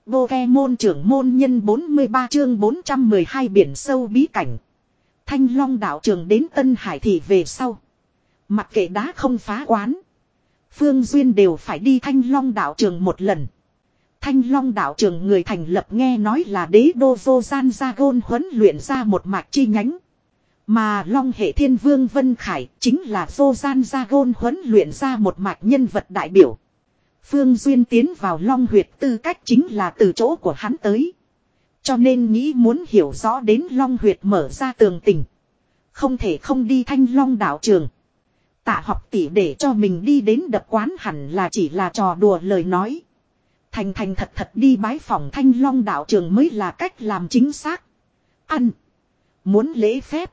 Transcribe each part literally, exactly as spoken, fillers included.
Pokemon trưởng môn nhân bốn mươi ba chương bốn trăm mười hai biển sâu bí cảnh. Thanh Long đạo trường đến Tân Hải Thị về sau. Mặc kệ đá không phá quán. Phương Duyên đều phải đi Thanh Long đạo trường một lần. Thanh Long đạo trường người thành lập nghe nói là đế đô vô gian gia gôn huấn luyện ra một mạch chi nhánh. Mà Long hệ thiên vương Vân Khải chính là vô gian gia gôn huấn luyện ra một mạch nhân vật đại biểu. Phương Duyên tiến vào Long huyệt tư cách chính là từ chỗ của hắn tới. Cho nên nghĩ muốn hiểu rõ đến Long huyệt mở ra tường tình. Không thể không đi Thanh Long đạo trường. Tạ học tỷ để cho mình đi đến đập quán hẳn là chỉ là trò đùa lời nói. Thành thành thật thật đi bái phỏng Thanh Long đạo trường mới là cách làm chính xác. Ăn. Muốn lễ phép.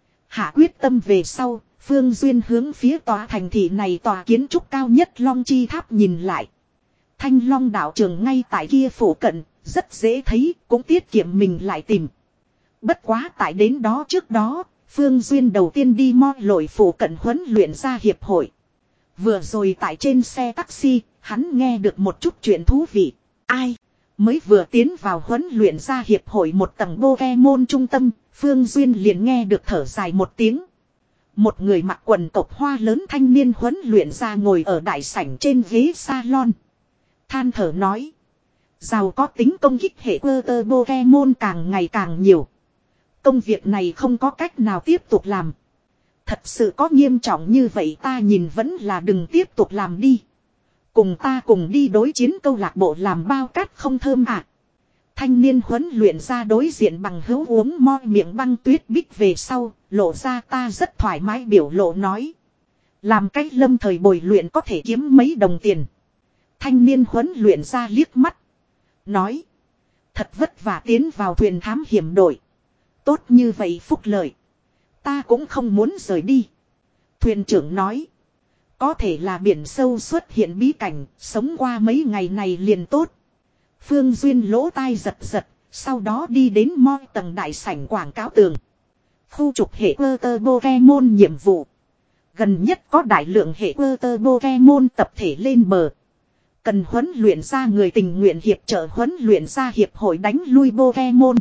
Hạ quyết tâm về sau, Phương Duyên hướng phía tòa thành thị này tòa kiến trúc cao nhất Long Chi Tháp nhìn lại. Thanh Long đạo trường ngay tại kia phủ cận, rất dễ thấy, cũng tiết kiệm mình lại tìm. Bất quá tại đến đó trước đó, Phương Duyên đầu tiên đi mo lội phủ cận huấn luyện ra hiệp hội. Vừa rồi tại trên xe taxi, hắn nghe được một chút chuyện thú vị. Ai? Mới vừa tiến vào huấn luyện ra hiệp hội một tầng Pokemon trung tâm, Phương Duyên liền nghe được thở dài một tiếng. Một người mặc quần cộc hoa lớn thanh niên huấn luyện ra ngồi ở đại sảnh trên ghế salon. Than thở nói. Giàu có tính công kích hệ cơ tơ Pokemon càng ngày càng nhiều. Công việc này không có cách nào tiếp tục làm. Thật sự có nghiêm trọng như vậy ta nhìn vẫn là đừng tiếp tục làm đi. Cùng ta cùng đi đối chiến câu lạc bộ làm bao cát không thơm à. Thanh niên huấn luyện ra đối diện bằng hữu uống moi miệng băng tuyết bích về sau, lộ ra ta rất thoải mái biểu lộ nói. Làm cách lâm thời bồi luyện có thể kiếm mấy đồng tiền. Thanh niên huấn luyện ra liếc mắt. Nói. Thật vất vả tiến vào thuyền thám hiểm đội. Tốt như vậy phúc lợi. Ta cũng không muốn rời đi. Thuyền trưởng nói. Có thể là biển sâu xuất hiện bí cảnh, sống qua mấy ngày này liền tốt. Phương Duyên lỗ tai giật giật, sau đó đi đến moi tầng đại sảnh quảng cáo tường. Khu trục hệ cơ tơ Pokemon nhiệm vụ. Gần nhất có đại lượng hệ cơ tơ Pokemon tập thể lên bờ. Cần huấn luyện ra người tình nguyện hiệp trợ huấn luyện ra hiệp hội đánh lui Pokemon.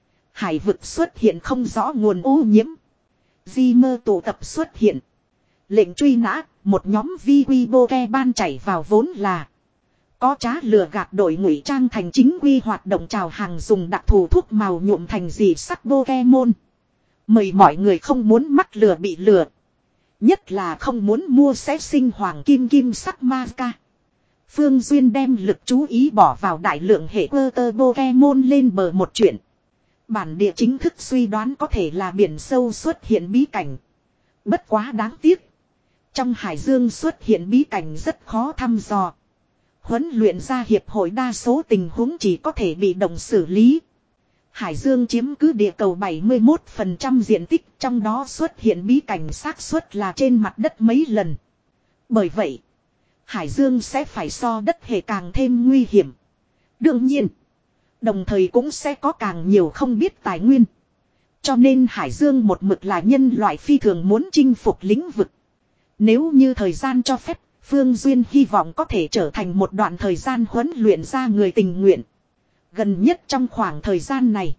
Hải vực xuất hiện không rõ nguồn ô nhiễm. Di mơ tụ tập xuất hiện. Lệnh truy nã, một nhóm vi quy Poke ban chảy vào vốn là. Có trá lừa gạt đội ngụy trang thành chính quy hoạt động chào hàng dùng đặc thù thuốc màu nhuộm thành dị sắc Pokemon. Mời mọi người không muốn mắc lừa bị lừa. Nhất là không muốn mua sẽ sinh hoàng kim kim sắc ma ca. Phương Duyên đem lực chú ý bỏ vào đại lượng hệ cơ tơ Pokemon lên bờ một chuyện. Bản địa chính thức suy đoán có thể là biển sâu xuất hiện bí cảnh. Bất quá đáng tiếc. Trong hải dương xuất hiện bí cảnh rất khó thăm dò. Huấn luyện ra hiệp hội đa số tình huống chỉ có thể bị động xử lý. Hải dương chiếm cứ địa cầu bảy mươi mốt phần trăm diện tích, trong đó xuất hiện bí cảnh xác suất là trên mặt đất mấy lần. Bởi vậy, hải dương sẽ phải so đất hệ càng thêm nguy hiểm. Đương nhiên, đồng thời cũng sẽ có càng nhiều không biết tài nguyên. Cho nên hải dương một mực là nhân loại phi thường muốn chinh phục lĩnh vực. Nếu như thời gian cho phép, Phương Duyên hy vọng có thể trở thành một đoạn thời gian huấn luyện ra người tình nguyện. Gần nhất trong khoảng thời gian này,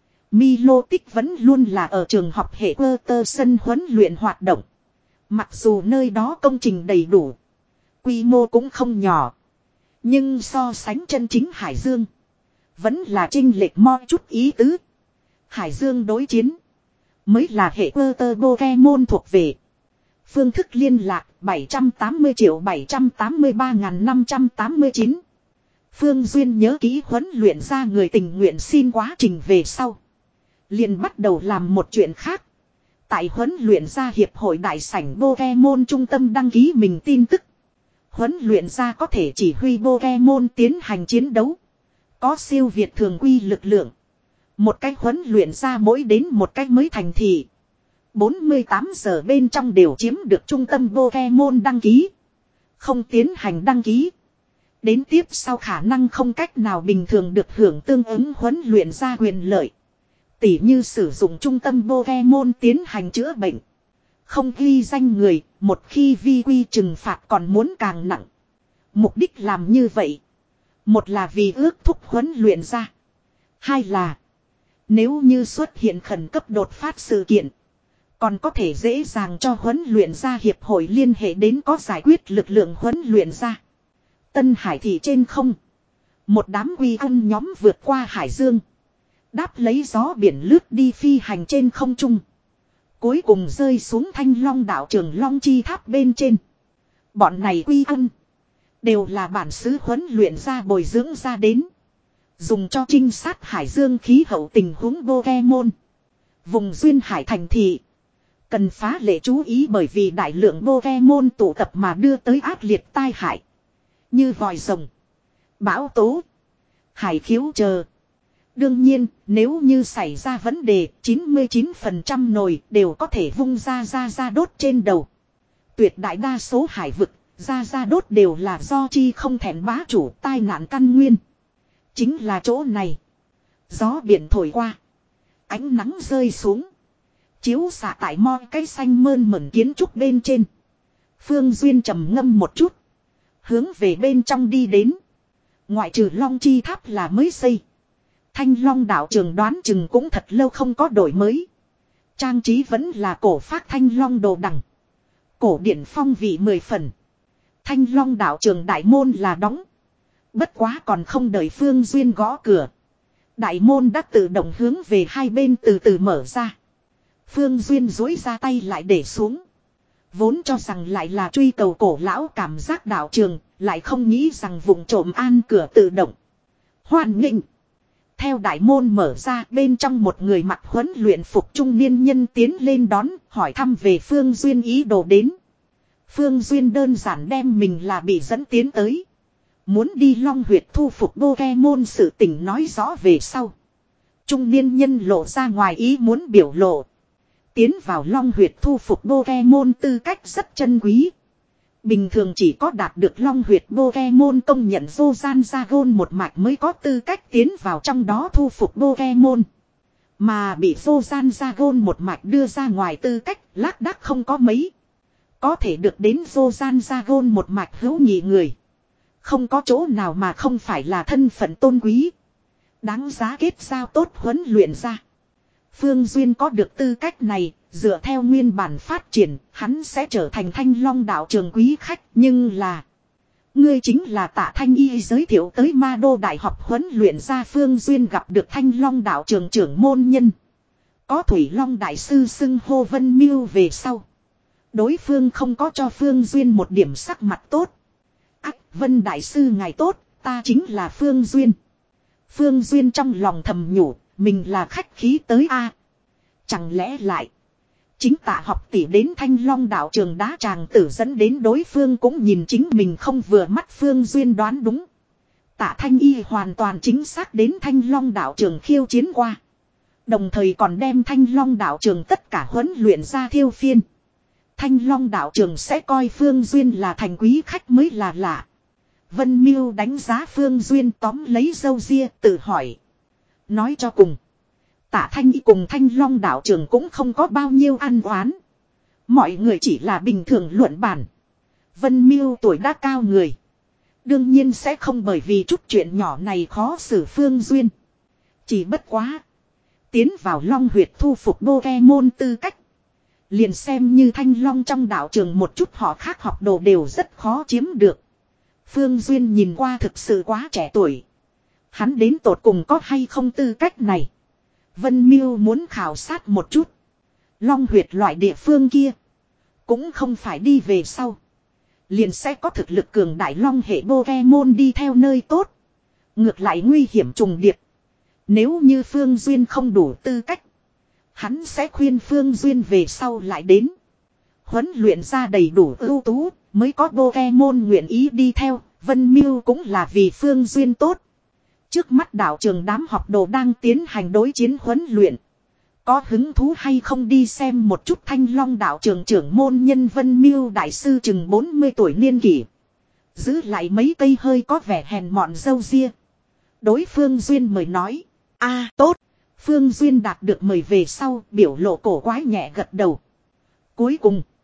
Milo Tích vẫn luôn là ở trường học hệ cơ tơ sân huấn luyện hoạt động. Mặc dù nơi đó công trình đầy đủ, quy mô cũng không nhỏ. Nhưng so sánh chân chính hải dương, vẫn là chênh lệch mo chút ý tứ. Hải dương đối chiến, mới là hệ cơ tơ Pokemon thuộc về. Phương thức liên lạc bảy trăm tám mươi triệu bảy trăm tám mươi ba nghìn năm trăm tám mươi chín. Phương Duyên nhớ ký huấn luyện ra người tình nguyện xin quá trình về sau. Liền bắt đầu làm một chuyện khác. Tại huấn luyện ra hiệp hội đại sảnh Pokemon trung tâm đăng ký mình tin tức. Huấn luyện ra có thể chỉ huy Pokemon tiến hành chiến đấu. Có siêu việt thường quy lực lượng. Một cách huấn luyện ra mỗi đến một cách mới thành thị. bốn mươi tám giờ bên trong đều chiếm được trung tâm Pokemon đăng ký. Không tiến hành đăng ký. Đến tiếp sau khả năng không cách nào bình thường được hưởng tương ứng huấn luyện ra quyền lợi. Tỉ như sử dụng trung tâm Pokemon tiến hành chữa bệnh. Không ghi danh người, một khi vi quy trừng phạt còn muốn càng nặng. Mục đích làm như vậy. Một là vì ước thúc huấn luyện ra. Hai là nếu như xuất hiện khẩn cấp đột phát sự kiện. Còn có thể dễ dàng cho huấn luyện ra hiệp hội liên hệ đến có giải quyết lực lượng huấn luyện ra. Tân Hải thị trên không. Một đám quy ân nhóm vượt qua hải dương. Đáp lấy gió biển lướt đi phi hành trên không trung. Cuối cùng rơi xuống Thanh Long đảo trường Long Chi Tháp bên trên. Bọn này quy ân. Đều là bản xứ huấn luyện ra bồi dưỡng ra đến. Dùng cho trinh sát hải dương khí hậu tình huống Pokemon. Vùng duyên hải thành thị. Cần phá lệ chú ý bởi vì đại lượng Pokemon tụ tập mà đưa tới ác liệt tai hại. Như vòi rồng, bão tố, hải khiếu chờ. Đương nhiên, nếu như xảy ra vấn đề, chín mươi chín phần trăm nồi đều có thể vung ra ra ra đốt trên đầu. Tuyệt đại đa số hải vực, ra ra đốt đều là do chi không thèm bá chủ tai nạn căn nguyên. Chính là chỗ này. Gió biển thổi qua. Ánh nắng rơi xuống. Chiếu xạ tại mo cái xanh mơn mởn kiến trúc bên trên. Phương Duyên trầm ngâm một chút. Hướng về bên trong đi đến. Ngoại trừ Long Chi Tháp là mới xây. Thanh Long đảo trường đoán chừng cũng thật lâu không có đổi mới. Trang trí vẫn là cổ phác Thanh Long đồ đằng. Cổ điển phong vị mười phần. Thanh Long đảo trường đại môn là đóng. Bất quá còn không đợi Phương Duyên gõ cửa. Đại môn đã tự động hướng về hai bên từ từ mở ra. Phương Duyên duỗi ra tay lại để xuống. Vốn cho rằng lại là truy cầu cổ lão cảm giác đạo trường, lại không nghĩ rằng vùng trộm an cửa tự động. Hoan nghênh. Theo đại môn mở ra, bên trong một người mặc huấn luyện phục trung niên nhân tiến lên đón, hỏi thăm về Phương Duyên ý đồ đến. Phương Duyên đơn giản đem mình là bị dẫn tiến tới. Muốn đi Long Huyệt thu phục Pokemon sự tình nói rõ về sau. Trung niên nhân lộ ra ngoài ý muốn biểu lộ. Tiến vào Long Huyệt thu phục Pokemon tư cách rất chân quý. Bình thường chỉ có đạt được Long Huyệt Pokemon công nhận Zojan một mạch mới có tư cách tiến vào trong đó thu phục Pokemon. Mà bị Zojan một mạch đưa ra ngoài tư cách lác đác không có mấy. Có thể được đến Zojan một mạch hữu nhị người. Không có chỗ nào mà không phải là thân phận tôn quý. Đáng giá kết giao tốt huấn luyện ra. Phương Duyên có được tư cách này, dựa theo nguyên bản phát triển, hắn sẽ trở thành Thanh Long đạo trường quý khách, nhưng là... Ngươi chính là Tạ Thanh Y giới thiệu tới Ma Đô Đại học huấn luyện ra. Phương Duyên gặp được Thanh Long đạo trường trưởng môn nhân. Có Thủy Long đại sư xưng hô Vân Miêu về sau. Đối phương không có cho Phương Duyên một điểm sắc mặt tốt. Ác, Vân đại sư ngài tốt, ta chính là Phương Duyên. Phương Duyên trong lòng thầm nhủ, mình là khách khí tới a. Chẳng lẽ lại chính Tạ học tỷ đến Thanh Long đạo trường đá tràng tử dẫn đến đối phương cũng nhìn chính mình không vừa mắt. Phương Duyên đoán đúng. Tạ Thanh Y hoàn toàn chính xác đến Thanh Long đạo trường khiêu chiến qua. Đồng thời còn đem Thanh Long đạo trường tất cả huấn luyện ra thiêu phiên. Thanh Long đạo trường sẽ coi Phương Duyên là thành quý khách mới là lạ. Vân Miêu đánh giá Phương Duyên tóm lấy râu ria tự hỏi. Nói cho cùng. Tạ Thanh Y cùng Thanh Long đạo trường cũng không có bao nhiêu ăn oán. Mọi người chỉ là bình thường luận bản. Vân Miêu tuổi đã cao người. Đương nhiên sẽ không bởi vì chút chuyện nhỏ này khó xử Phương Duyên. Chỉ bất quá. Tiến vào Long Huyệt thu phục Pokemon tư cách. Liền xem như Thanh Long trong đạo trường một chút họ khác học đồ đều rất khó chiếm được. Phương Duyên nhìn qua thực sự quá trẻ tuổi. Hắn đến tột cùng có hay không tư cách này. Vân Miêu muốn khảo sát một chút. Long Huyệt loại địa phương kia. Cũng không phải đi về sau. Liền sẽ có thực lực cường đại long hệ Pokemon đi theo nơi tốt. Ngược lại nguy hiểm trùng điệp. Nếu như Phương Duyên không đủ tư cách. Hắn sẽ khuyên Phương Duyên về sau lại đến. Huấn luyện ra đầy đủ ưu tú. Mới có Pokemon nguyện ý đi theo. Vân Miêu cũng là vì Phương Duyên tốt. Trước mắt đạo trường đám học đồ đang tiến hành đối chiến huấn luyện. Có hứng thú hay không đi xem một chút Thanh Long đạo trường trưởng môn nhân Vân Miêu đại sư chừng bốn mươi tuổi niên kỷ. Giữ lại mấy cây hơi có vẻ hèn mọn râu ria. Đối Phương Duyên mời nói. A tốt. Phương Duyên đạt được mời về sau biểu lộ cổ quái nhẹ gật đầu. Cuối cùng.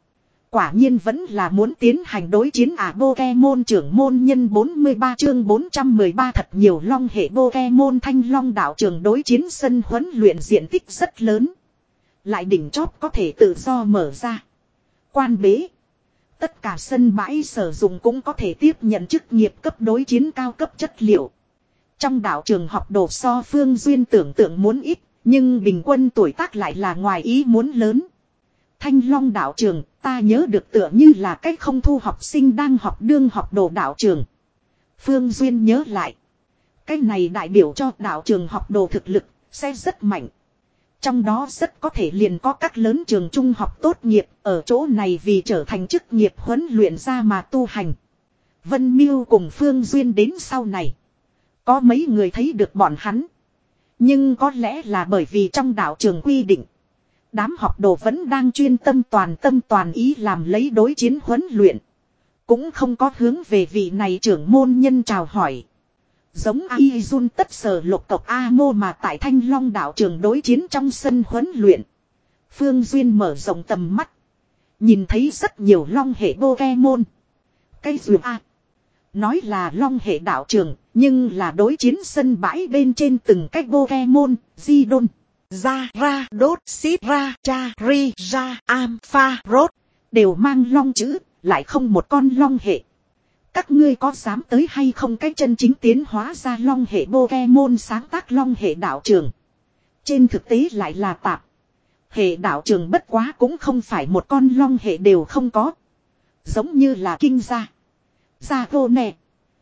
Quả nhiên vẫn là muốn tiến hành đối chiến à. Pokemon trưởng môn nhân bốn mươi ba chương bốn trăm mười ba thật nhiều long hệ Pokemon. Thanh Long đạo trường đối chiến sân huấn luyện diện tích rất lớn. Lại đỉnh chóp có thể tự do mở ra. Quan bế. Tất cả sân bãi sử dụng cũng có thể tiếp nhận chức nghiệp cấp đối chiến cao cấp chất liệu. Trong đạo trường học đồ so Phương Duyên tưởng tượng muốn ít, nhưng bình quân tuổi tác lại là ngoài ý muốn lớn. Thanh Long đạo trường, ta nhớ được tựa như là cách không thu học sinh đang học đương học đồ đạo trường. Phương Duyên nhớ lại. Cái này đại biểu cho đạo trường học đồ thực lực, sẽ rất mạnh. Trong đó rất có thể liền có các lớn trường trung học tốt nghiệp, ở chỗ này vì trở thành chức nghiệp huấn luyện ra mà tu hành. Vân Miêu cùng Phương Duyên đến sau này. Có mấy người thấy được bọn hắn. Nhưng có lẽ là bởi vì trong đạo trường quy định. Đám học đồ vẫn đang chuyên tâm toàn tâm toàn ý làm lấy đối chiến huấn luyện. Cũng không có hướng về vị này trưởng môn nhân chào hỏi. Giống Aizun tất sở lục tộc A-mô mà tại Thanh Long đạo trường đối chiến trong sân huấn luyện. Phương Duyên mở rộng tầm mắt. Nhìn thấy rất nhiều long hệ Pokemon. Cây dù A. Nói là long hệ đạo trường, nhưng là đối chiến sân bãi bên trên từng cách Pokemon, Zidon. Gyarados, Sidra, Charizard, Ampharos đều mang long chữ, lại không một con long hệ. Các ngươi có dám tới hay không cái chân chính tiến hóa ra long hệ Pokemon sáng tác long hệ đạo trường. Trên thực tế lại là tạp. Hệ đạo trường bất quá cũng không phải một con long hệ đều không có. Giống như là Kinh Gia, Zagone,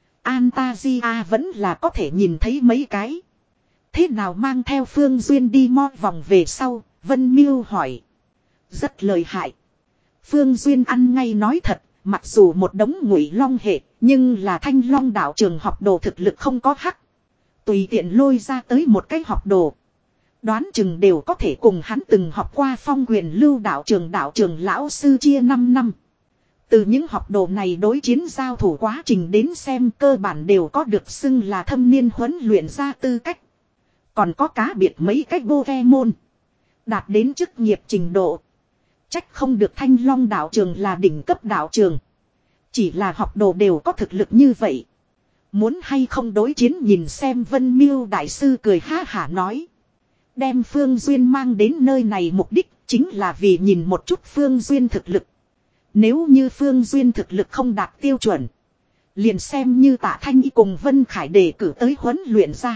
Antazia vẫn là có thể nhìn thấy mấy cái. Thế nào mang theo Phương Duyên đi mo vòng về sau, Vân Miêu hỏi. Rất lợi hại. Phương Duyên ăn ngay nói thật, mặc dù một đống ngụy long hệ, nhưng là Thanh Long đạo trường học đồ thực lực không có hắc. Tùy tiện lôi ra tới một cái học đồ. Đoán chừng đều có thể cùng hắn từng học qua Phong Huyền Lưu đạo trường đạo trường lão sư chia năm năm. Từ những học đồ này đối chiến giao thủ quá trình đến xem cơ bản đều có được xưng là thâm niên huấn luyện ra tư cách. Còn có cá biệt mấy cách Pokemon. Đạt đến chức nghiệp trình độ. Trách không được Thanh Long đạo trường là đỉnh cấp đạo trường. Chỉ là học đồ đều có thực lực như vậy. Muốn hay không đối chiến nhìn xem. Vân Miêu đại sư cười ha hả nói. Đem Phương Duyên mang đến nơi này mục đích chính là vì nhìn một chút Phương Duyên thực lực. Nếu như Phương Duyên thực lực không đạt tiêu chuẩn. Liền xem như Tạ Thanh Y cùng Vân Khải đề cử tới huấn luyện ra.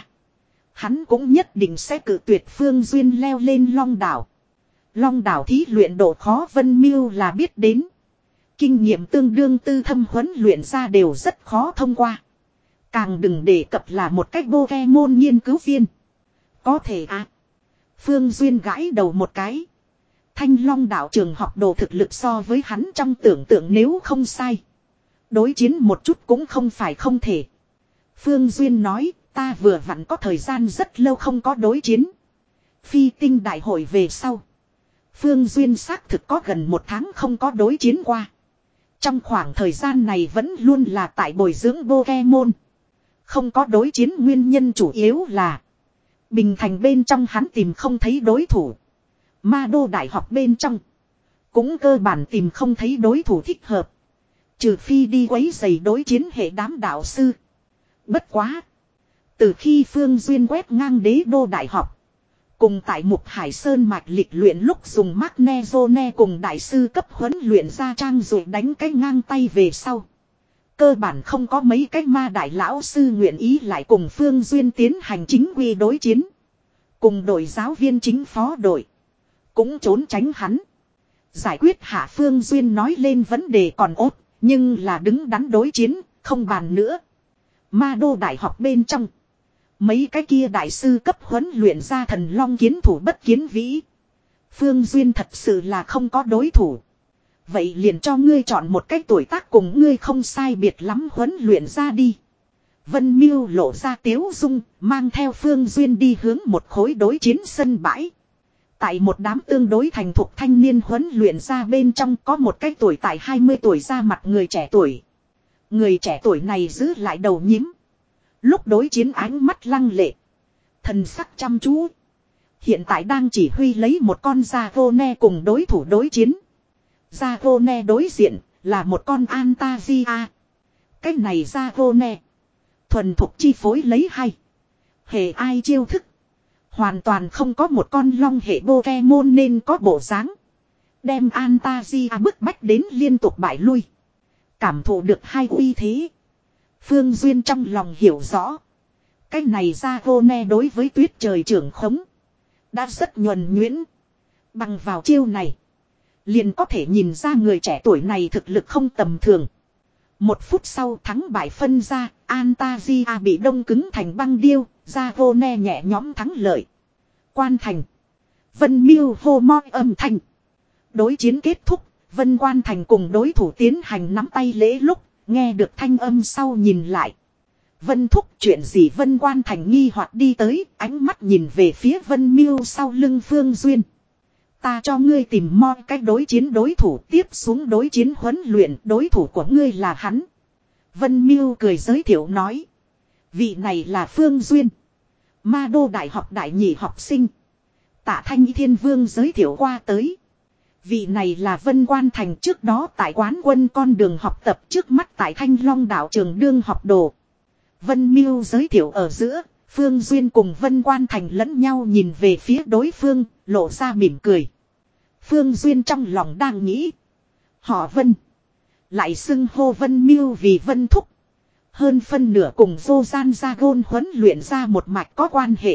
Hắn cũng nhất định sẽ cử tuyệt Phương Duyên leo lên Long đảo. Long đảo thí luyện độ khó Vân Miêu là biết đến. Kinh nghiệm tương đương tư thâm huấn luyện ra đều rất khó thông qua. Càng đừng đề cập là một cách Pokemon nghiên cứu viên. Có thể à. Phương Duyên gãi đầu một cái. Thanh Long đạo trường học đồ thực lực so với hắn trong tưởng tượng nếu không sai. Đối chiến một chút cũng không phải không thể. Phương Duyên nói, ta vừa vặn có thời gian rất lâu không có đối chiến. Phi tinh đại hội về sau. Phương Duyên xác thực có gần một tháng không có đối chiến qua. Trong khoảng thời gian này vẫn luôn là tại bồi dưỡng Pokemon. Không có đối chiến nguyên nhân chủ yếu là Bình Thành bên trong hắn tìm không thấy đối thủ. Ma Đô đại học bên trong cũng cơ bản tìm không thấy đối thủ thích hợp. Trừ phi đi quấy giày đối chiến hệ đám đạo sư. Bất quá. Từ khi Phương Duyên quét ngang Đế Đô đại học. Cùng tại Mục Hải Sơn mạch lịch luyện lúc dùng Magnezone cùng đại sư cấp huấn luyện ra trang rồi đánh cái ngang tay về sau. Cơ bản không có mấy cái ma đại lão sư nguyện ý lại cùng Phương Duyên tiến hành chính quy đối chiến. Cùng đội giáo viên chính phó đội. Cũng trốn tránh hắn. Giải quyết hạ Phương Duyên nói lên vấn đề còn ốt. Nhưng là đứng đắn đối chiến, không bàn nữa. Ma Đô đại học bên trong. Mấy cái kia đại sư cấp huấn luyện ra thần long kiến thủ bất kiến vĩ. Phương Duyên thật sự là không có đối thủ. Vậy liền cho ngươi chọn một cái tuổi tác cùng ngươi không sai biệt lắm huấn luyện ra đi. Vân Miêu lộ ra tiếu dung, mang theo Phương Duyên đi hướng một khối đối chiến sân bãi. Tại một đám tương đối thành thục thanh niên huấn luyện ra bên trong có một cái tuổi tại hai mươi tuổi ra mặt người trẻ tuổi. Người trẻ tuổi này giữ lại đầu nhím. Lúc đối chiến ánh mắt lăng lệ. Thần sắc chăm chú. Hiện tại đang chỉ huy lấy một con Zagone cùng đối thủ đối chiến. Zagone đối diện là một con Antasia. Cái này Zagone thuần thục chi phối lấy hay. Hệ ai chiêu thức. Hoàn toàn không có một con long hệ Pokemon nên có bộ dáng. Đem Antasia bức bách đến liên tục bại lui. Cảm thụ được hai uy thế. Phương Duyên trong lòng hiểu rõ. Cái này Zagone đối với tuyết trời trưởng khống. Đã rất nhuần nhuyễn. Bằng vào chiêu này. Liền có thể nhìn ra người trẻ tuổi này thực lực không tầm thường. Một phút sau thắng bại phân ra. Antasia bị đông cứng thành băng điêu. Zagone nhẹ nhõm thắng lợi. Quan thành. Vân Miêu hô moi âm thanh. Đối chiến kết thúc. Vân Quan Thành cùng đối thủ tiến hành nắm tay lễ lúc. Nghe được thanh âm sau nhìn lại. Vân thúc chuyện gì Vân Quan Thành nghi hoặc đi tới. Ánh mắt nhìn về phía Vân Miêu sau lưng Phương Duyên. Ta cho ngươi tìm moi cách đối chiến đối thủ tiếp xuống đối chiến huấn luyện. Đối thủ của ngươi là hắn. Vân Miêu cười giới thiệu nói. Vị này là Phương Duyên. Ma Đô Đại học đại nhị học sinh. Tạ Thanh Thiên Vương giới thiệu qua tới. Vị này là Vân Quan Thành trước đó tại quán quân con đường học tập trước mắt tại Thanh Long đạo trường đương học đồ. Vân Miêu giới thiệu ở giữa, Phương Duyên cùng Vân Quan Thành lẫn nhau nhìn về phía đối phương, lộ ra mỉm cười. Phương Duyên trong lòng đang nghĩ. Họ Vân. Lại xưng hô Vân Miêu vì Vân Thúc. Hơn phân nửa cùng vô gian gia gôn huấn luyện ra một mạch có quan hệ.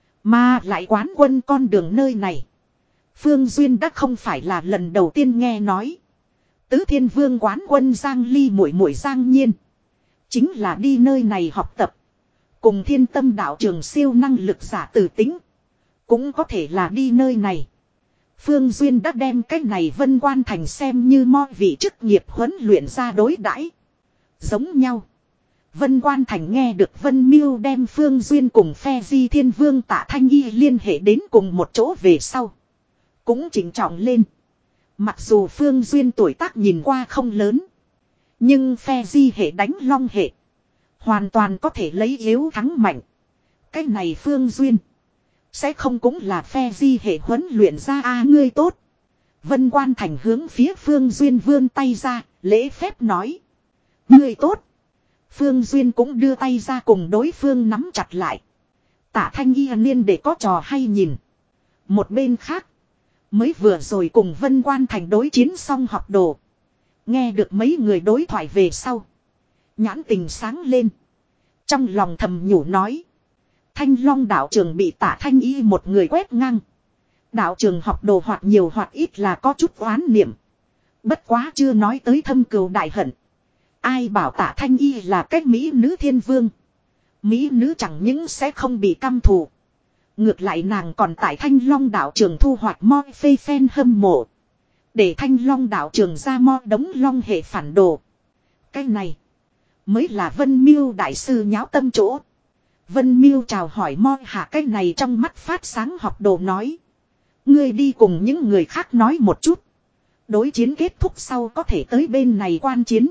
Mà lại quán quân con đường nơi này. Phương Duyên đã không phải là lần đầu tiên nghe nói. Tứ Thiên Vương quán quân Giang Ly muội muội Giang Nhiên. Chính là đi nơi này học tập. Cùng Thiên Tâm đạo trường siêu năng lực giả tử tính. Cũng có thể là đi nơi này. Phương Duyên đã đem cái này Vân Quan Thành xem như mọi vị chức nghiệp huấn luyện ra đối đãi. Giống nhau. Vân Quan Thành nghe được Vân Miêu đem Phương Duyên cùng phe Di Thiên Vương Tạ Thanh Y liên hệ đến cùng một chỗ về sau. Cũng chỉnh trọng lên. Mặc dù Phương Duyên tuổi tác nhìn qua không lớn. Nhưng phe Di hệ đánh long hệ. Hoàn toàn có thể lấy yếu thắng mạnh. Cái này Phương Duyên. Sẽ không cũng là phe Di hệ huấn luyện ra a à, ngươi tốt. Vân Quan Thành hướng phía Phương Duyên vươn tay ra. Lễ phép nói. Ngươi tốt. Phương Duyên cũng đưa tay ra cùng đối phương nắm chặt lại. Tạ Thanh Y niên để có trò hay nhìn. Một bên khác. Mới vừa rồi cùng Vân Quan Thành đối chiến xong học đồ. Nghe được mấy người đối thoại về sau. Nhãn tình sáng lên. Trong lòng thầm nhủ nói. Thanh Long đạo trường bị Tạ Thanh Y một người quét ngang. Đạo trường học đồ hoặc nhiều hoặc ít là có chút oán niệm. Bất quá chưa nói tới thâm cừu đại hận. Ai bảo Tạ Thanh Y là cách Mỹ nữ thiên vương. Mỹ nữ chẳng những sẽ không bị căm thù. Ngược lại nàng còn tại Thanh Long đạo trường thu hoạch moi phê phen hâm mộ. Để Thanh Long đạo trường ra mo đống long hệ phản đồ. Cái này mới là Vân Miêu đại sư nháo tâm chỗ. Vân Miêu chào hỏi moi hạ cái này trong mắt phát sáng học đồ nói. Ngươi đi cùng những người khác nói một chút. Đối chiến kết thúc sau có thể tới bên này quan chiến.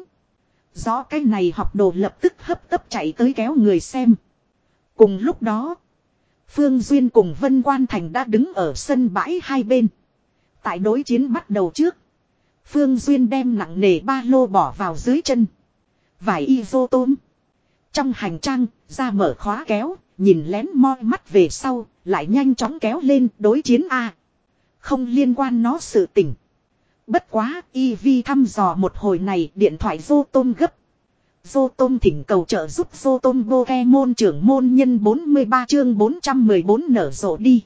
Rõ cái này học đồ lập tức hấp tấp chạy tới kéo người xem. Cùng lúc đó. Phương Duyên cùng Vân Quan Thành đã đứng ở sân bãi hai bên. Tại đối chiến bắt đầu trước. Phương Duyên đem nặng nề ba lô bỏ vào dưới chân. Vải y vô tôm. Trong hành trang, ra mở khóa kéo, nhìn lén moi mắt về sau, lại nhanh chóng kéo lên đối chiến A. Không liên quan nó sự tình. Bất quá, y vi thăm dò một hồi này điện thoại vô tôm gấp. Vô tôm thỉnh cầu trợ giúp vô tôm Pokemon trưởng môn nhân bốn mươi ba chương bốn trăm mười bốn nở rộ đi.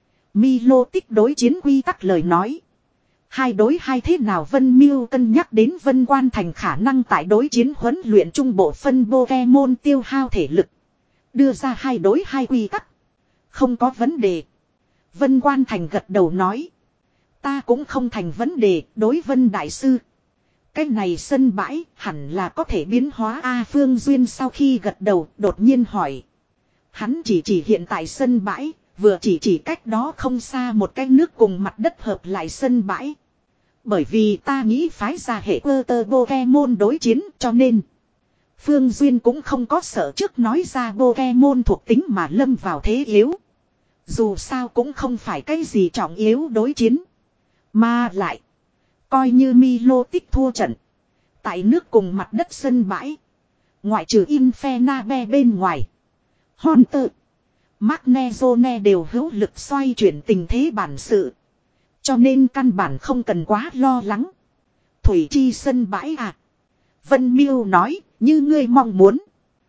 Milo tích đối chiến quy tắc lời nói. Hai đối hai thế nào Vân Miêu cân nhắc đến Vân Quan Thành khả năng tại đối chiến huấn luyện trung bộ phân Pokemon tiêu hao thể lực. Đưa ra hai đối hai quy tắc. Không có vấn đề. Vân Quan Thành gật đầu nói. Ta cũng không thành vấn đề đối Vân Đại Sư. Cái này sân bãi hẳn là có thể biến hóa A Phương Duyên sau khi gật đầu đột nhiên hỏi. Hắn chỉ chỉ hiện tại sân bãi, vừa chỉ chỉ cách đó không xa một cái nước cùng mặt đất hợp lại sân bãi. Bởi vì ta nghĩ phái ra hệ cơ tơ Pokemon đối chiến cho nên. Phương Duyên cũng không có sợ trước nói ra Pokemon thuộc tính mà lâm vào thế yếu. Dù sao cũng không phải cái gì trọng yếu đối chiến. Mà lại. Coi như Milotic thua trận. Tại nước cùng mặt đất sân bãi. Ngoại trừ Infernabe bên ngoài. Hunter. Magnezone đều hữu lực xoay chuyển tình thế bản sự. Cho nên căn bản không cần quá lo lắng. Thủy chi sân bãi à. Vân Miêu nói, như ngươi mong muốn.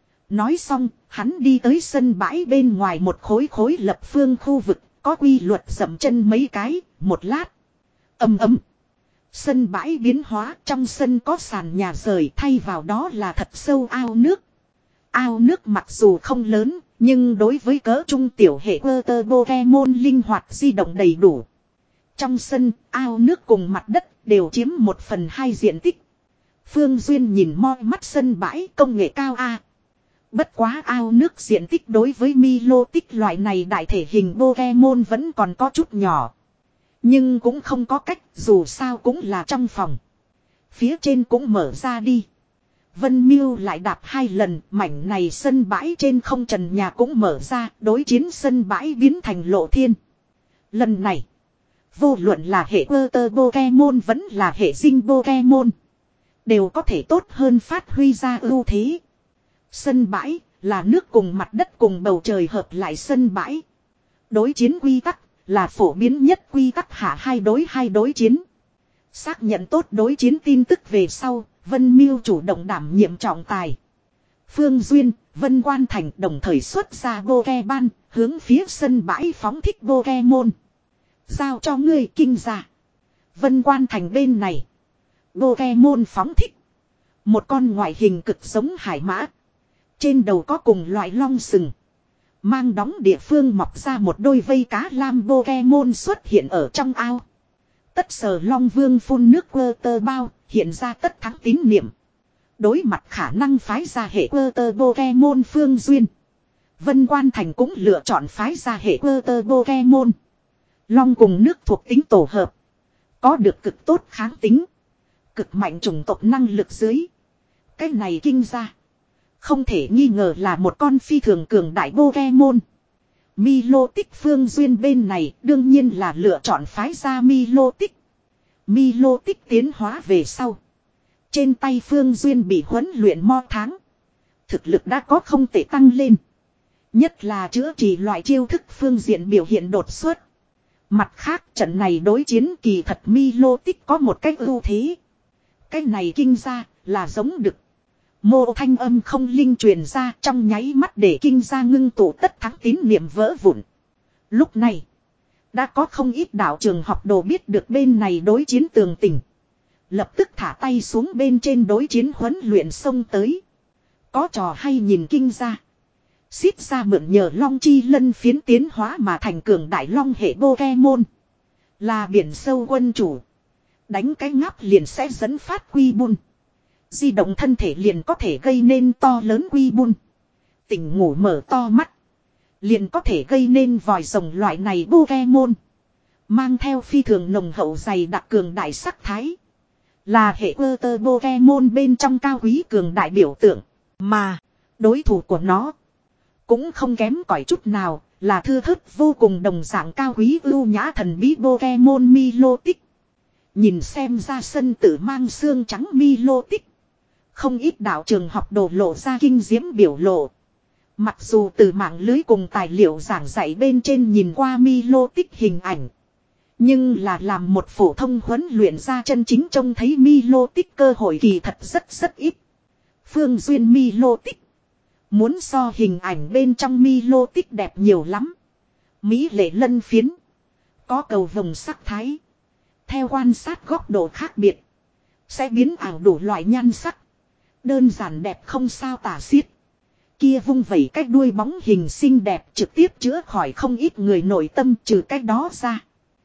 Nói xong, hắn đi tới sân bãi bên ngoài một khối khối lập phương khu vực, có quy luật dậm chân mấy cái, một lát. Ầm ầm. Sân bãi biến hóa, trong sân có sàn nhà rời, thay vào đó là thật sâu ao nước. Ao nước mặc dù không lớn, nhưng đối với cỡ trung tiểu hệ Water Pokemon linh hoạt di động đầy đủ. Trong sân, ao nước cùng mặt đất đều chiếm một phần hai diện tích. Phương Duyên nhìn moi mắt sân bãi công nghệ cao A. Bất quá ao nước diện tích đối với Milotic loại này đại thể hình Pokemon vẫn còn có chút nhỏ. Nhưng cũng không có cách, dù sao cũng là trong phòng. Phía trên cũng mở ra đi. Vân Miêu lại đạp hai lần, mảnh này sân bãi trên không trần nhà cũng mở ra, đối chiến sân bãi biến thành lộ thiên. Lần này, vô luận là hệ Water Pokemon vẫn là hệ Dinh Pokemon, đều có thể tốt hơn phát huy ra ưu thế. Sân bãi là nước cùng mặt đất cùng bầu trời hợp lại sân bãi. Đối chiến quy tắc là phổ biến nhất quy tắc hạ hai đối hai đối chiến. Xác nhận tốt đối chiến tin tức về sau, Vân Miêu chủ động đảm nhiệm trọng tài. Phương Duyên, Vân Quan Thành đồng thời xuất ra Pokemon, hướng phía sân bãi phóng thích Pokemon. Giao cho ngươi kinh ra. Vân Quan Thành bên này. Pokemon phóng thích. Một con ngoại hình cực giống hải mã. Trên đầu có cùng loại long sừng. Mang đóng địa phương mọc ra một đôi vây cá lam Pokemon xuất hiện ở trong ao. Tất Sờ Long Vương phun nước Water bao, hiện ra tất thắng tín niệm. Đối mặt khả năng phái ra hệ Water Pokemon Phương Duyên. Vân Quan Thành cũng lựa chọn phái ra hệ Water Pokemon. Long cùng nước thuộc tính tổ hợp. Có được cực tốt kháng tính. Cực mạnh chủng tộc năng lực dưới. Cái này kinh ra. Không thể nghi ngờ là một con phi thường cường đại Pokemon. Milotic Phương Duyên bên này đương nhiên là lựa chọn phái ra Milotic. Milotic tiến hóa về sau. Trên tay Phương Duyên bị huấn luyện mo tháng. Thực lực đã có không thể tăng lên. Nhất là chữa trị loại chiêu thức phương diện biểu hiện đột xuất. Mặt khác trận này đối chiến kỳ thật Milotic có một cách ưu thế. Cái này kinh ra là giống đực. Mô thanh âm không linh truyền ra trong nháy mắt để kinh ra ngưng tụ tất thắng tín niệm vỡ vụn. Lúc này, đã có không ít đạo trường học đồ biết được bên này đối chiến tường tình. Lập tức thả tay xuống bên trên đối chiến huấn luyện xông tới. Có trò hay nhìn kinh ra. Xít ra mượn nhờ long chi lân phiến tiến hóa mà thành cường đại long hệ Pokemon. Là biển sâu quân chủ. Đánh cái ngáp liền sẽ dẫn phát quy bun. Di động thân thể liền có thể gây nên to lớn quy bun. Tỉnh ngủ mở to mắt. Liền có thể gây nên vòi rồng loại này Pokemon. Mang theo phi thường nồng hậu dày đặc cường đại sắc thái. Là hệ Water Pokemon bên trong cao quý cường đại biểu tượng. Mà, đối thủ của nó cũng không kém cỏi chút nào, là thư thức vô cùng đồng dạng cao quý ưu nhã thần bí Pokemon Milotic. Nhìn xem ra sân tự mang xương trắng Milotic. Không ít đạo trường học đồ lộ ra kinh diễm biểu lộ. Mặc dù từ mạng lưới cùng tài liệu giảng dạy bên trên nhìn qua Milotic hình ảnh. Nhưng là làm một phổ thông huấn luyện ra chân chính trông thấy Milotic cơ hội kỳ thật rất rất ít. Phương Duyên Milotic. Muốn so hình ảnh bên trong Milotic đẹp nhiều lắm. Mỹ lệ lân phiến. Có cầu vồng sắc thái. Theo quan sát góc độ khác biệt. Sẽ biến ảo đủ loại nhan sắc. Đơn giản đẹp không sao tả xiết. Kia vung vẩy cách đuôi bóng hình xinh đẹp trực tiếp chữa khỏi không ít người nội tâm trừ cách đó ra.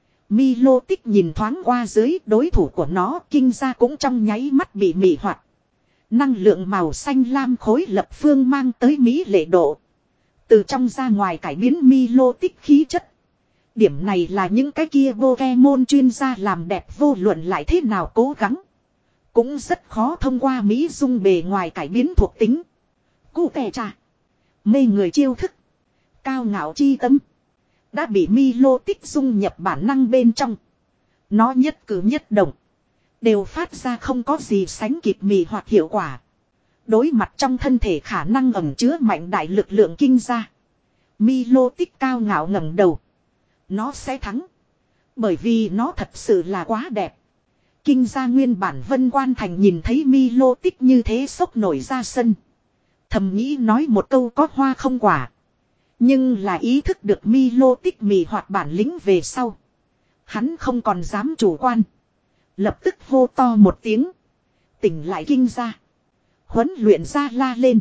Milotic nhìn thoáng qua dưới đối thủ của nó kinh ra cũng trong nháy mắt bị mị hoạt. Năng lượng màu xanh lam khối lập phương mang tới mỹ lệ độ. Từ trong ra ngoài cải biến Milotic khí chất. Điểm này là những cái kia Pokemon chuyên gia làm đẹp vô luận lại thế nào cố gắng. Cũng rất khó thông qua mỹ dung bề ngoài cải biến thuộc tính. Cụ tè trà. Mê người chiêu thức. Cao ngạo chi tâm. Đã bị Milotic dung nhập bản năng bên trong. Nó nhất cử nhất động. đều phát ra không có gì sánh kịp mị hoặc hiệu quả. Đối mặt trong thân thể khả năng ẩn chứa mạnh đại lực lượng kinh gia. Milotic cao ngạo ngẩng đầu. Nó sẽ thắng. Bởi vì nó thật sự là quá đẹp. Kinh gia nguyên bản Vân Quan Thành nhìn thấy Milotic như thế sốc nổi ra sân. Thầm nghĩ nói một câu có hoa không quả. Nhưng là ý thức được Milotic mì hoạt bản lĩnh về sau. Hắn không còn dám chủ quan. Lập tức hô to một tiếng. Tỉnh lại kinh gia. Huấn luyện ra la lên.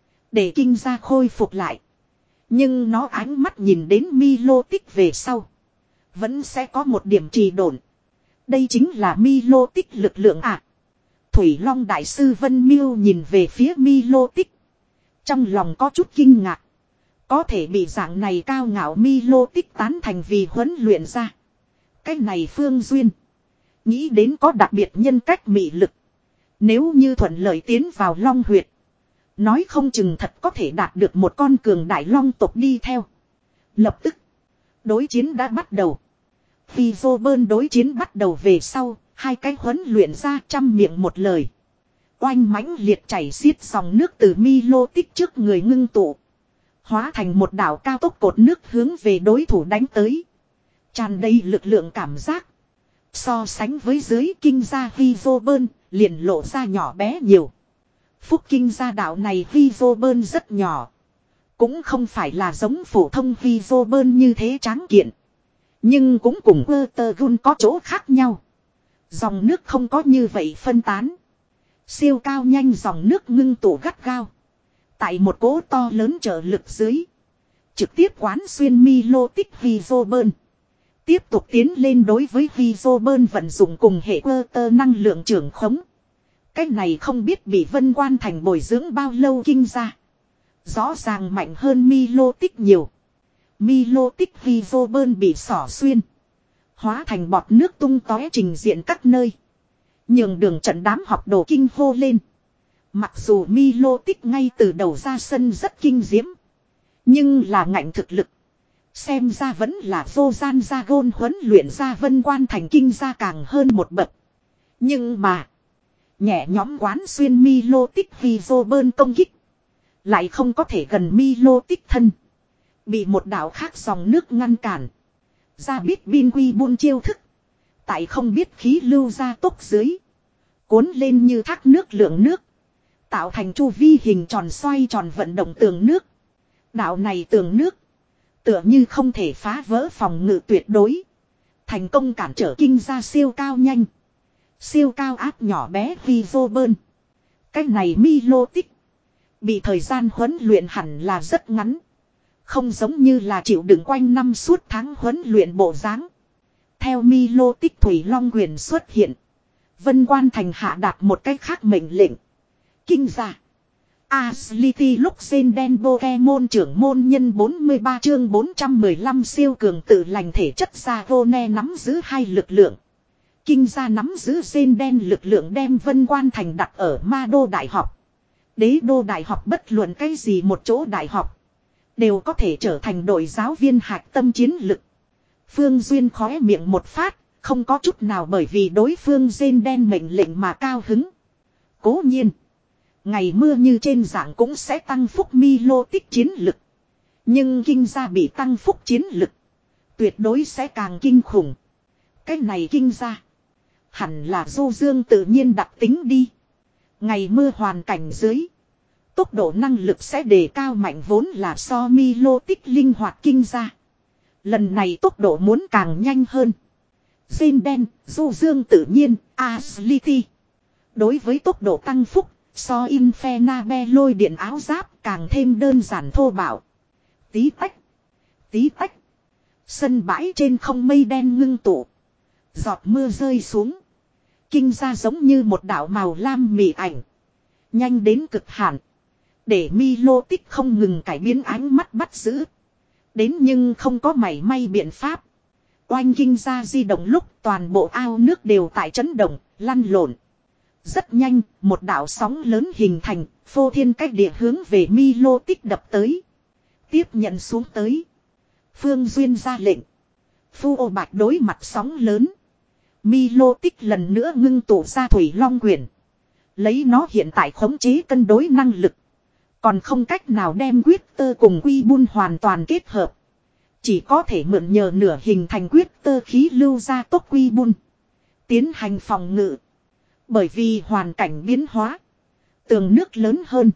Để kinh gia khôi phục lại. Nhưng nó ánh mắt nhìn đến Milotic về sau. Vẫn sẽ có một điểm trì độn. Đây chính là Milotic lực lượng ạ. À. Thủy Long Đại sư Vân Miêu nhìn về phía Milotic. Trong lòng có chút kinh ngạc. Có thể bị dạng này cao ngạo Milotic tán thành vì huấn luyện ra. Cái này Phương Duyên. Nghĩ đến có đặc biệt nhân cách mị lực. Nếu như thuận lợi tiến vào Long huyệt. Nói không chừng thật có thể đạt được một con cường đại long tộc đi theo. Lập tức. Đối chiến đã bắt đầu. Khi Zobern đối chiến bắt đầu về sau. Hai cái huấn luyện ra trăm miệng một lời. Oanh mãnh liệt chảy xiết dòng nước từ Milotic trước người ngưng tụ. Hóa thành một đảo cao tốc cột nước hướng về đối thủ đánh tới. Tràn đầy lực lượng cảm giác. So sánh với dưới kinh gia Hizobern, liền lộ ra nhỏ bé nhiều. Phúc kinh gia đạo này Hizobern rất nhỏ. Cũng không phải là giống phổ thông Hizobern như thế tráng kiện. Nhưng cũng cùng Ertugrul có chỗ khác nhau. Dòng nước không có như vậy phân tán. Siêu cao nhanh dòng nước ngưng tụ gắt gao. Tại một cỗ to lớn trợ lực dưới. Trực tiếp quán xuyên Milotic Hizobern. Tiếp tục tiến lên đối với Hizobern vận dụng cùng hệ Quơ năng lượng trưởng khống. Cái này không biết bị Vân Quan Thành bồi dưỡng bao lâu kinh ra. Rõ ràng mạnh hơn Milotic nhiều. Milotic Hizobern bị xỏ xuyên. Hóa thành bọt nước tung tóe trình diện các nơi. Nhường đường trận đám học đồ kinh hô lên. Mặc dù Milotic ngay từ đầu ra sân rất kinh diễm. Nhưng là ngạnh thực lực. Xem ra vẫn là vô gian gia gôn huấn luyện ra Vân Quan Thành kinh gia càng hơn một bậc. Nhưng mà. Nhẹ nhóm quán xuyên Milotic Hizobern công kích. Lại không có thể gần Milotic thân. Bị một đạo khác dòng nước ngăn cản. Ra biết bin quy buôn chiêu thức. Tại không biết khí lưu ra tốc dưới. Cuốn lên như thác nước lượng nước. Tạo thành chu vi hình tròn xoay tròn vận động tường nước. Đạo này tường nước. Tựa như không thể phá vỡ phòng ngự tuyệt đối. Thành công cản trở kinh gia siêu cao nhanh. Siêu cao áp nhỏ bé Hizobern. Cái này Milotic. Bị thời gian huấn luyện hẳn là rất ngắn. Không giống như là chịu đựng quanh năm suốt tháng huấn luyện bộ dáng. Theo Milotic Thủy Long quyền xuất hiện. Vân Quan Thành hạ đạt một cách khác mệnh lệnh. Kinh gia. Asliti lúc sen đen Pokemon trưởng môn nhân bốn mươi ba chương bốn trăm mười lăm siêu cường tự lành thể chất ra Rone nắm giữ hai lực lượng. Kinh gia nắm giữ sen đen lực lượng đem Vân Quan Thành đặt ở Ma Đô Đại học. Đế Đô Đại học bất luận cái gì một chỗ đại học. Đều có thể trở thành đội giáo viên hạch tâm chiến lực. Phương Duyên khóe miệng một phát. Không có chút nào bởi vì đối phương sen đen mệnh lệnh mà cao hứng. Cố nhiên. Ngày mưa như trên dạng cũng sẽ tăng phúc Milotic chiến lực. Nhưng kinh gia bị tăng phúc chiến lực. Tuyệt đối sẽ càng kinh khủng. Cái này kinh gia. Hẳn là du dương tự nhiên đặc tính đi. Ngày mưa hoàn cảnh dưới. Tốc độ năng lực sẽ đề cao mạnh vốn là so Milotic linh hoạt kinh gia. Lần này tốc độ muốn càng nhanh hơn. Gen đen, du dương tự nhiên, Asliti. Đối với tốc độ tăng phúc. So Infernabe lôi điện áo giáp càng thêm đơn giản thô bạo. Tí tách. Tí tách. Sân bãi trên không mây đen ngưng tụ. Giọt mưa rơi xuống. Kinh ra giống như một đảo màu lam mị ảnh. Nhanh đến cực hạn. Để Milotic không ngừng cải biến ánh mắt bắt giữ. Đến nhưng không có mảy may biện pháp. Oanh kinh ra di động lúc toàn bộ ao nước đều tại chấn động, lăn lộn. Rất nhanh, một đạo sóng lớn hình thành, phô thiên cách địa hướng về Milotic đập tới. Tiếp nhận xuống tới. Phương Duyên ra lệnh. Phu ô bạch đối mặt sóng lớn. Milotic lần nữa ngưng tụ ra Thủy Long Quyển. Lấy nó hiện tại khống chế cân đối năng lực. Còn không cách nào đem quyết tơ cùng quy bun hoàn toàn kết hợp. Chỉ có thể mượn nhờ nửa hình thành quyết tơ khí lưu ra tốc quy bun. Tiến hành phòng ngự. Bởi vì hoàn cảnh biến hóa. Tường nước lớn hơn.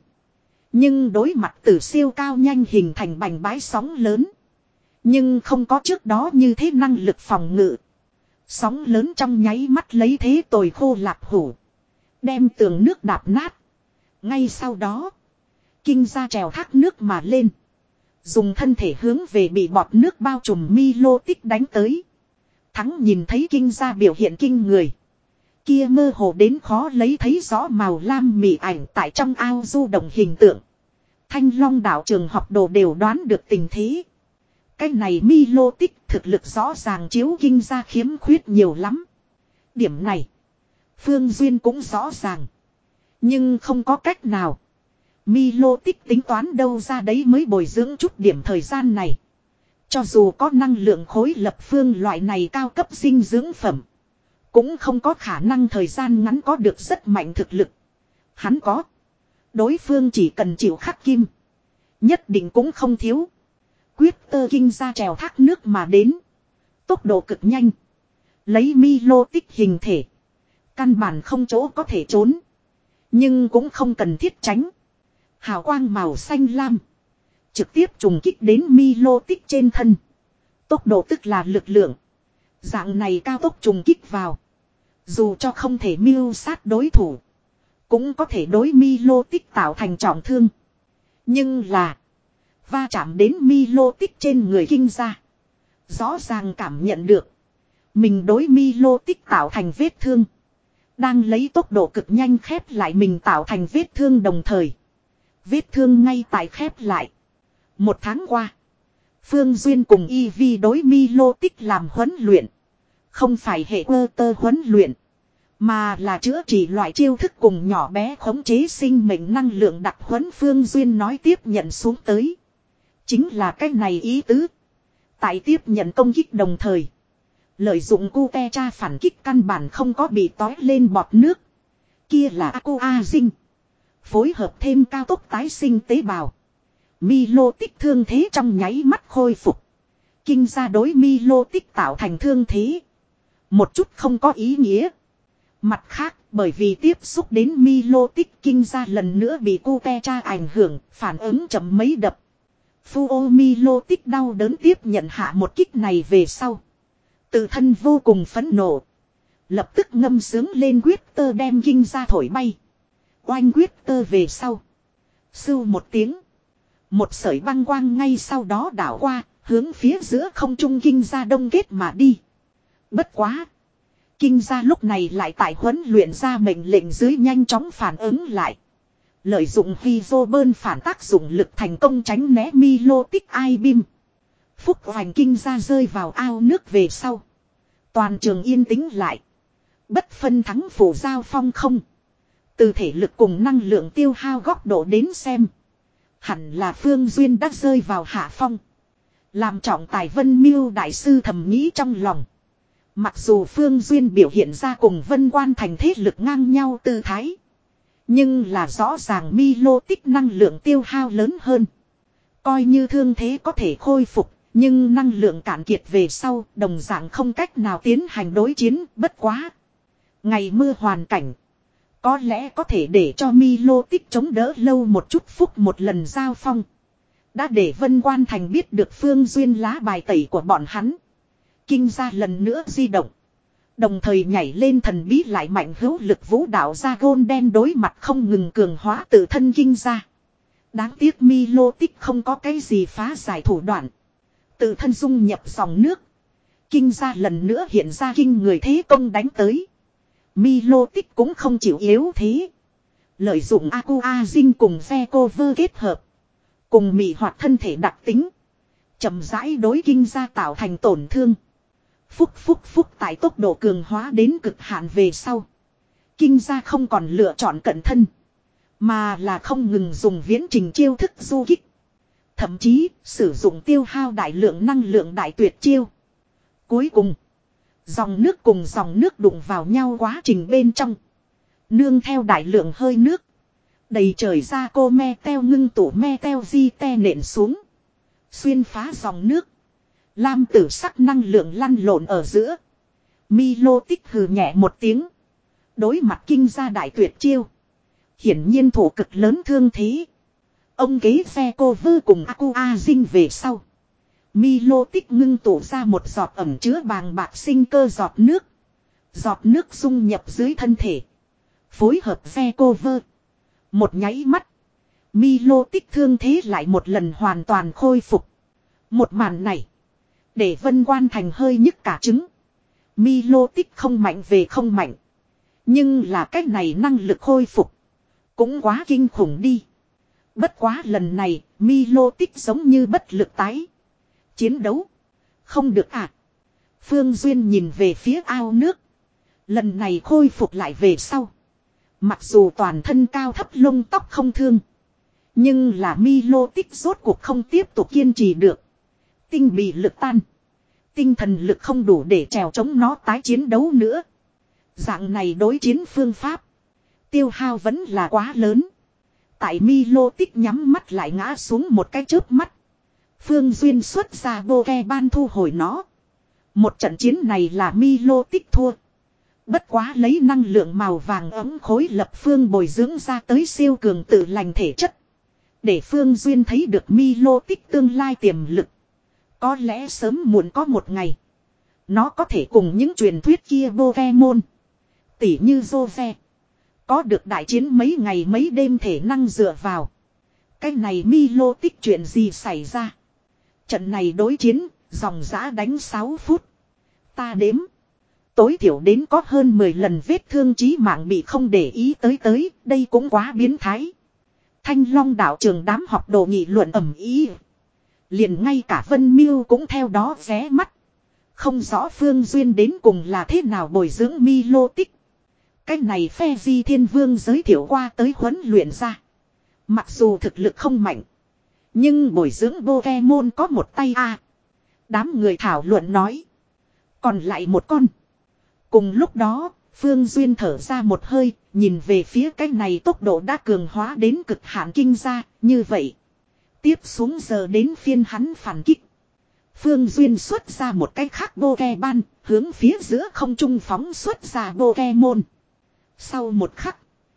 Nhưng đối mặt từ siêu cao nhanh hình thành bành bái sóng lớn. Nhưng không có trước đó như thế năng lực phòng ngự. Sóng lớn trong nháy mắt lấy thế tồi khô lạp hủ. Đem tường nước đạp nát. Ngay sau đó. Kinh ra trèo thác nước mà lên. Dùng thân thể hướng về bị bọt nước bao trùm Milotic đánh tới. Thắng nhìn thấy kinh ra biểu hiện kinh người. Kia mơ hồ đến khó lấy thấy rõ màu lam mị ảnh tại trong ao du động hình tượng. Thanh Long đảo trường học đồ đều đoán được tình thế. Cái này Milotic thực lực rõ ràng chiếu kinh ra khiếm khuyết nhiều lắm. Điểm này. Phương Duyên cũng rõ ràng. Nhưng không có cách nào. Milotic tính toán đâu ra đấy mới bồi dưỡng chút điểm thời gian này. Cho dù có năng lượng khối lập phương loại này cao cấp dinh dưỡng phẩm. Cũng không có khả năng thời gian ngắn có được rất mạnh thực lực. Hắn có. Đối phương chỉ cần chịu khắc kim. Nhất định cũng không thiếu. Quyết tơ kinh ra trèo thác nước mà đến. Tốc độ cực nhanh. Lấy Milotic hình thể. Căn bản không chỗ có thể trốn. Nhưng cũng không cần thiết tránh. Hào quang màu xanh lam. Trực tiếp trùng kích đến Milotic trên thân. Tốc độ tức là lực lượng. Dạng này cao tốc trùng kích vào. Dù cho không thể mưu sát đối thủ. Cũng có thể đối Milotic tạo thành trọng thương. Nhưng là. Va chạm đến Milotic trên người kinh ra. Rõ ràng cảm nhận được. Mình đối Milotic tạo thành vết thương. Đang lấy tốc độ cực nhanh khép lại mình tạo thành vết thương đồng thời. Vết thương ngay tại khép lại. Một tháng qua. Phương Duyên cùng y vi đối Milotic làm huấn luyện. Không phải hệ quơ tơ huấn luyện. Mà là chữa trị loại chiêu thức cùng nhỏ bé khống chế sinh mệnh năng lượng đặc huấn. Phương Duyên nói tiếp nhận xuống tới. Chính là cái này ý tứ. Tại tiếp nhận công kích đồng thời. Lợi dụng cute tra phản kích căn bản không có bị tói lên bọt nước. Kia là Aqua Dinh. Phối hợp thêm cao tốc tái sinh tế bào. Milotic thương thế trong nháy mắt khôi phục. Kinh ra đối Milotic tạo thành thương thế. Một chút không có ý nghĩa. Mặt khác, bởi vì tiếp xúc đến Milotic kinh ra lần nữa bị cute tra ảnh hưởng, phản ứng chậm mấy đập. Fuo Milotic đau đớn tiếp nhận hạ một kích này về sau. Tự thân vô cùng phẫn nộ. Lập tức ngâm sướng lên quyết tơ đem kinh ra thổi bay. Oanh quyết tơ về sau. Sưu một tiếng. Một sợi băng quang ngay sau đó đảo qua, hướng phía giữa không trung kinh ra đông kết mà đi. Bất quá. Kinh ra lúc này lại tại huấn luyện ra mệnh lệnh dưới nhanh chóng phản ứng lại. Lợi dụng Vivo bơn phản tác dụng lực thành công tránh né Milotic I-beam. Phúc hoành kinh ra rơi vào ao nước về sau. Toàn trường yên tĩnh lại. Bất phân thắng phụ giao phong không. Từ thể lực cùng năng lượng tiêu hao góc độ đến xem. Hẳn là Phương Duyên đã rơi vào hạ phong. Làm trọng tài Vân Miêu đại sư thầm nghĩ trong lòng. Mặc dù Phương Duyên biểu hiện ra cùng Vân Quan thành thế lực ngang nhau tư thái. Nhưng là rõ ràng Milotic năng lượng tiêu hao lớn hơn. Coi như thương thế có thể khôi phục. Nhưng năng lượng cạn kiệt về sau đồng dạng không cách nào tiến hành đối chiến. Bất quá. Ngày mưa hoàn cảnh. Có lẽ có thể để cho Milotic chống đỡ lâu một chút phút một lần giao phong. Đã để Vân Quan Thành biết được Phương Duyên lá bài tẩy của bọn hắn. Kinh ra lần nữa di động. Đồng thời nhảy lên thần bí lại mạnh hữu lực vũ đạo ra gôn đen đối mặt không ngừng cường hóa tự thân kinh ra. Đáng tiếc Milotic không có cái gì phá giải thủ đoạn. Tự thân dung nhập dòng nước. Kinh ra lần nữa hiện ra kinh người thế công đánh tới. Milotic cũng không chịu yếu thế. Lợi dụng Aqua Dinh cùng phe cover kết hợp. Cùng mị hoạt thân thể đặc tính. Chậm rãi đối kinh ra tạo thành tổn thương. Phúc phúc phúc tại tốc độ cường hóa đến cực hạn về sau. Kinh ra không còn lựa chọn cận thân. Mà là không ngừng dùng viễn trình chiêu thức du kích. Thậm chí sử dụng tiêu hao đại lượng năng lượng đại tuyệt chiêu. Cuối cùng. Dòng nước cùng dòng nước đụng vào nhau quá trình bên trong. Nương theo đại lượng hơi nước. Đầy trời ra cô me teo ngưng tụ me teo di te nện xuống. Xuyên phá dòng nước. Lam tử sắc năng lượng lăn lộn ở giữa. Milo tích hừ nhẹ một tiếng. Đối mặt kinh gia đại tuyệt chiêu. Hiển nhiên thủ cực lớn thương thế. Ông kế phe cô vư cùng Aku A Dinh về sau. Milo tích ngưng tụ ra một giọt ẩm chứa bàng bạc sinh cơ giọt nước. Giọt nước dung nhập dưới thân thể. Phối hợp phe cô vơ. Một nháy mắt. Milo tích thương thế lại một lần hoàn toàn khôi phục. Một màn này. Để Vân Quan Thành hơi nhức cả trứng. Milo tích không mạnh về không mạnh. Nhưng là cách này năng lực khôi phục. Cũng quá kinh khủng đi. Bất quá lần này Milo tích giống như bất lực tái. Chiến đấu. Không được à. Phương Duyên nhìn về phía ao nước. Lần này khôi phục lại về sau. Mặc dù toàn thân cao thấp lông tóc không thương. Nhưng là Milo tích rốt cuộc không tiếp tục kiên trì được. Tinh bị lực tan. Tinh thần lực không đủ để trèo chống nó tái chiến đấu nữa. Dạng này đối chiến phương pháp. Tiêu hao vẫn là quá lớn. Tại Milo tích nhắm mắt lại ngã xuống một cái chớp mắt. Phương Duyên xuất ra vô ke ban thu hồi nó. Một trận chiến này là Milo tích thua. Bất quá lấy năng lượng màu vàng ấm khối lập phương bồi dưỡng ra tới siêu cường tự lành thể chất. Để Phương Duyên thấy được Milo tích tương lai tiềm lực. Có lẽ sớm muộn có một ngày. Nó có thể cùng những truyền thuyết kia vô ve môn. Tỉ như Jose. Có được đại chiến mấy ngày mấy đêm thể năng dựa vào. Cái này Milo tích chuyện gì xảy ra. Trận này đối chiến, dòng giã đánh sáu phút. Ta đếm. Tối thiểu đến có hơn mười lần vết thương chí mạng bị không để ý tới tới, đây cũng quá biến thái. Thanh Long đạo trường đám học đồ nghị luận ầm ý. Liền ngay cả Vân Miêu cũng theo đó vé mắt. Không rõ Phương Duyên đến cùng là thế nào bồi dưỡng Milo tích. Cái này phe Di Thiên Vương giới thiệu qua tới huấn luyện ra. Mặc dù thực lực không mạnh. Nhưng bồi dưỡng Pokemon có một tay a. Đám người thảo luận nói. Còn lại một con. Cùng lúc đó, Phương Duyên thở ra một hơi, nhìn về phía cái này tốc độ đã cường hóa đến cực hạn kinh gia, như vậy. Tiếp xuống giờ đến phiên hắn phản kích. Phương Duyên xuất ra một cái khác Pokemon, hướng phía giữa không trung phóng xuất ra Pokemon. Sau một khắc,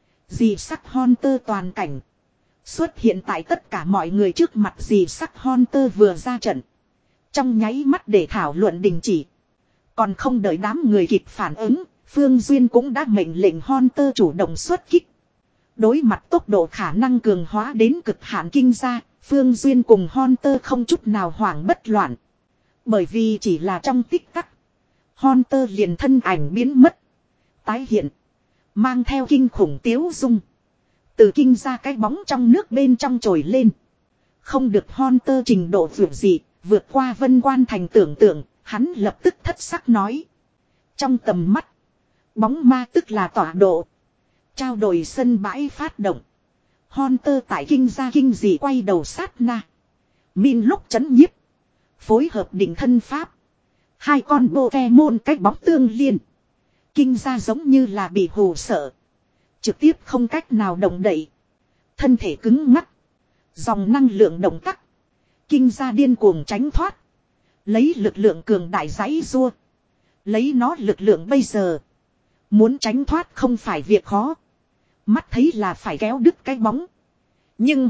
dì sắc Hunter toàn cảnh. Xuất hiện tại tất cả mọi người trước mặt dì sắc Hunter vừa ra trận. Trong nháy mắt để thảo luận đình chỉ. Còn không đợi đám người kịp phản ứng, Phương Duyên cũng đã mệnh lệnh Hunter chủ động xuất kích. Đối mặt tốc độ khả năng cường hóa đến cực hạn kinh gia, Phương Duyên cùng Hunter không chút nào hoảng bất loạn. Bởi vì chỉ là trong tích tắc, Hunter liền thân ảnh biến mất. Tái hiện, mang theo kinh khủng tiếu dung. Từ kinh ra cái bóng trong nước bên trong trồi lên. Không được Hunter trình độ vượt dị, vượt qua Vân Quan Thành tưởng tượng, hắn lập tức thất sắc nói. Trong tầm mắt, bóng ma tức là tọa độ. Trao đổi sân bãi phát động. Hunter tại kinh gia kinh dị quay đầu sát na. Min lúc chấn nhiếp. Phối hợp định thân pháp. Hai con Pokemon cách bóng tương liên. Kinh gia giống như là bị hù sợ. Trực tiếp không cách nào động đậy. Thân thể cứng ngắc. Dòng năng lượng động tắc. Kinh gia điên cuồng tránh thoát. Lấy lực lượng cường đại giãy rua. Lấy nó lực lượng bây giờ. Muốn tránh thoát không phải việc khó. Mắt thấy là phải kéo đứt cái bóng. Nhưng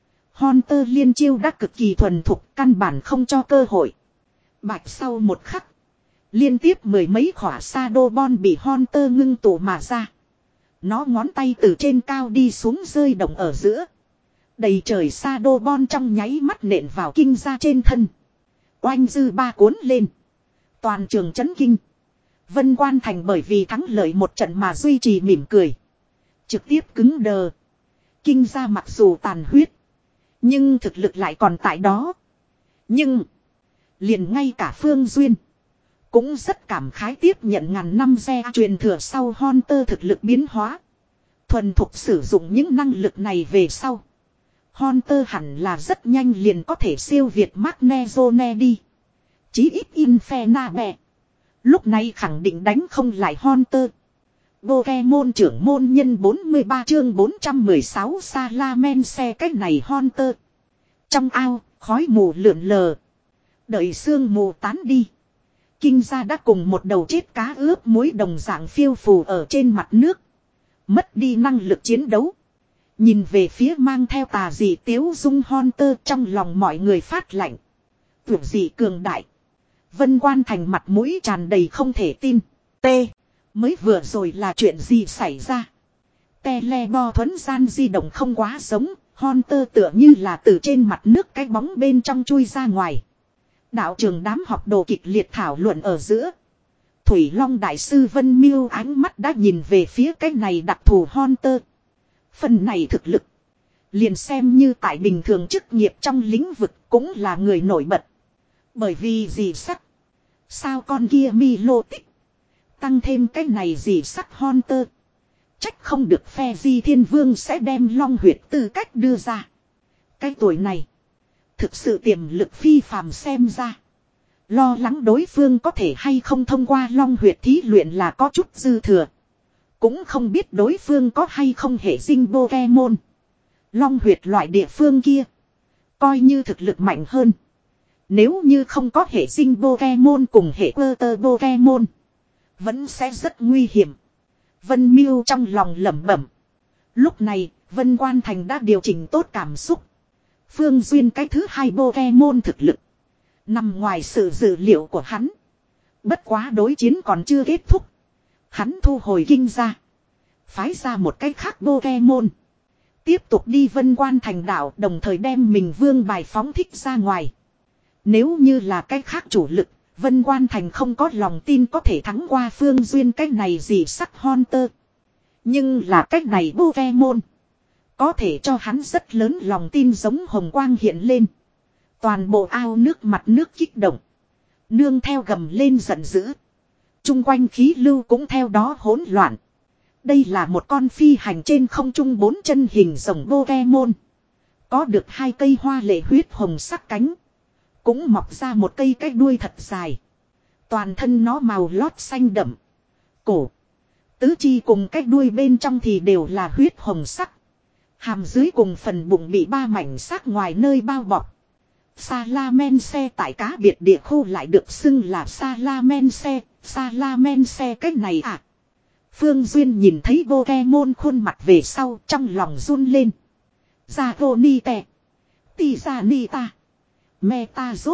Hunter liên chiêu đã cực kỳ thuần thục, căn bản không cho cơ hội. Bạch sau một khắc, liên tiếp mười mấy khỏa Shadow Ball bị Hunter ngưng tụ mà ra. Nó ngón tay từ trên cao đi xuống rơi động ở giữa. Đầy trời Shadow Ball trong nháy mắt nện vào kinh gia trên thân. Oanh dư ba cuốn lên. Toàn trường chấn kinh. Vân Quan Thành bởi vì thắng lợi một trận mà duy trì mỉm cười. Trực tiếp cứng đờ. Kinh gia mặc dù tàn huyết. Nhưng thực lực lại còn tại đó. Nhưng liền ngay cả Phương Duyên cũng rất cảm khái tiếp nhận ngàn năm xe truyền thừa sau Hunter thực lực biến hóa. Thuần thục sử dụng những năng lực này về sau. Hunter hẳn là rất nhanh liền có thể siêu việt Magnezone đi. Chí ít Infernape. Lúc này khẳng định đánh không lại Hunter. Pokemon trưởng môn nhân bốn mươi ba chương bốn trăm mười sáu Salamence cái này Hunter. Trong ao, khói mù lượn lờ. Đợi sương mù tán đi. Kinh gia đã cùng một đầu chết cá ướp muối đồng dạng phiêu phù ở trên mặt nước. Mất đi năng lực chiến đấu. Nhìn về phía mang theo tà dị tiếu dung Hunter, trong lòng mọi người phát lạnh. Tưởng dị cường đại. Vân Quan Thành mặt mũi tràn đầy không thể tin. T. Mới vừa rồi là chuyện gì xảy ra? Telebo thuấn gian di động không quá giống. Hunter tựa như là từ trên mặt nước cái bóng bên trong chui ra ngoài. Đạo trường đám học đồ kịch liệt thảo luận ở giữa. Thủy Long Đại sư Vân Miêu ánh mắt đã nhìn về phía cái này đặc thù Hunter. Phần này thực lực. Liền xem như tại bình thường chức nghiệp trong lĩnh vực cũng là người nổi bật. Bởi vì gì sắc. Sao con kia Milo tích. Tăng thêm cái này gì sắc Hunter. Trách không được phe di thiên vương sẽ đem long huyệt tư cách đưa ra. Cái tuổi này. Thực sự tiềm lực phi phàm xem ra. Lo lắng đối phương có thể hay không thông qua long huyệt thí luyện là có chút dư thừa. Cũng không biết đối phương có hay không hệ sinh Pokemon. Long huyệt loại địa phương kia. Coi như thực lực mạnh hơn. Nếu như không có hệ sinh Pokemon cùng hệ Quarter Pokemon. Vẫn sẽ rất nguy hiểm. Vân Miêu trong lòng lẩm bẩm. Lúc này, Vân Quan Thành đã điều chỉnh tốt cảm xúc. Phương Duyên cái thứ hai Pokemon thực lực. Nằm ngoài sự dự liệu của hắn. Bất quá đối chiến còn chưa kết thúc. Hắn thu hồi kinh ra. Phái ra một cách khác Pokemon. Tiếp tục đi Vân Quan Thành đảo đồng thời đem mình vương bài phóng thích ra ngoài. Nếu như là cách khác chủ lực. Vân Quan Thành không có lòng tin có thể thắng qua Phương Duyên cách này gì sắc Hunter. Nhưng là cách này Pokemon. Có thể cho hắn rất lớn lòng tin giống hồng quang hiện lên. Toàn bộ ao nước mặt nước kích động. Nương theo gầm lên giận dữ. Trung quanh khí lưu cũng theo đó hỗn loạn. Đây là một con phi hành trên không trung bốn chân hình rồng Pokemon. Có được hai cây hoa lệ huyết hồng sắc cánh. Cũng mọc ra một cây cái đuôi thật dài. Toàn thân nó màu lót xanh đậm. Cổ. Tứ chi cùng cái đuôi bên trong thì đều là huyết hồng sắc. Hàm dưới cùng phần bụng bị ba mảnh sắc ngoài nơi bao bọc. Salamence tại cá biệt địa khu lại được xưng là Salamence. Salamence cách này à. Phương Duyên nhìn thấy Pokemon khuôn mặt về sau trong lòng run lên. Zagonite. Tizanita. Metazot.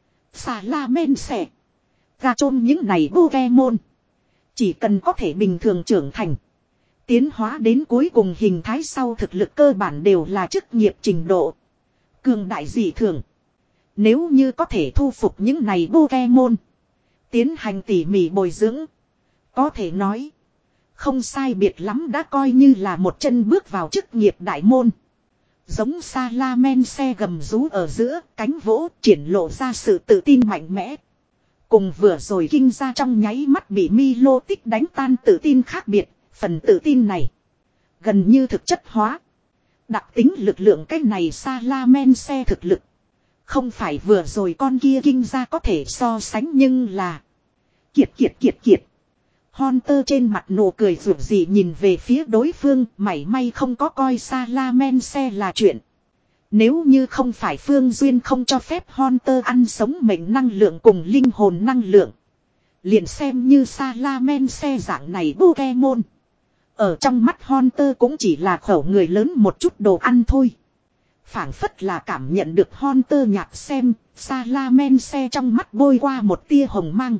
Salamence. Gà trôm những này Pokemon. Chỉ cần có thể bình thường trưởng thành. Tiến hóa đến cuối cùng hình thái sau thực lực cơ bản đều là chức nghiệp trình độ. Cường đại dị thường. Nếu như có thể thu phục những này Pokemon. Tiến hành tỉ mỉ bồi dưỡng. Có thể nói. Không sai biệt lắm đã coi như là một chân bước vào chức nghiệp đại môn. Giống Salamence gầm rú ở giữa cánh vỗ triển lộ ra sự tự tin mạnh mẽ. Cùng vừa rồi kinh ra trong nháy mắt bị Milo tích đánh tan tự tin khác biệt. Phần tự tin này. Gần như thực chất hóa. Đặc tính lực lượng cái này Salamence thực lực. Không phải vừa rồi con kia kinh ra có thể so sánh nhưng là. Kiệt kiệt kiệt kiệt. Hunter trên mặt nụ cười rủi gì nhìn về phía đối phương, mảy may không có coi Salamence là chuyện. Nếu như không phải Phương Duyên không cho phép Hunter ăn sống mệnh năng lượng cùng linh hồn năng lượng. Liền xem như Salamence dạng này Pokemon. Ở trong mắt Hunter cũng chỉ là khẩu người lớn một chút đồ ăn thôi. Phảng phất là cảm nhận được Hunter nhạt xem, Salamence trong mắt bôi qua một tia hồng mang.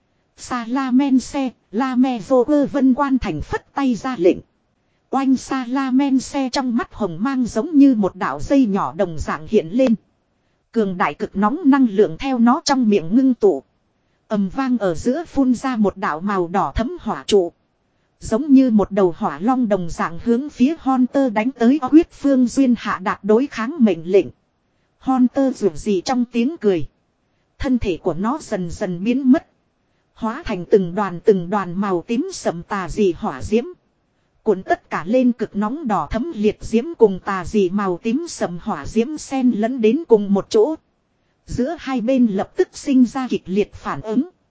Salamence, Lamevoker Vân Quan Thành phất tay ra lệnh. Oanh Salamence trong mắt hồng mang giống như một đạo dây nhỏ đồng dạng hiện lên. Cường đại cực nóng năng lượng theo nó trong miệng ngưng tụ. Ầm vang ở giữa phun ra một đạo màu đỏ thấm hỏa trụ. Giống như một đầu hỏa long đồng dạng hướng phía Hunter đánh tới huyết Phương Duyên hạ đạt đối kháng mệnh lệnh. Hunter dù gì trong tiếng cười. Thân thể của nó dần dần biến mất. Hóa thành từng đoàn từng đoàn màu tím sẫm tà dị hỏa diễm. Cuốn tất cả lên cực nóng đỏ thấm liệt diễm cùng tà dị màu tím sẫm hỏa diễm xen lẫn đến cùng một chỗ. Giữa hai bên lập tức sinh ra kịch liệt phản ứng.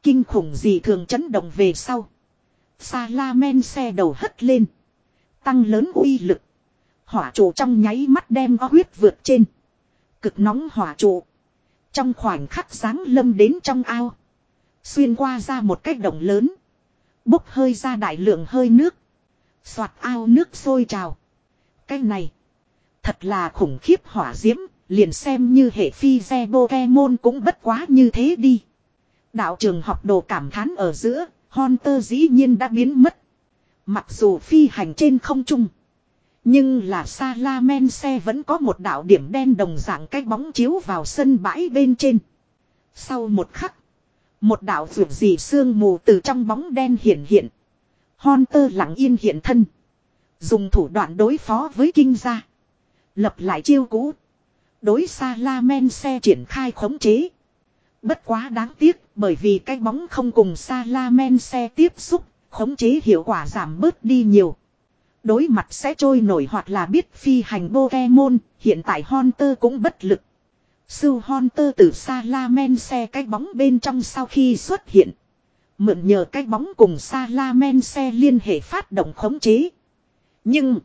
Kinh khủng gì thường chấn động về sau. Salamen xe đầu hất lên. Tăng lớn uy lực. Hỏa trụ trong nháy mắt đem o huyết vượt trên. Cực nóng hỏa trụ. Trong khoảnh khắc sáng lâm đến trong ao. Xuyên qua ra một cái động lớn. Bốc hơi ra đại lượng hơi nước. Xoạt ao nước sôi trào. Cái này. Thật là khủng khiếp hỏa diễm. Liền xem như hệ phi xe Pokemon cũng bất quá như thế đi. Đạo trường học đồ cảm thán ở giữa. Hunter dĩ nhiên đã biến mất. Mặc dù phi hành trên không trung. Nhưng là Salamen xe vẫn có một đạo điểm đen đồng dạng cái bóng chiếu vào sân bãi bên trên. Sau một khắc. Một đạo vượt dị sương mù từ trong bóng đen hiện hiện. Hunter lặng yên hiện thân. Dùng thủ đoạn đối phó với kinh gia. Lập lại chiêu cũ. Đối Salamen xe triển khai khống chế. Bất quá đáng tiếc bởi vì cái bóng không cùng Salamen xe tiếp xúc. Khống chế hiệu quả giảm bớt đi nhiều. Đối mặt sẽ trôi nổi hoặc là biết phi hành Pokemon. Hiện tại Hunter cũng bất lực. Sưu Hunter từ Salamen xe cái bóng bên trong sau khi xuất hiện. Mượn nhờ cái bóng cùng Salamen xe liên hệ phát động khống chế. Nhưng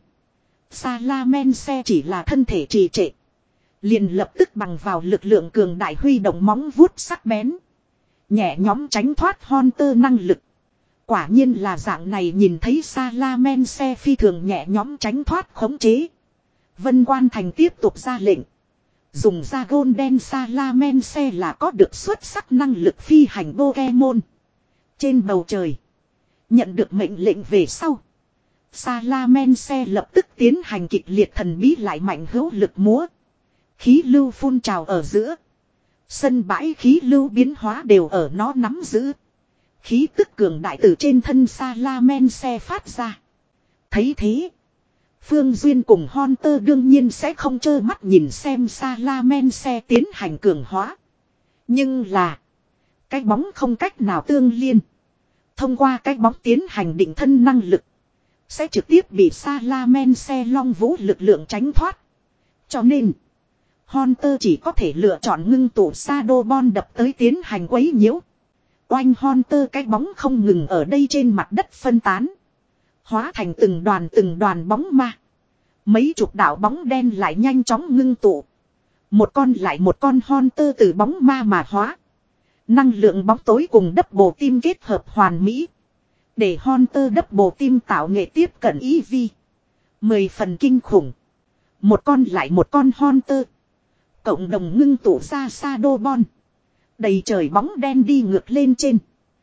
Salamen xe chỉ là thân thể trì trệ. Liền lập tức bằng vào lực lượng cường đại huy động móng vuốt sắc bén. Nhẹ nhóm tránh thoát Hunter năng lực. Quả nhiên là dạng này, nhìn thấy Salamen xe phi thường nhẹ nhóm tránh thoát khống chế. Vân Quan Thành tiếp tục ra lệnh. Dùng ra Golden Salamen xe là có được xuất sắc năng lực phi hành Pokemon. Trên bầu trời. Nhận được mệnh lệnh về sau. Salamen xe lập tức tiến hành kịch liệt thần bí lại mạnh hữu lực múa. Khí lưu phun trào ở giữa. Sân bãi khí lưu biến hóa đều ở nó nắm giữ. Khí tức cường đại từ trên thân Salamen xe phát ra. Thấy thế. Phương Duyên cùng Hunter đương nhiên sẽ không trơ mắt nhìn xem Salamen xe tiến hành cường hóa. Nhưng là. Cái bóng không cách nào tương liên. Thông qua cái bóng tiến hành định thân năng lực. Sẽ trực tiếp bị Salamen xe long vũ lực lượng tránh thoát. Cho nên. Hunter chỉ có thể lựa chọn ngưng tụ Shadow Ball đập tới tiến hành quấy nhiễu. Oanh Hunter cái bóng không ngừng ở đây trên mặt đất phân tán. Hóa thành từng đoàn từng đoàn bóng ma. Mấy chục đạo bóng đen lại nhanh chóng ngưng tụ. Một con lại một con Hunter từ bóng ma mà hóa. Năng lượng bóng tối cùng double team kết hợp hoàn mỹ. Để Hunter double team tạo nghệ tiếp cận Eevee. Mười phần kinh khủng. Một con lại một con Hunter. Cộng đồng ngưng tụ ra Shadow Ball. Đầy trời bóng đen đi ngược lên trên.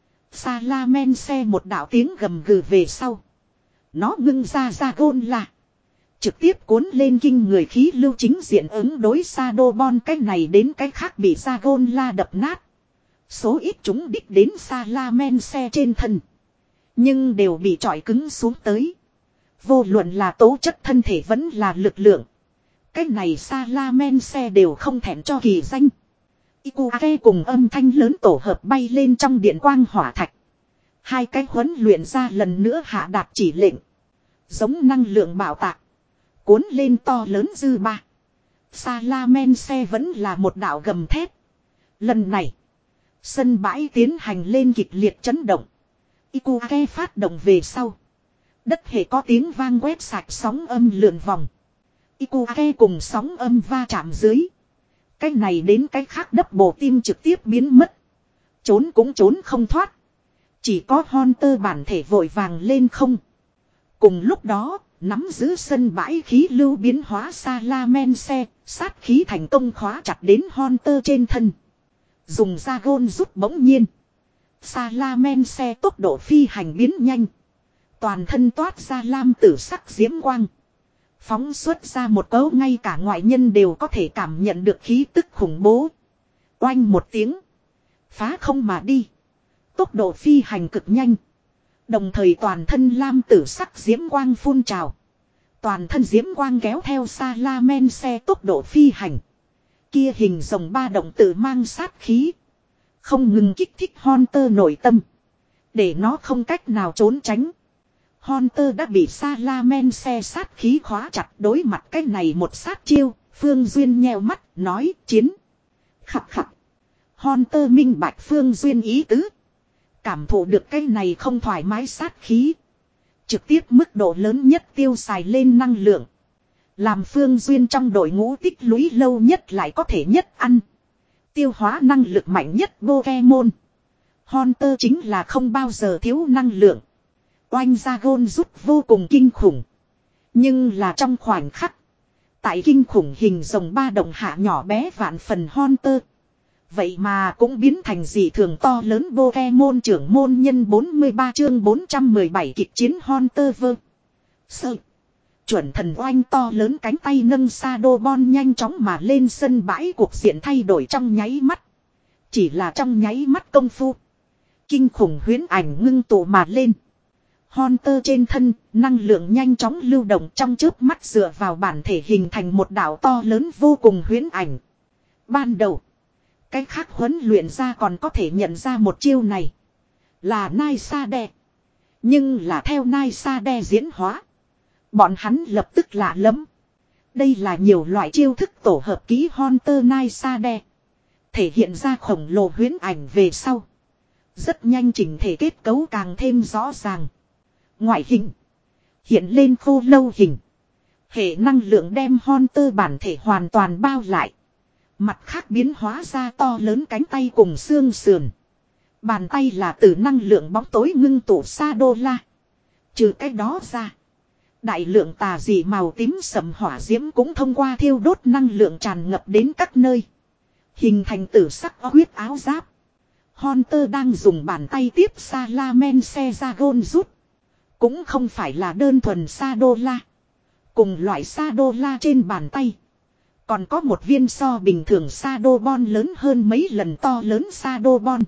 Salamen xe một đạo tiếng gầm gừ về sau. Nó ngưng ra ra gôn là. Trực tiếp cuốn lên kinh người khí lưu chính diện ứng đối Shadow Ball, cái này đến cái khác bị ra gôn la đập nát. Số ít chúng đích đến Salamen xe trên thân. Nhưng đều bị trọi cứng xuống tới. Vô luận là tố chất thân thể vẫn là lực lượng. Cái này Salamen xe đều không thèm cho kỳ danh. Ikuake cùng âm thanh lớn tổ hợp bay lên trong điện quang hỏa thạch. Hai cái huấn luyện ra lần nữa hạ đạt chỉ lệnh. Giống năng lượng bảo tạc. Cuốn lên to lớn dư ba. Salamen xe vẫn là một đạo gầm thép. Lần này. Sân bãi tiến hành lên kịch liệt chấn động. Ikuake phát động về sau. Đất hệ có tiếng vang quét sạch sóng âm lượn vòng. Ikuake cùng sóng âm va chạm dưới. Cái này đến cái khác double team trực tiếp biến mất. Trốn cũng trốn không thoát. Chỉ có Hunter bản thể vội vàng lên không. Cùng lúc đó, nắm giữ sân bãi khí lưu biến hóa Salamen xe, sát khí thành công khóa chặt đến Hunter trên thân. Dùng ra gôn giúp bỗng nhiên. Salamen xe tốc độ phi hành biến nhanh. Toàn thân toát ra lam tử sắc diễm quang. Phóng xuất ra một cấu ngay cả ngoại nhân đều có thể cảm nhận được khí tức khủng bố. Oanh một tiếng. Phá không mà đi. Tốc độ phi hành cực nhanh. Đồng thời toàn thân lam tử sắc diễm quang phun trào. Toàn thân diễm quang kéo theo Salamen xe tốc độ phi hành. Kia hình rồng ba động tự mang sát khí. Không ngừng kích thích Hunter nội tâm. Để nó không cách nào trốn tránh. Hunter đã bị Salamen xe sát khí khóa chặt, đối mặt cái này một sát chiêu. Phương Duyên nheo mắt nói chiến. Khặt khặt. Hunter minh bạch Phương Duyên ý tứ. cảm thụ được cái này không thoải mái sát khí. Trực tiếp mức độ lớn nhất tiêu xài lên năng lượng. Làm Phương Duyên trong đội ngũ tích lũy lâu nhất lại có thể nhất ăn. Tiêu hóa năng lực mạnh nhất Pokemon. Haunter chính là không bao giờ thiếu năng lượng. Oanh ra gôn rút vô cùng kinh khủng. Nhưng là trong khoảnh khắc. Tại kinh khủng hình rồng ba đồng hạ nhỏ bé vạn phần Haunter. Vậy mà cũng biến thành dị thường to lớn Pokemon trưởng môn nhân bốn mươi ba chương bốn trăm mười bảy kịch chiến Haunter vơ. Sơ. Chuẩn thần oanh to lớn cánh tay nâng Shadowball nhanh chóng mà lên sân bãi, cuộc diện thay đổi trong nháy mắt. Chỉ là trong nháy mắt công phu. Kinh khủng huyễn ảnh ngưng tụ mà lên. Haunter trên thân, năng lượng nhanh chóng lưu động trong chớp mắt dựa vào bản thể hình thành một đảo to lớn vô cùng huyễn ảnh. Ban đầu, cái khác huấn luyện ra còn có thể nhận ra một chiêu này. Là Nai Sa Đe. Nhưng là theo Nai Sa Đe diễn hóa. Bọn hắn lập tức lạ lắm. Đây là nhiều loại chiêu thức tổ hợp ký Haunter Nai Sa Đe. Thể hiện ra khổng lồ huyễn ảnh về sau. Rất nhanh chỉnh thể kết cấu càng thêm rõ ràng. Ngoại hình. Hiện lên khô lâu hình. Hệ năng lượng đem Haunter bản thể hoàn toàn bao lại. Mặt khác biến hóa ra to lớn cánh tay cùng xương sườn. Bàn tay là từ năng lượng bóng tối ngưng tụ sa đô la. Trừ cái đó ra. Đại lượng tà dị màu tím sầm hỏa diễm cũng thông qua thiêu đốt năng lượng tràn ngập đến các nơi. Hình thành tử sắc huyết áo giáp. Haunter đang dùng bàn tay tiếp Salamen xe ra gôn rút. Cũng không phải là đơn thuần sa đô la. Cùng loại sa đô la trên bàn tay. Còn có một viên so bình thường Shadowball lớn hơn mấy lần to lớn Shadowball.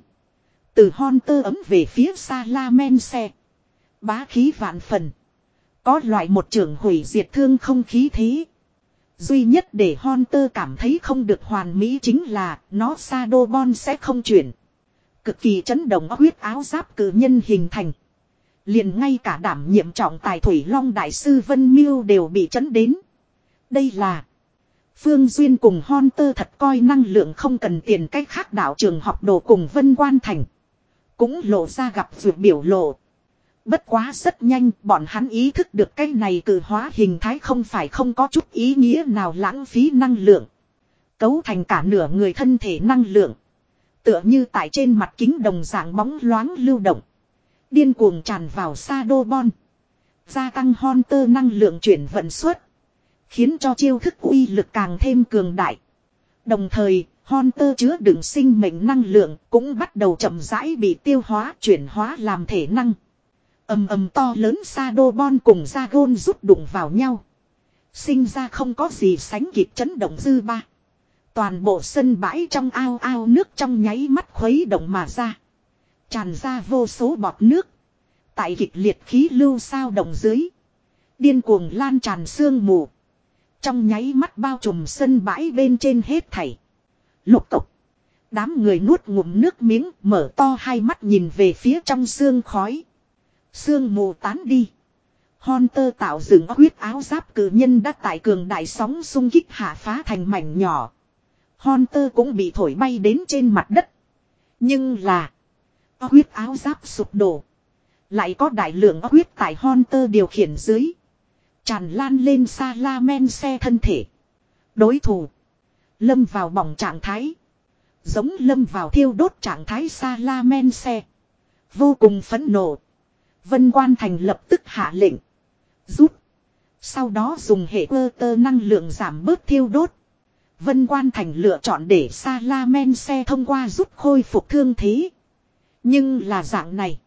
Từ Haunter ấm về phía Salamen xe. Bá khí vạn phần. Có loại một trường hủy diệt thương không khí thế. Duy nhất để Haunter cảm thấy không được hoàn mỹ chính là nó Shadowball sẽ không chuyển. Cực kỳ chấn động huyết áo giáp cử nhân hình thành. Liền ngay cả đảm nhiệm trọng tài Thủy Long Đại sư Vân Miêu đều bị chấn đến. Đây là Phương Duyên cùng Haunter thật coi năng lượng không cần tiền, cách khác đạo trường học đồ cùng Vân Quan Thành. Cũng lộ ra gặp vượt biểu lộ. Bất quá rất nhanh bọn hắn ý thức được cái này cử hóa hình thái không phải không có chút ý nghĩa nào lãng phí năng lượng. Cấu thành cả nửa người thân thể năng lượng. Tựa như tại trên mặt kính đồng dạng bóng loáng lưu động. Điên cuồng tràn vào Shadowball. Gia tăng Haunter năng lượng chuyển vận suất. Khiến cho chiêu thức uy lực càng thêm cường đại. Đồng thời, Haunter chứa đựng sinh mệnh năng lượng cũng bắt đầu chậm rãi bị tiêu hóa, chuyển hóa làm thể năng. Ầm ầm to lớn Shadowball cùng Dragon rút đụng vào nhau. Sinh ra không có gì sánh kịp chấn động dư ba. Toàn bộ sân bãi trong ao ao nước trong nháy mắt khuấy động mà ra. Tràn ra vô số bọt nước. Tại kịch liệt khí lưu sao động dưới. Điên cuồng lan tràn sương mù. Trong nháy mắt bao trùm sân bãi bên trên hết thảy. Lục cộc. Đám người nuốt ngụm nước miếng, mở to hai mắt nhìn về phía trong sương khói. Sương mù tán đi. Haunter tạo dựng huyết áo giáp cử nhân đã tại cường đại sóng xung kích hạ phá thành mảnh nhỏ. Haunter cũng bị thổi bay đến trên mặt đất. Nhưng là huyết áo giáp sụp đổ. Lại có đại lượng huyết tại Haunter điều khiển dưới. Tràn lan lên Salamen xe thân thể. Đối thủ lâm vào bỏng trạng thái. Giống lâm vào thiêu đốt trạng thái Salamen xe. Vô cùng phẫn nộ. Vân Quan Thành lập tức hạ lệnh. Rút. Sau đó dùng hệ cơ tơ năng lượng giảm bớt thiêu đốt. Vân Quan Thành lựa chọn để Salamen xe thông qua rút khôi phục thương thế. Nhưng là dạng này.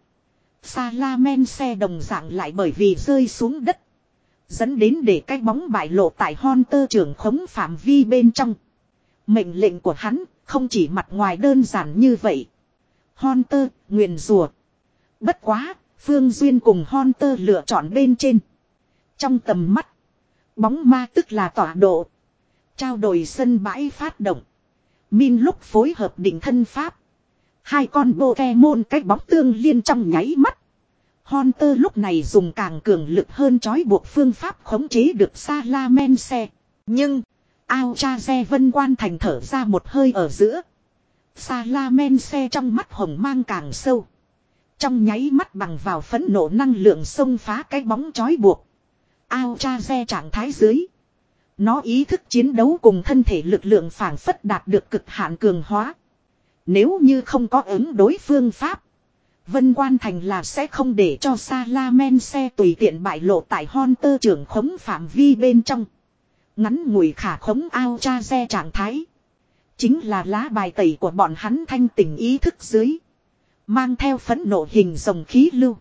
Salamen xe đồng dạng lại bởi vì rơi xuống đất. Dẫn đến để cái bóng bại lộ tại Haunter trưởng khống phạm vi bên trong. Mệnh lệnh của hắn không chỉ mặt ngoài đơn giản như vậy. Haunter, nguyền rủa. Bất quá, Phương Duyên cùng Haunter lựa chọn bên trên. Trong tầm mắt, bóng ma tức là tọa độ. Trao đổi sân bãi phát động. Min lúc phối hợp định thân pháp. Hai con Pokemon cách bóng tương liên trong nháy mắt. Haunter lúc này dùng càng cường lực hơn trói buộc phương pháp khống chế được Salamen xe. Nhưng, ao cha xe Vân Quan Thành thở ra một hơi ở giữa. Salamen xe trong mắt hồng mang càng sâu. Trong nháy mắt bằng vào phẫn nộ năng lượng xông phá cái bóng chói buộc. Ao cha xe trạng thái dưới. Nó ý thức chiến đấu cùng thân thể lực lượng phản phất đạt được cực hạn cường hóa. Nếu như không có ứng đối phương pháp. Vân Quan Thành là sẽ không để cho Salamense tùy tiện bại lộ tại Hunter trưởng khống phạm vi bên trong. Ngắn ngủi khả khống ao cha xe trạng thái. Chính là lá bài tẩy của bọn hắn thanh tỉnh ý thức dưới. Mang theo phẫn nộ hình rồng khí lưu.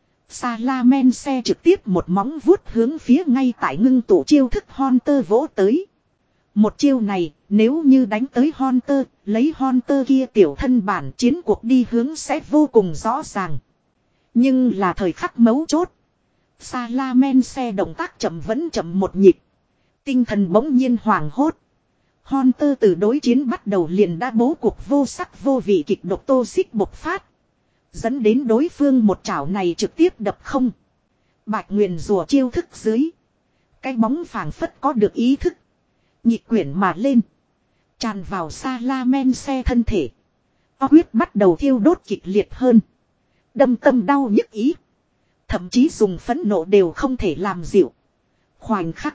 Salamense trực tiếp một móng vuốt hướng phía ngay tại ngưng tụ chiêu thức Hunter vỗ tới. Một chiêu này nếu như đánh tới Hunter, lấy Hunter kia tiểu thân bản chiến cuộc đi hướng sẽ vô cùng rõ ràng. Nhưng là thời khắc mấu chốt. Salamense động tác chậm vẫn chậm một nhịp. Tinh thần bỗng nhiên hoảng hốt. Hunter từ đối chiến bắt đầu liền đã bố cuộc vô sắc vô vị kịch độc tô xích bộc phát. Dẫn đến đối phương một chảo này trực tiếp đập không. Bạch nguyền rùa chiêu thức dưới. Cái bóng phảng phất có được ý thức. Nhị quyển mà lên. Tràn vào Salamense thân thể. Huyết bắt đầu thiêu đốt kịch liệt hơn. Đâm tâm đau nhức ý. Thậm chí dùng phẫn nộ đều không thể làm dịu. Khoảnh khắc.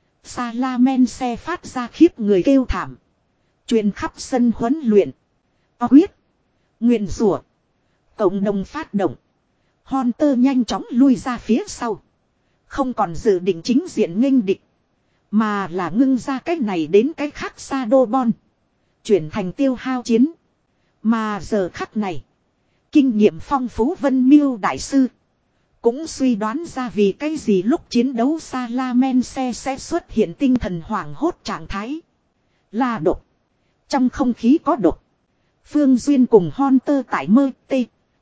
Salamense phát ra khiếp người kêu thảm. Truyền khắp sân huấn luyện. Huyết. Nguyền rủa. Cộng đồng phát động. Hunter nhanh chóng lui ra phía sau. Không còn dự định chính diện nghênh địch. Mà là ngưng ra cái này đến cái khác xa đô bon. Chuyển thành tiêu hao chiến. Mà giờ khắc này. Kinh nghiệm phong phú Vân Miêu đại sư. Cũng suy đoán ra vì cái gì lúc chiến đấu Salamense sẽ xuất hiện tinh thần hoảng hốt trạng thái. Là độc. Trong không khí có độc. Phương Duyên cùng Hunter tại mơ tê.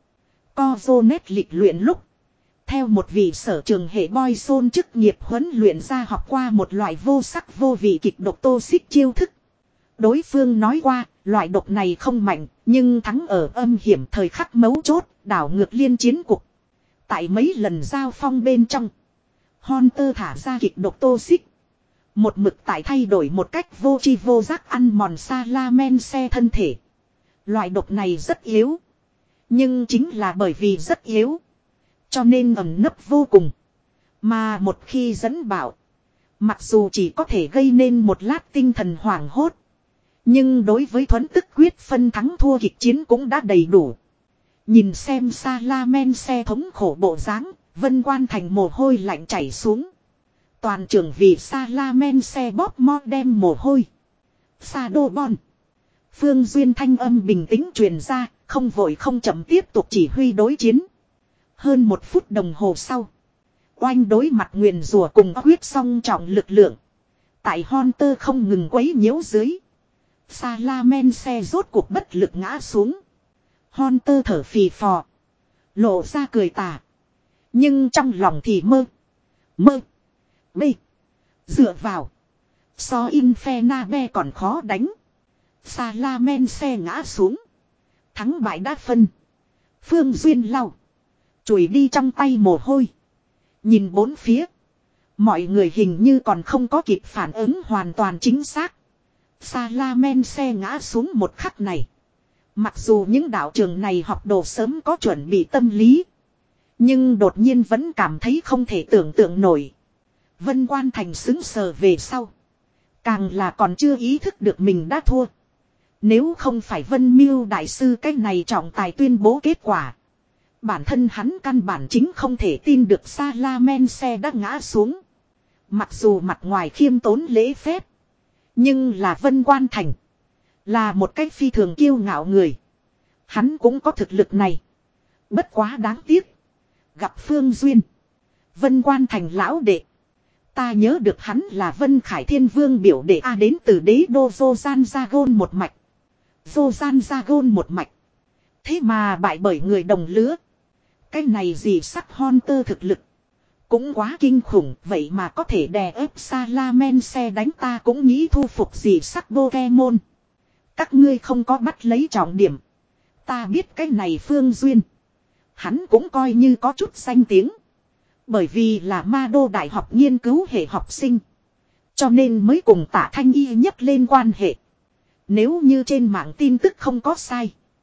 Cozonet lịch luyện lúc. Theo một vị sở trường hệ boy sôn chức nghiệp huấn luyện ra học qua một loại vô sắc vô vị kịch độc tô xích chiêu thức. Đối phương nói qua, loại độc này không mạnh, nhưng thắng ở âm hiểm thời khắc mấu chốt, đảo ngược liên chiến cục. Tại mấy lần giao phong bên trong, Hunter thả ra kịch độc tô xích. Một mực tại thay đổi một cách vô tri vô giác ăn mòn Salamense thân thể. Loại độc này rất yếu. Nhưng chính là bởi vì rất yếu. Cho nên ẩn nấp vô cùng. Mà một khi dẫn bảo. Mặc dù chỉ có thể gây nên một lát tinh thần hoảng hốt. Nhưng đối với thuẫn tức quyết phân thắng thua kịch chiến cũng đã đầy đủ. Nhìn xem Salamense thống khổ bộ dáng, Vân Quan Thành mồ hôi lạnh chảy xuống. Toàn trường vì Salamense bóp mo đem mồ hôi. Sa đô bon. Phương Duyên thanh âm bình tĩnh truyền ra, không vội không chậm tiếp tục chỉ huy đối chiến. Hơn một phút đồng hồ sau. Oanh đối mặt nguyền rùa cùng huyết song trọng lực lượng. Tại Hunter không ngừng quấy nhiễu dưới. Salamense rốt cuộc bất lực ngã xuống. Hunter thở phì phò. Lộ ra cười tà. Nhưng trong lòng thì mơ. Mơ. Bê. Dựa vào. So Infenabe còn khó đánh. Salamense ngã xuống. Thắng bại đã phân. Phương Duyên lau. Chùi đi trong tay mồ hôi. Nhìn bốn phía. Mọi người hình như còn không có kịp phản ứng hoàn toàn chính xác. Salamense ngã xuống một khắc này. Mặc dù những đạo trường này học đồ sớm có chuẩn bị tâm lý. Nhưng đột nhiên vẫn cảm thấy không thể tưởng tượng nổi. Vân Quan Thành xứng sờ về sau. Càng là còn chưa ý thức được mình đã thua. Nếu không phải Vân Miêu đại sư cái này trọng tài tuyên bố kết quả. Bản thân hắn căn bản chính không thể tin được Salamense đã ngã xuống. Mặc dù mặt ngoài khiêm tốn lễ phép. Nhưng là Vân Quan Thành. Là một cách phi thường kiêu ngạo người. Hắn cũng có thực lực này. Bất quá đáng tiếc. Gặp Phương Duyên. Vân Quan Thành lão đệ. Ta nhớ được hắn là Vân Khải Thiên Vương biểu đệ A đến từ đế đô Zojan Zagon một mạch. Zojan Zagon một mạch. Thế mà bại bởi người đồng lứa. Cái này gì sắc Hunter thực lực. Cũng quá kinh khủng. Vậy mà có thể đè ép Salamense đánh ta cũng nghĩ thu phục gì sắc Pokemon. Các ngươi không có bắt lấy trọng điểm. Ta biết cái này Phương Duyên. Hắn cũng coi như có chút danh tiếng. Bởi vì là ma đô đại học nghiên cứu hệ học sinh. Cho nên mới cùng Tạ Thanh Y nhắc lên quan hệ. Nếu như trên mạng tin tức không có sai.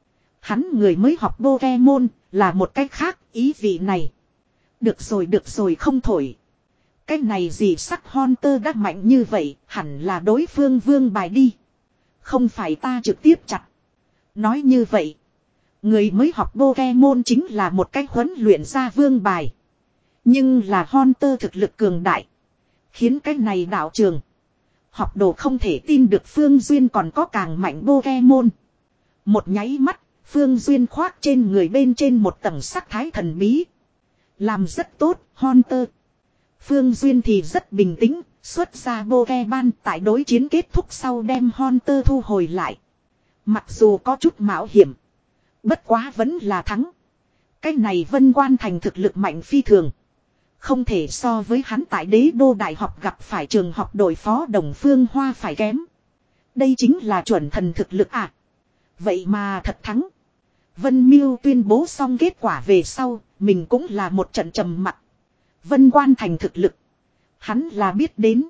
Hắn người mới học Pokemon là một cách khác ý vị này. Được rồi được rồi không thổi. Cái này gì sắc Hunter đã mạnh như vậy, hẳn là đối phương vương bài đi. Không phải ta trực tiếp chặt. Nói như vậy, người mới học Pokemon chính là một cách huấn luyện ra vương bài. Nhưng là Hunter thực lực cường đại. Khiến cái này đạo trường. Học đồ không thể tin được Phương Duyên còn có càng mạnh Pokemon. Một nháy mắt, Phương Duyên khoác trên người bên trên một tầng sắc thái thần bí. Làm rất tốt, Hunter. Phương Duyên thì rất bình tĩnh, xuất ra Pokemon tại đối chiến kết thúc sau đem Hunter thu hồi lại. Mặc dù có chút mạo hiểm, bất quá vẫn là thắng. Cái này Vân Quan Thành thực lực mạnh phi thường. Không thể so với hắn tại đế đô đại học gặp phải trường học đội phó Đồng Phương Hoa phải kém. Đây chính là chuẩn thần thực lực à. Vậy mà thật thắng. Vân Miêu tuyên bố xong kết quả về sau, mình cũng là một trận trầm mặc. Vân Quan Thành thực lực. Hắn là biết đến.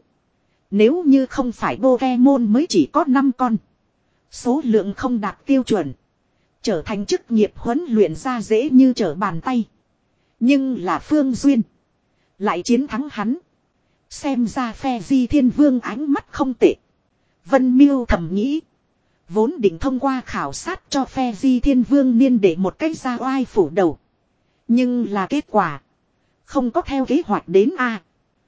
Nếu như không phải Pokemon mới chỉ có năm con. Số lượng không đạt tiêu chuẩn. Trở thành chức nghiệp huấn luyện ra dễ như trở bàn tay. Nhưng là Phương Duyên. Lại chiến thắng hắn. Xem ra phe Di Thiên Vương ánh mắt không tệ. Vân Miêu thầm nghĩ. Vốn định thông qua khảo sát cho phe Di Thiên Vương niên để một cách ra oai phủ đầu. Nhưng là kết quả. Không có theo kế hoạch đến a. À.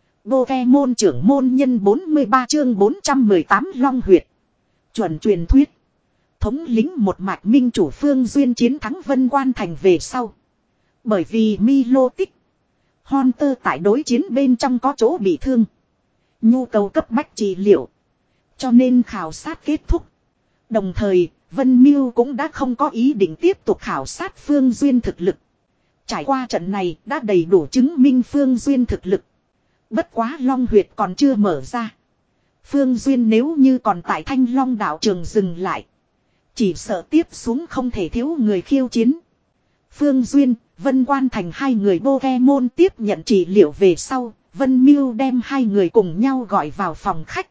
Pokemon trưởng môn nhân bốn mươi ba chương bốn trăm mười tám Long Huyệt. Chuẩn truyền thuyết. Thống lĩnh một mạch minh chủ Phương Duyên chiến thắng Vân Quan Thành về sau. Bởi vì Milo tích. Hunter tại đối chiến bên trong có chỗ bị thương. Nhu cầu cấp bách trị liệu. Cho nên khảo sát kết thúc. Đồng thời, Vân Miêu cũng đã không có ý định tiếp tục khảo sát Phương Duyên thực lực. Trải qua trận này đã đầy đủ chứng minh Phương Duyên thực lực. Bất quá Long Huyệt còn chưa mở ra. Phương Duyên nếu như còn tại Thanh Long đạo trường dừng lại. Chỉ sợ tiếp xuống không thể thiếu người khiêu chiến. Phương Duyên, Vân Quan Thành hai người Pokemon tiếp nhận trị liệu về sau. Vân Miêu đem hai người cùng nhau gọi vào phòng khách.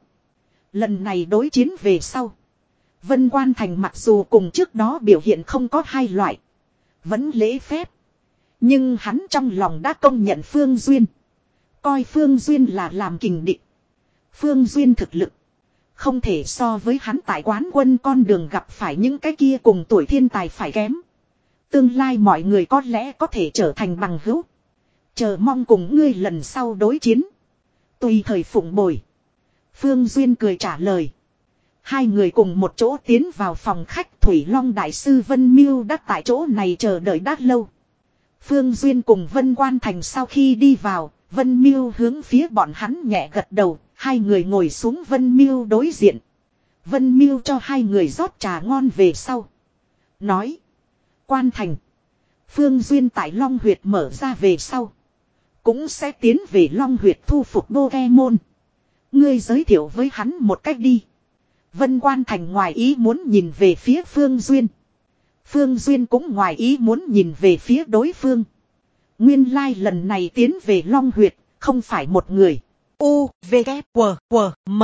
Lần này đối chiến về sau. Vân Quan Thành mặc dù cùng trước đó biểu hiện không có hai loại. Vẫn lễ phép. Nhưng hắn trong lòng đã công nhận Phương Duyên. Coi Phương Duyên là làm kình địch. Phương Duyên thực lực. Không thể so với hắn tại quán quân con đường gặp phải những cái kia cùng tuổi thiên tài phải kém. Tương lai mọi người có lẽ có thể trở thành bằng hữu. Chờ mong cùng ngươi lần sau đối chiến. Tùy thời phụng bồi. Phương Duyên cười trả lời. Hai người cùng một chỗ tiến vào phòng khách. Thủy Long Đại sư Vân Miêu đã tại chỗ này chờ đợi đã lâu. Phương Duyên cùng Vân Quan Thành sau khi đi vào. Vân Miêu hướng phía bọn hắn nhẹ gật đầu. Hai người ngồi xuống Vân Miêu đối diện. Vân Miêu cho hai người rót trà ngon về sau. Nói. Quan Thành. Phương Duyên tại Long Huyệt mở ra về sau. Cũng sẽ tiến về Long Huyệt thu phục Pokemon. Ngươi giới thiệu với hắn một cách đi. Vân Quan Thành ngoài ý muốn nhìn về phía Phương Duyên. Phương Duyên cũng ngoài ý muốn nhìn về phía đối phương. Nguyên lai lần này tiến về Long Huyệt, không phải một người. U, V, K, W, W, M.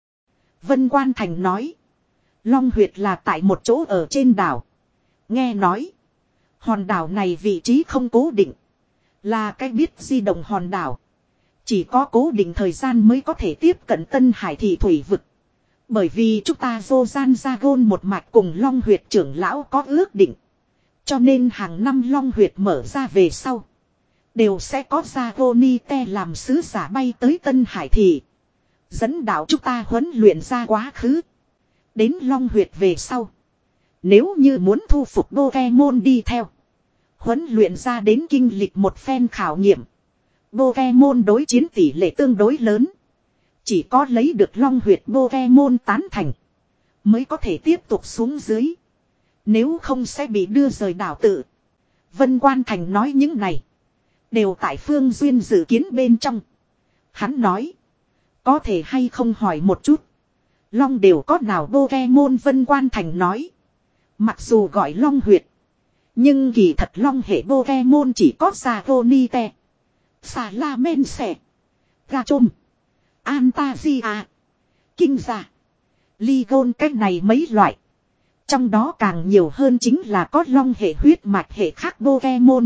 Vân Quan Thành nói. Long Huyệt là tại một chỗ ở trên đảo. Nghe nói. Hòn đảo này vị trí không cố định. Là cái biết di động hòn đảo. Chỉ có cố định thời gian mới có thể tiếp cận Tân Hải thị thủy vực. Bởi vì chúng ta vô gian ra gôn một mạch cùng Long Huyệt trưởng lão có ước định. Cho nên hàng năm Long Huyệt mở ra về sau. Đều sẽ có Zagonite làm sứ giả bay tới Tân Hải thị. Dẫn đạo chúng ta huấn luyện ra quá khứ. Đến Long Huyệt về sau. Nếu như muốn thu phục Pokemon đi theo. Huấn luyện ra đến kinh lịch một phen khảo nghiệm. Pokemon đối chiến tỷ lệ tương đối lớn. Chỉ có lấy được Long Huyệt Pokemon tán thành. Mới có thể tiếp tục xuống dưới. Nếu không sẽ bị đưa rời đảo tự. Vân Quan Thành nói những này. Đều tại Phương Duyên dự kiến bên trong. Hắn nói. Có thể hay không hỏi một chút. Long đều có nào Pokemon Vân Quan Thành nói. Mặc dù gọi Long Huyệt. Nhưng kỳ thật Long hệ Pokemon chỉ có Zagonite. Salamence. Gachom. Antasia. Kinh giả. Ligon cách này mấy loại. Trong đó càng nhiều hơn chính là có long hệ huyết mạch hệ khác Pokemon.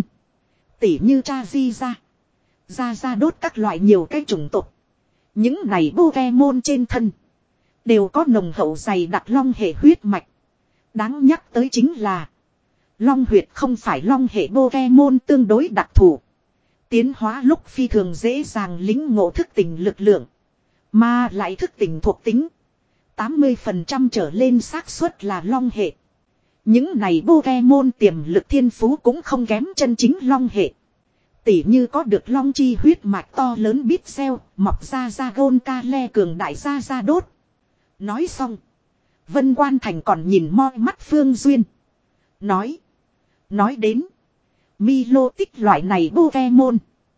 Tỉ như Charizard, Gyarados các loại nhiều cái chủng tộc. Những này Pokemon trên thân đều có nồng hậu dày đặc long hệ huyết mạch. Đáng nhắc tới chính là long huyết không phải long hệ Pokemon tương đối đặc thù. Tiến hóa lúc phi thường dễ dàng lĩnh ngộ thức tỉnh lực lượng. Mà lại thức tỉnh thuộc tính tám mươi phần trăm trở lên xác suất là long hệ. Những này Pokemon tiềm lực thiên phú cũng không kém chân chính long hệ. Tỉ như có được long chi huyết mạch to lớn bít xeo, mọc ra ra gôn ca le cường đại ra ra đốt. Nói xong, Vân Quan Thành còn nhìn moi mắt Phương Duyên. Nói, nói đến, Milo tích loại này Pokemon.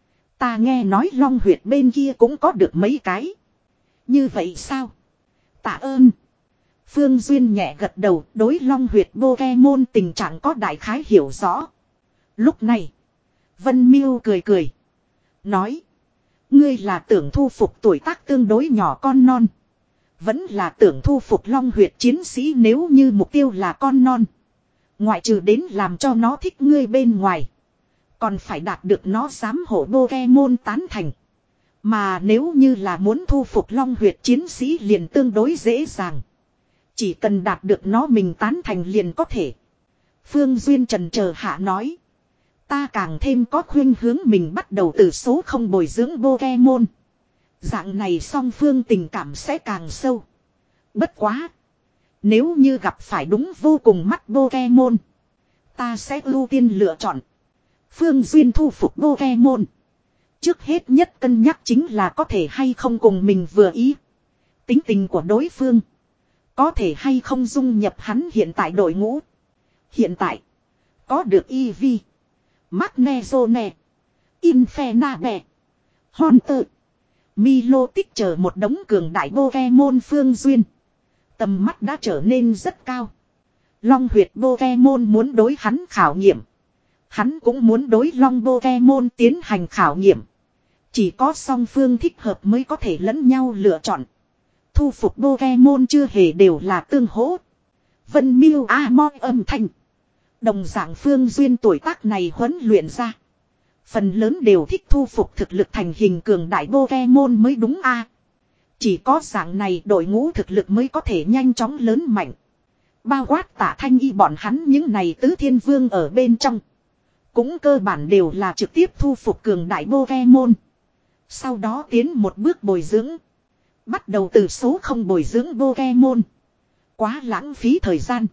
Ta nghe nói long huyệt bên kia cũng có được mấy cái. Như vậy sao? Tạ ơn. Phương Duyên nhẹ gật đầu, đối long huyệt Pokemon tình trạng có đại khái hiểu rõ. Lúc này, Vân Miêu cười cười. Nói, ngươi là tưởng thu phục tuổi tác tương đối nhỏ con non. Vẫn là tưởng thu phục long huyệt chiến sĩ nếu như mục tiêu là con non. Ngoại trừ đến làm cho nó thích ngươi bên ngoài. Còn phải đạt được nó dám hộ Pokemon tán thành. Mà nếu như là muốn thu phục long huyệt chiến sĩ liền tương đối dễ dàng. Chỉ cần đạt được nó mình tán thành liền có thể. Phương Duyên trần chờ hạ nói. Ta càng thêm có khuynh hướng mình bắt đầu từ số không bồi dưỡng Pokemon. Dạng này song phương tình cảm sẽ càng sâu. Bất quá. Nếu như gặp phải đúng vô cùng mắt Pokemon. Ta sẽ ưu tiên lựa chọn. Phương Duyên thu phục Pokemon. Trước hết nhất cân nhắc chính là có thể hay không cùng mình vừa ý. Tính tình của đối phương. Có thể hay không dung nhập hắn hiện tại đội ngũ. Hiện tại. Có được Eevee. Magnezone. Infernape. Haunter. Milotic chờ một đống cường đại Pokemon Phương Duyên. Tầm mắt đã trở nên rất cao. Long huyệt Pokemon muốn đối hắn khảo nghiệm. Hắn cũng muốn đối long Pokemon tiến hành khảo nghiệm. Chỉ có song phương thích hợp mới có thể lẫn nhau lựa chọn. Thu phục Pokemon chưa hề đều là tương hỗ. Vân Miêu A Mo âm thanh. Đồng dạng Phương Duyên tuổi tác này huấn luyện ra. Phần lớn đều thích thu phục thực lực thành hình cường đại Pokemon mới đúng a. Chỉ có dạng này đội ngũ thực lực mới có thể nhanh chóng lớn mạnh. Bao quát Tạ Thanh Y bọn hắn những này tứ thiên vương ở bên trong. Cũng cơ bản đều là trực tiếp thu phục cường đại Pokemon. Sau đó tiến một bước bồi dưỡng. Bắt đầu từ số không bồi dưỡng Pokemon. Quá lãng phí thời gian.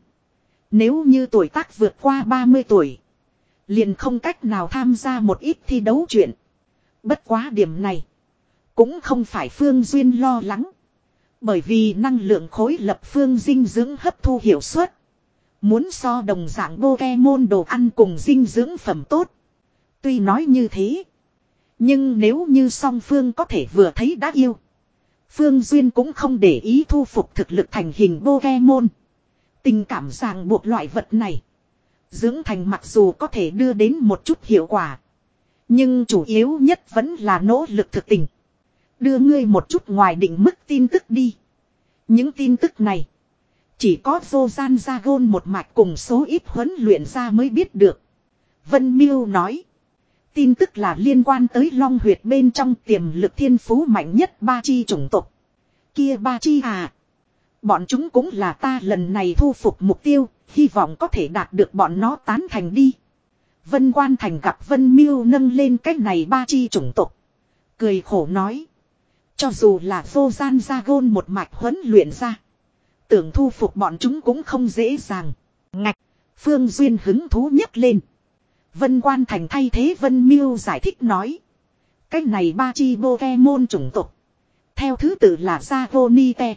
Nếu như tuổi tác vượt qua ba mươi tuổi. Liền không cách nào tham gia một ít thi đấu chuyện. Bất quá điểm này. Cũng không phải Phương Duyên lo lắng. Bởi vì năng lượng khối lập phương dinh dưỡng hấp thu hiệu suất. Muốn so đồng dạng Pokemon đồ ăn cùng dinh dưỡng phẩm tốt. Tuy nói như thế. Nhưng nếu như song phương có thể vừa thấy đã yêu. Phương Duyên cũng không để ý thu phục thực lực thành hình Pokemon. Tình cảm ràng buộc loại vật này. Dưỡng thành mặc dù có thể đưa đến một chút hiệu quả. Nhưng chủ yếu nhất vẫn là nỗ lực thực tình. Đưa ngươi một chút ngoài định mức tin tức đi. Những tin tức này. Chỉ có Zojan Zagon một mạch cùng số ít huấn luyện ra mới biết được. Vân Miêu nói. Tin tức là liên quan tới long huyệt bên trong tiềm lực thiên phú mạnh nhất ba chi chủng tộc. Kia ba chi à. Bọn chúng cũng là ta lần này thu phục mục tiêu. Hy vọng có thể đạt được bọn nó tán thành đi. Vân Quan Thành gặp Vân Miêu nâng lên cách này ba chi chủng tộc. Cười khổ nói. Cho dù là Zojan Zagon một mạch huấn luyện ra. Tưởng thu phục bọn chúng cũng không dễ dàng. Ngạch. Phương Duyên hứng thú nhấc lên. Vân Quan Thành thay thế Vân Miêu giải thích nói. Cách này ba chi Pokemon chủng tộc. Theo thứ tự là Zagonite.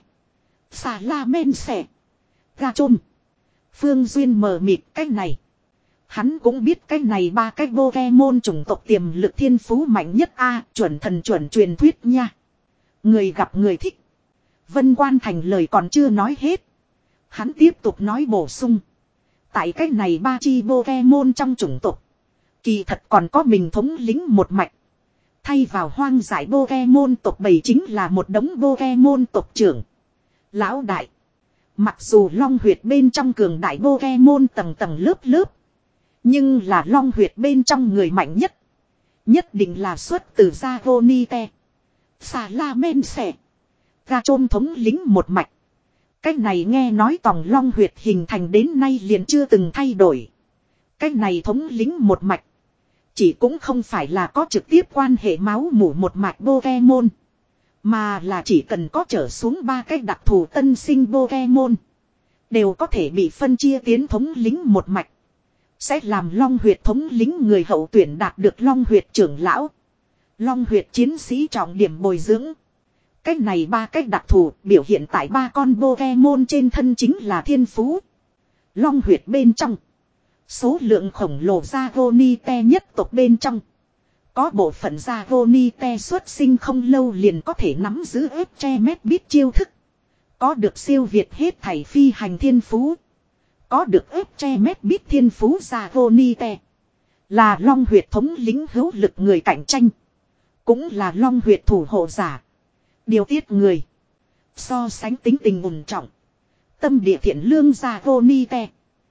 Salamense. Gachom. Phương Duyên mờ mịt cách này. Hắn cũng biết cách này ba cách Pokemon chủng tộc tiềm lực thiên phú mạnh nhất a, chuẩn thần chuẩn truyền thuyết nha. Người gặp người thích. Vân Quan Thành lời còn chưa nói hết. Hắn tiếp tục nói bổ sung. Tại cách này ba chi Pokemon trong chủng tộc. Kỳ thật còn có mình thống lĩnh một mạch. Thay vào hoang dại Pokemon tộc bầy chính là một đống Pokemon tộc trưởng. Lão đại. Mặc dù long huyệt bên trong cường đại Pokemon tầng tầng lớp lớp. Nhưng là long huyệt bên trong người mạnh nhất. Nhất định là xuất từ Dragonite. Salamence. Gachom thống lĩnh một mạch. Cách này nghe nói tòng long huyệt hình thành đến nay liền chưa từng thay đổi. Cách này thống lĩnh một mạch. Chỉ cũng không phải là có trực tiếp quan hệ máu mủ một mạch Pokemon. Mà là chỉ cần có trở xuống ba cách đặc thù tân sinh Pokemon. Đều có thể bị phân chia tiến thống lĩnh một mạch. Sẽ làm long huyệt thống lĩnh người hậu tuyển đạt được long huyệt trưởng lão. Long huyệt chiến sĩ trọng điểm bồi dưỡng. Cách này ba cách đặc thù biểu hiện tại ba con Pokemon trên thân chính là thiên phú. Long huyệt bên trong. Số lượng khổng lồ Dragonite nhất tộc bên trong. Có bộ phận Dragonite xuất sinh không lâu liền có thể nắm giữ ép che mét biết chiêu thức. Có được siêu việt hết thảy phi hành thiên phú. Có được ép che mét biết thiên phú Dragonite. Là long huyệt thống lĩnh hữu lực người cạnh tranh. Cũng là long huyệt thủ hộ giả. Điều tiết người. So sánh tính tình ổn trọng. Tâm địa thiện lương Dragonite.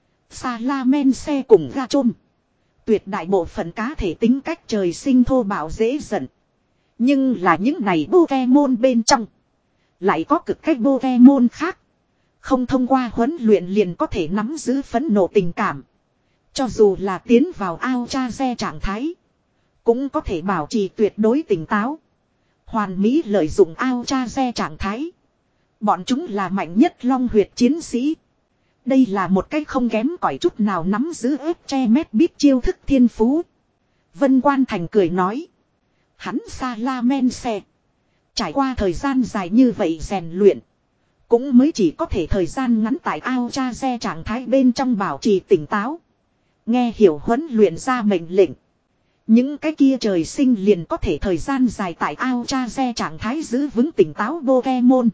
Salamence cùng Gachom. Tuyệt đại bộ phận cá thể tính cách trời sinh thô bạo dễ giận. Nhưng là những này Pokemon bên trong. Lại có cực cách Pokemon khác. Không thông qua huấn luyện liền có thể nắm giữ phẫn nộ tình cảm. Cho dù là tiến vào Ultra Ge trạng thái. Cũng có thể bảo trì tuyệt đối tỉnh táo. Hoàn mỹ lợi dụng Ultra Ge trạng thái. Bọn chúng là mạnh nhất long huyệt chiến sĩ. Đây là một cái không kém cỏi chút nào nắm giữ ép che mét biết chiêu thức thiên phú. Vân Quan Thành cười nói. Hắn Salamence. Trải qua thời gian dài như vậy rèn luyện. Cũng mới chỉ có thể thời gian ngắn tại Ultra Ge trạng thái bên trong bảo trì tỉnh táo. Nghe hiểu huấn luyện ra mệnh lệnh. Những cái kia trời sinh liền có thể thời gian dài tại Ultra Ge trạng thái giữ vững tỉnh táo Pokemon.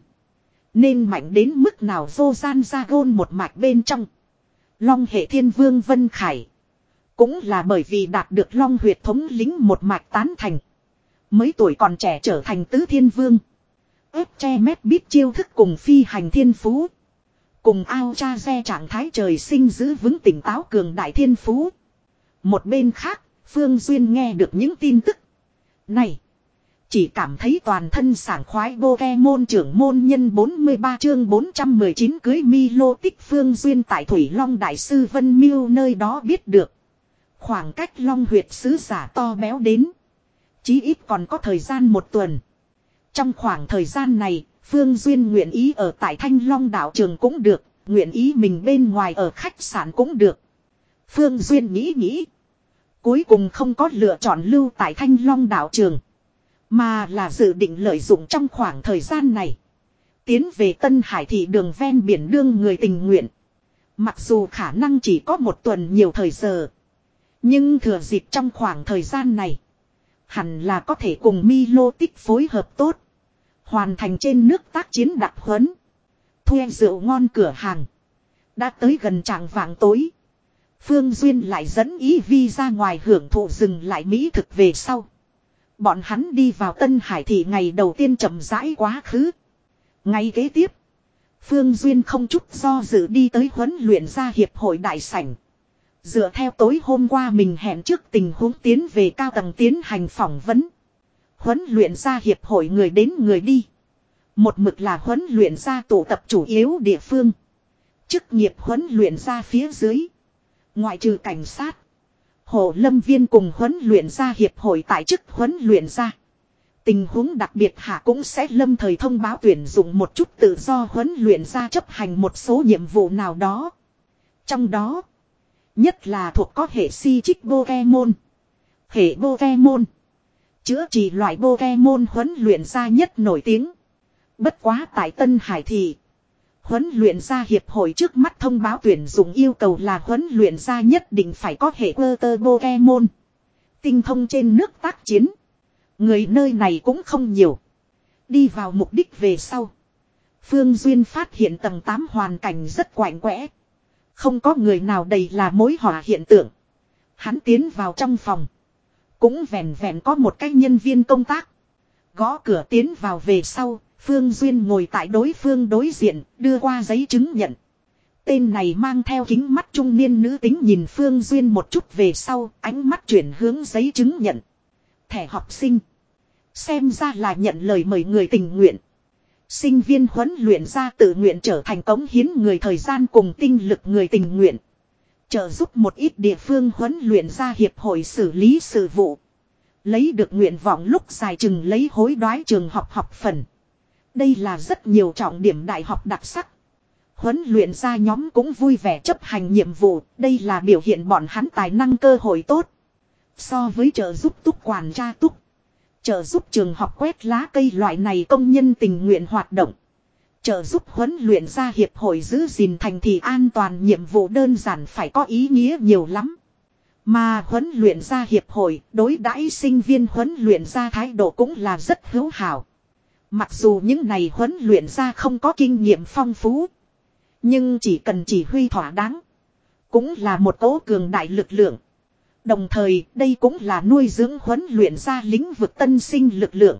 Nên mạnh đến mức nào vô gian ra gôn một mạch bên trong. Long hệ thiên vương Vân Khải. Cũng là bởi vì đạt được long huyệt thống lĩnh một mạch tán thành. Mới tuổi còn trẻ trở thành tứ thiên vương. Ép che mét biết chiêu thức cùng phi hành thiên phú. Cùng Ultra Ge trạng thái trời sinh giữ vững tỉnh táo cường đại thiên phú. Một bên khác, Phương Duyên nghe được những tin tức này. Chỉ cảm thấy toàn thân sảng khoái. Pokemon trưởng môn nhân bốn mươi ba chương bốn trăm mười chín cưới Milo tích. Phương Duyên tại Thủy Long Đại sư Vân Miêu nơi đó biết được. Khoảng cách long huyệt sứ giả to béo đến. Chí ít còn có thời gian một tuần. Trong khoảng thời gian này, Phương Duyên nguyện ý ở tại Thanh Long Đạo trường cũng được. Nguyện ý mình bên ngoài ở khách sạn cũng được. Phương Duyên nghĩ nghĩ. Cuối cùng không có lựa chọn lưu tại Thanh Long Đạo trường. Mà là dự định lợi dụng trong khoảng thời gian này. Tiến về Tân Hải thị đường ven biển đương người tình nguyện. Mặc dù khả năng chỉ có một tuần nhiều thời giờ. Nhưng thừa dịp trong khoảng thời gian này. Hẳn là có thể cùng Milo tích phối hợp tốt. Hoàn thành trên nước tác chiến đặc huấn. Thuê rượu ngon cửa hàng. Đã tới gần trạng vạng tối. Phương Duyên lại dẫn Ý Vi ra ngoài hưởng thụ dừng lại mỹ thực về sau. Bọn hắn đi vào Tân Hải thị ngày đầu tiên chậm rãi quá khứ. Ngày kế tiếp. Phương Duyên không chút do dự đi tới huấn luyện gia hiệp hội đại sảnh. Dựa theo tối hôm qua mình hẹn trước tình huống tiến về cao tầng tiến hành phỏng vấn. Huấn luyện gia hiệp hội người đến người đi. Một mực là huấn luyện gia tụ tập chủ yếu địa phương. Chức nghiệp huấn luyện gia phía dưới. Ngoại trừ cảnh sát. Hồ lâm viên cùng huấn luyện gia hiệp hội tại chức huấn luyện gia. Tình huống đặc biệt hạ cũng sẽ lâm thời thông báo tuyển dụng một chút tự do huấn luyện gia chấp hành một số nhiệm vụ nào đó. Trong đó. Nhất là thuộc có hệ si trích Pokemon. Hệ Pokemon. Chữa trị loại Pokemon huấn luyện gia nhất nổi tiếng. Bất quá tại Tân Hải thị. Huấn luyện gia hiệp hội trước mắt thông báo tuyển dụng yêu cầu là huấn luyện gia nhất định phải có hệ cơ tơ Pokemon. Tinh thông trên nước tác chiến. Người nơi này cũng không nhiều. Đi vào mục đích về sau. Phương Duyên phát hiện tầng tám hoàn cảnh rất quạnh quẽ. Không có người nào đầy là mối họa hiện tượng. Hắn tiến vào trong phòng. Cũng vẹn vẹn có một cái nhân viên công tác. Gõ cửa tiến vào về sau. Phương Duyên ngồi tại đối phương đối diện, đưa qua giấy chứng nhận. Tên này mang theo kính mắt trung niên nữ tính nhìn Phương Duyên một chút về sau, ánh mắt chuyển hướng giấy chứng nhận. Thẻ học sinh. Xem ra là nhận lời mời người tình nguyện. Sinh viên huấn luyện ra tự nguyện trở thành cống hiến người thời gian cùng tinh lực người tình nguyện. Trợ giúp một ít địa phương huấn luyện ra hiệp hội xử lý sự vụ. Lấy được nguyện vọng lúc dài chừng lấy hối đoái trường học học phần. Đây là rất nhiều trọng điểm đại học đặc sắc. Huấn luyện ra nhóm cũng vui vẻ chấp hành nhiệm vụ. Đây là biểu hiện bọn hắn tài năng cơ hội tốt. So với trợ giúp túc quản tra túc. Trợ giúp trường học quét lá cây loại này công nhân tình nguyện hoạt động. Trợ giúp huấn luyện ra hiệp hội giữ gìn thành thị an toàn nhiệm vụ đơn giản phải có ý nghĩa nhiều lắm. Mà huấn luyện ra hiệp hội đối đãi sinh viên huấn luyện ra thái độ cũng là rất hữu hảo. Mặc dù những này huấn luyện ra không có kinh nghiệm phong phú. Nhưng chỉ cần chỉ huy thỏa đáng. Cũng là một cỗ cường đại lực lượng. Đồng thời đây cũng là nuôi dưỡng huấn luyện ra lĩnh vực tân sinh lực lượng.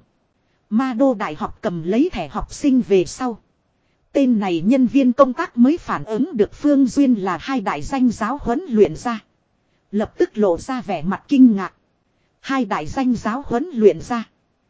Ma Đô Đại học cầm lấy thẻ học sinh về sau. Tên này nhân viên công tác mới phản ứng được Phương Duyên là hai đại danh giáo huấn luyện ra. Lập tức lộ ra vẻ mặt kinh ngạc. Hai đại danh giáo huấn luyện ra.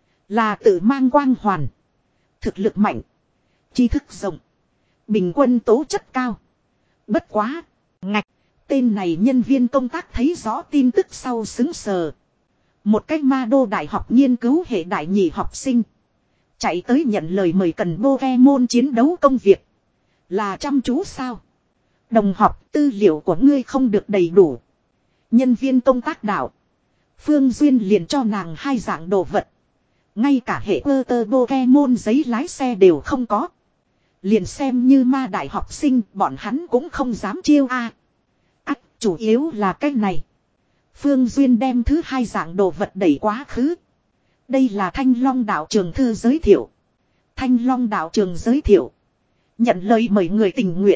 Là tự mang quang hoàn. Thực lực mạnh. Tri thức rộng. Bình quân tố chất cao. Bất quá. Ngạch. Tên này nhân viên công tác thấy rõ tin tức sau xứng sờ. Một cách Ma Đô Đại học nghiên cứu hệ đại nhị học sinh. Chạy tới nhận lời mời cần Pokemon chiến đấu công việc. Là chăm chú sao? Đồng học tư liệu của ngươi không được đầy đủ. Nhân viên công tác đạo. Phương Duyên liền cho nàng hai dạng đồ vật. Ngay cả hệ ơ tơ Pokemon giấy lái xe đều không có. Liền xem như ma đại học sinh bọn hắn cũng không dám chiêu a. Ách chủ yếu là cái này. Phương Duyên đem thứ hai dạng đồ vật đẩy quá khứ. Đây là Thanh Long đạo trường thư giới thiệu. Thanh Long đạo trường giới thiệu. Nhận lời mời người tình nguyện.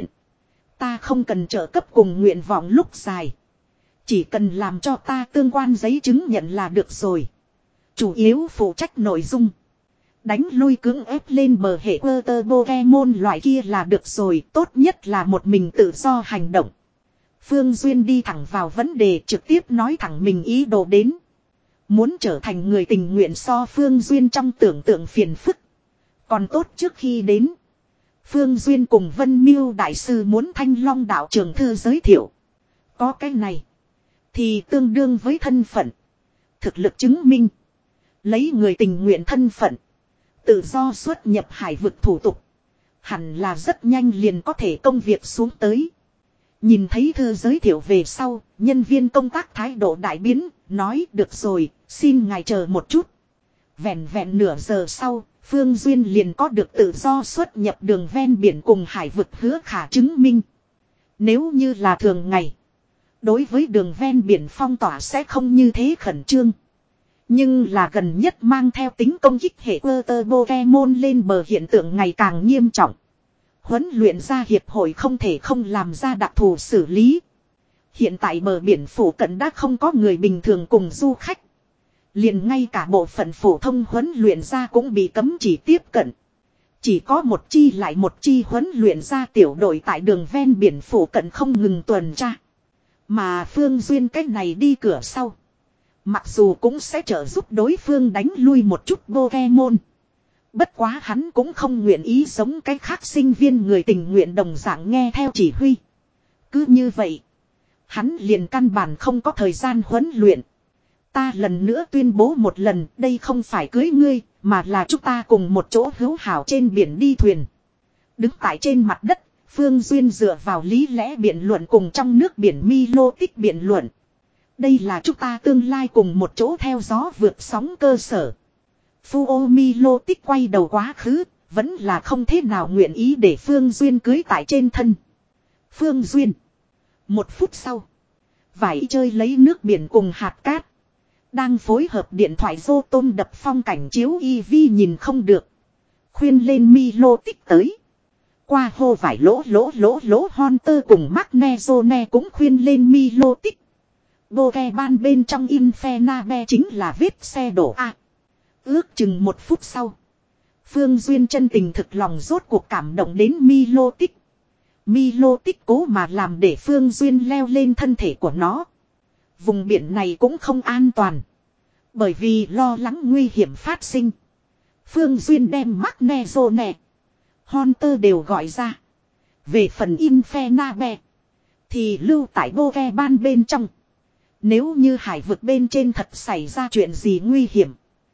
Ta không cần trợ cấp cùng nguyện vọng lúc dài. Chỉ cần làm cho ta tương quan giấy chứng nhận là được rồi. Chủ yếu phụ trách nội dung. Đánh lui cưỡng ép lên bờ hệ quơ tơ Pokemon loại kia là được rồi. Tốt nhất là một mình tự do hành động. Phương Duyên đi thẳng vào vấn đề trực tiếp nói thẳng mình ý đồ đến. Muốn trở thành người tình nguyện so Phương Duyên trong tưởng tượng phiền phức. Còn tốt trước khi đến. Phương Duyên cùng Vân Miêu Đại sư muốn Thanh Long đạo trường thư giới thiệu. Có cái này. Thì tương đương với thân phận. Thực lực chứng minh. Lấy người tình nguyện thân phận. Tự do xuất nhập hải vực thủ tục. Hẳn là rất nhanh liền có thể công việc xuống tới. Nhìn thấy thư giới thiệu về sau. Nhân viên công tác thái độ đại biến. Nói được rồi. Xin ngài chờ một chút. Vẹn vẹn nửa giờ sau. Phương Duyên liền có được tự do xuất nhập đường ven biển cùng hải vực hứa khả chứng minh. Nếu như là thường ngày. Đối với đường ven biển phong tỏa sẽ không như thế khẩn trương. Nhưng là gần nhất mang theo tính công kích hệ quơ tơ Pokemon lên bờ hiện tượng ngày càng nghiêm trọng. Huấn luyện ra hiệp hội không thể không làm ra đặc thù xử lý. Hiện tại bờ biển phủ cận đã không có người bình thường cùng du khách. Liền ngay cả bộ phận phổ thông huấn luyện ra cũng bị cấm chỉ tiếp cận. Chỉ có một chi lại một chi huấn luyện ra tiểu đội tại đường ven biển phủ cận không ngừng tuần tra. Mà Phương Duyên cách này đi cửa sau. Mặc dù cũng sẽ trợ giúp đối phương đánh lui một chút Pokemon. Bất quá hắn cũng không nguyện ý giống cái khác sinh viên người tình nguyện đồng dạng nghe theo chỉ huy. Cứ như vậy. Hắn liền căn bản không có thời gian huấn luyện. Ta lần nữa tuyên bố một lần đây không phải cưới ngươi mà là chúng ta cùng một chỗ hữu hảo trên biển đi thuyền. Đứng tại trên mặt đất. Phương Duyên dựa vào lý lẽ biện luận cùng trong nước biển Milo tích biện luận. Đây là chúng ta tương lai cùng một chỗ theo gió vượt sóng cơ sở. Phu Milo tích quay đầu quá khứ, vẫn là không thế nào nguyện ý để Phương Duyên cưới tại trên thân. Phương Duyên. Một phút sau. Vải chơi lấy nước biển cùng hạt cát. Đang phối hợp điện thoại rô tôm đập phong cảnh chiếu y vi nhìn không được. Khuyên lên Milo tích tới. Qua hô vải lỗ lỗ lỗ lỗ Hunter cùng Magnezone cũng khuyên lên Milo tích. Boke ban bên trong Infernabe chính là vết xe đổ A. Ước chừng một phút sau. Phương Duyên chân tình thực lòng rốt cuộc cảm động đến Milo Tích. Milo Tích cố mà làm để Phương Duyên leo lên thân thể của nó. Vùng biển này cũng không an toàn. Bởi vì lo lắng nguy hiểm phát sinh. Phương Duyên đem Magnezone, Hunter đều gọi ra. Về phần Infernabe thì lưu tại Boke ban bên trong. Nếu như hải vực bên trên thật xảy ra chuyện gì nguy hiểm,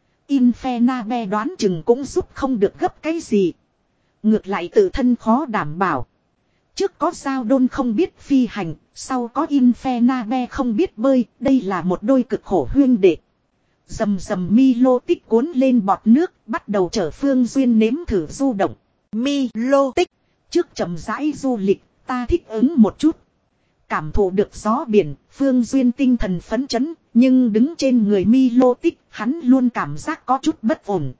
Infernabe đoán chừng cũng giúp không được gấp cái gì. Ngược lại tự thân khó đảm bảo. Trước có Giao Đôn không biết phi hành, sau có Infernabe không biết bơi, đây là một đôi cực khổ huyên đệ. Dầm dầm Milo Tích cuốn lên bọt nước, bắt đầu chở Phương Duyên nếm thử du động. Milo Tích, trước chậm rãi du lịch, ta thích ứng một chút. Cảm thụ được gió biển, Phương Duyên tinh thần phấn chấn, nhưng đứng trên người Milo Tích, hắn luôn cảm giác có chút bất ổn.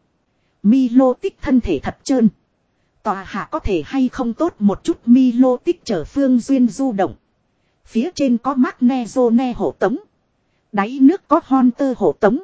Milo Tích thân thể thật trơn. Tòa hạ có thể hay không tốt một chút. Milo Tích chở Phương Duyên du động. Phía trên có Magnezone hộ tống. Đáy nước có Hunter hộ tống.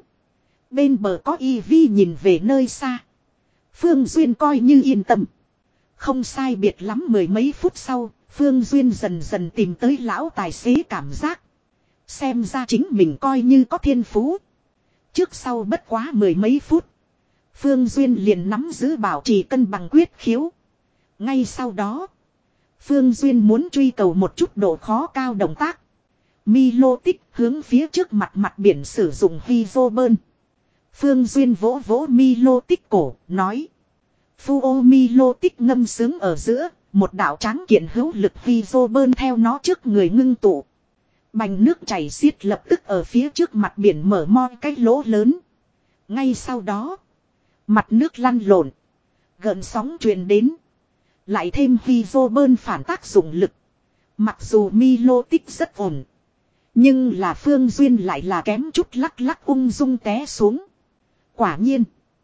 Bên bờ có Ivy nhìn về nơi xa. Phương Duyên coi như yên tâm. Không sai biệt lắm mười mấy phút sau, Phương Duyên dần dần tìm tới lão tài xế cảm giác. Xem ra chính mình coi như có thiên phú. Trước sau bất quá mười mấy phút, Phương Duyên liền nắm giữ bảo trì cân bằng quyết khiếu. Ngay sau đó, Phương Duyên muốn truy cầu một chút độ khó cao động tác. Milo Tích hướng phía trước mặt mặt biển sử dụng hydro bơn. Phương Duyên vỗ vỗ Milo Tích cổ, nói. Phu ô Milo Tích ngâm sướng ở giữa, một đạo tráng kiện hữu lực hydro bơn theo nó trước người ngưng tụ. Bành nước chảy xiết lập tức ở phía trước mặt biển mở moi cái lỗ lớn. Ngay sau đó, mặt nước lăn lộn, gợn sóng truyền đến. Lại thêm hydro bơn phản tác dụng lực. Mặc dù Milo Tích rất ổn, nhưng là Phương Duyên lại là kém chút lắc lắc ung dung té xuống. Quả nhiên,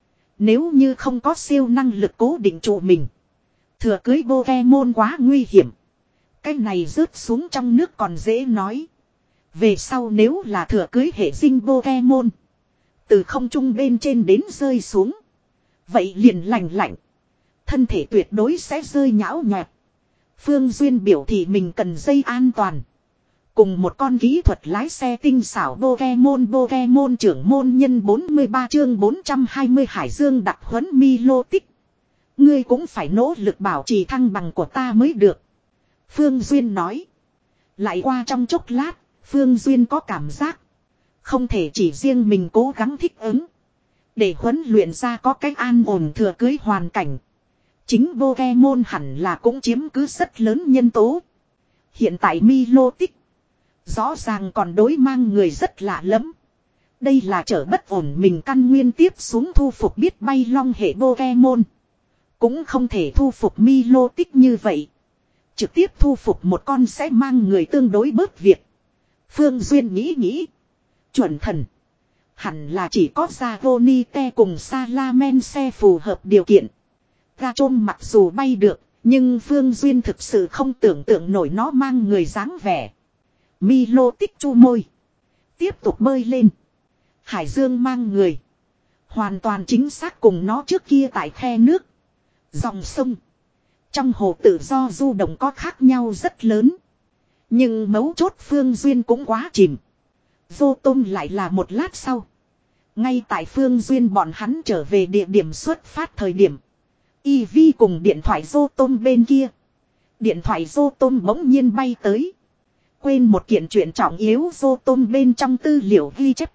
nếu như không có siêu năng lực cố định trụ mình, thừa cưới Pokemon quá nguy hiểm. Cái này rớt xuống trong nước còn dễ nói. Về sau nếu là thừa cưới hệ sinh Pokemon, từ không trung bên trên đến rơi xuống, vậy liền lành lạnh, thân thể tuyệt đối sẽ rơi nhão nhọt. Phương Duyên biểu thị mình cần dây an toàn. Cùng một con kỹ thuật lái xe tinh xảo Pokemon Pokemon trưởng môn nhân bốn mươi ba chương bốn trăm hai mươi Hải Dương đặc huấn Milo Tích. Ngươi cũng phải nỗ lực bảo trì thăng bằng của ta mới được. Phương Duyên nói. Lại qua trong chốc lát, Phương Duyên có cảm giác. Không thể chỉ riêng mình cố gắng thích ứng. Để huấn luyện ra có cách an ổn thừa cưới hoàn cảnh. Chính Pokemon hẳn là cũng chiếm cứ rất lớn nhân tố. Hiện tại Milo Tích rõ ràng còn đối mang người rất lạ lẫm. Đây là trở bất ổn mình căn nguyên tiếp xuống thu phục biết bay long hệ Pokemon. Cũng không thể thu phục Milo Tích như vậy. Trực tiếp thu phục một con sẽ mang người tương đối bớt việc. Phương Duyên nghĩ nghĩ. Chuẩn thần. Hẳn là chỉ có Zagonite cùng Salamense phù hợp điều kiện. Gachom mặc dù bay được, nhưng Phương Duyên thực sự không tưởng tượng nổi nó mang người dáng vẻ. Milo Tích chu môi. Tiếp tục bơi lên. Hải Dương mang người. Hoàn toàn chính xác cùng nó trước kia tại khe nước. Dòng sông. Trong hồ tự do du động có khác nhau rất lớn. Nhưng mấu chốt Phương Duyên cũng quá chìm. Vô tôm lại là một lát sau. Ngay tại Phương Duyên bọn hắn trở về địa điểm xuất phát thời điểm. Ivy cùng điện thoại vô tôm bên kia. Điện thoại vô tôm bỗng nhiên bay tới. Quên một kiện chuyện trọng yếu vô tôm bên trong tư liệu ghi chép.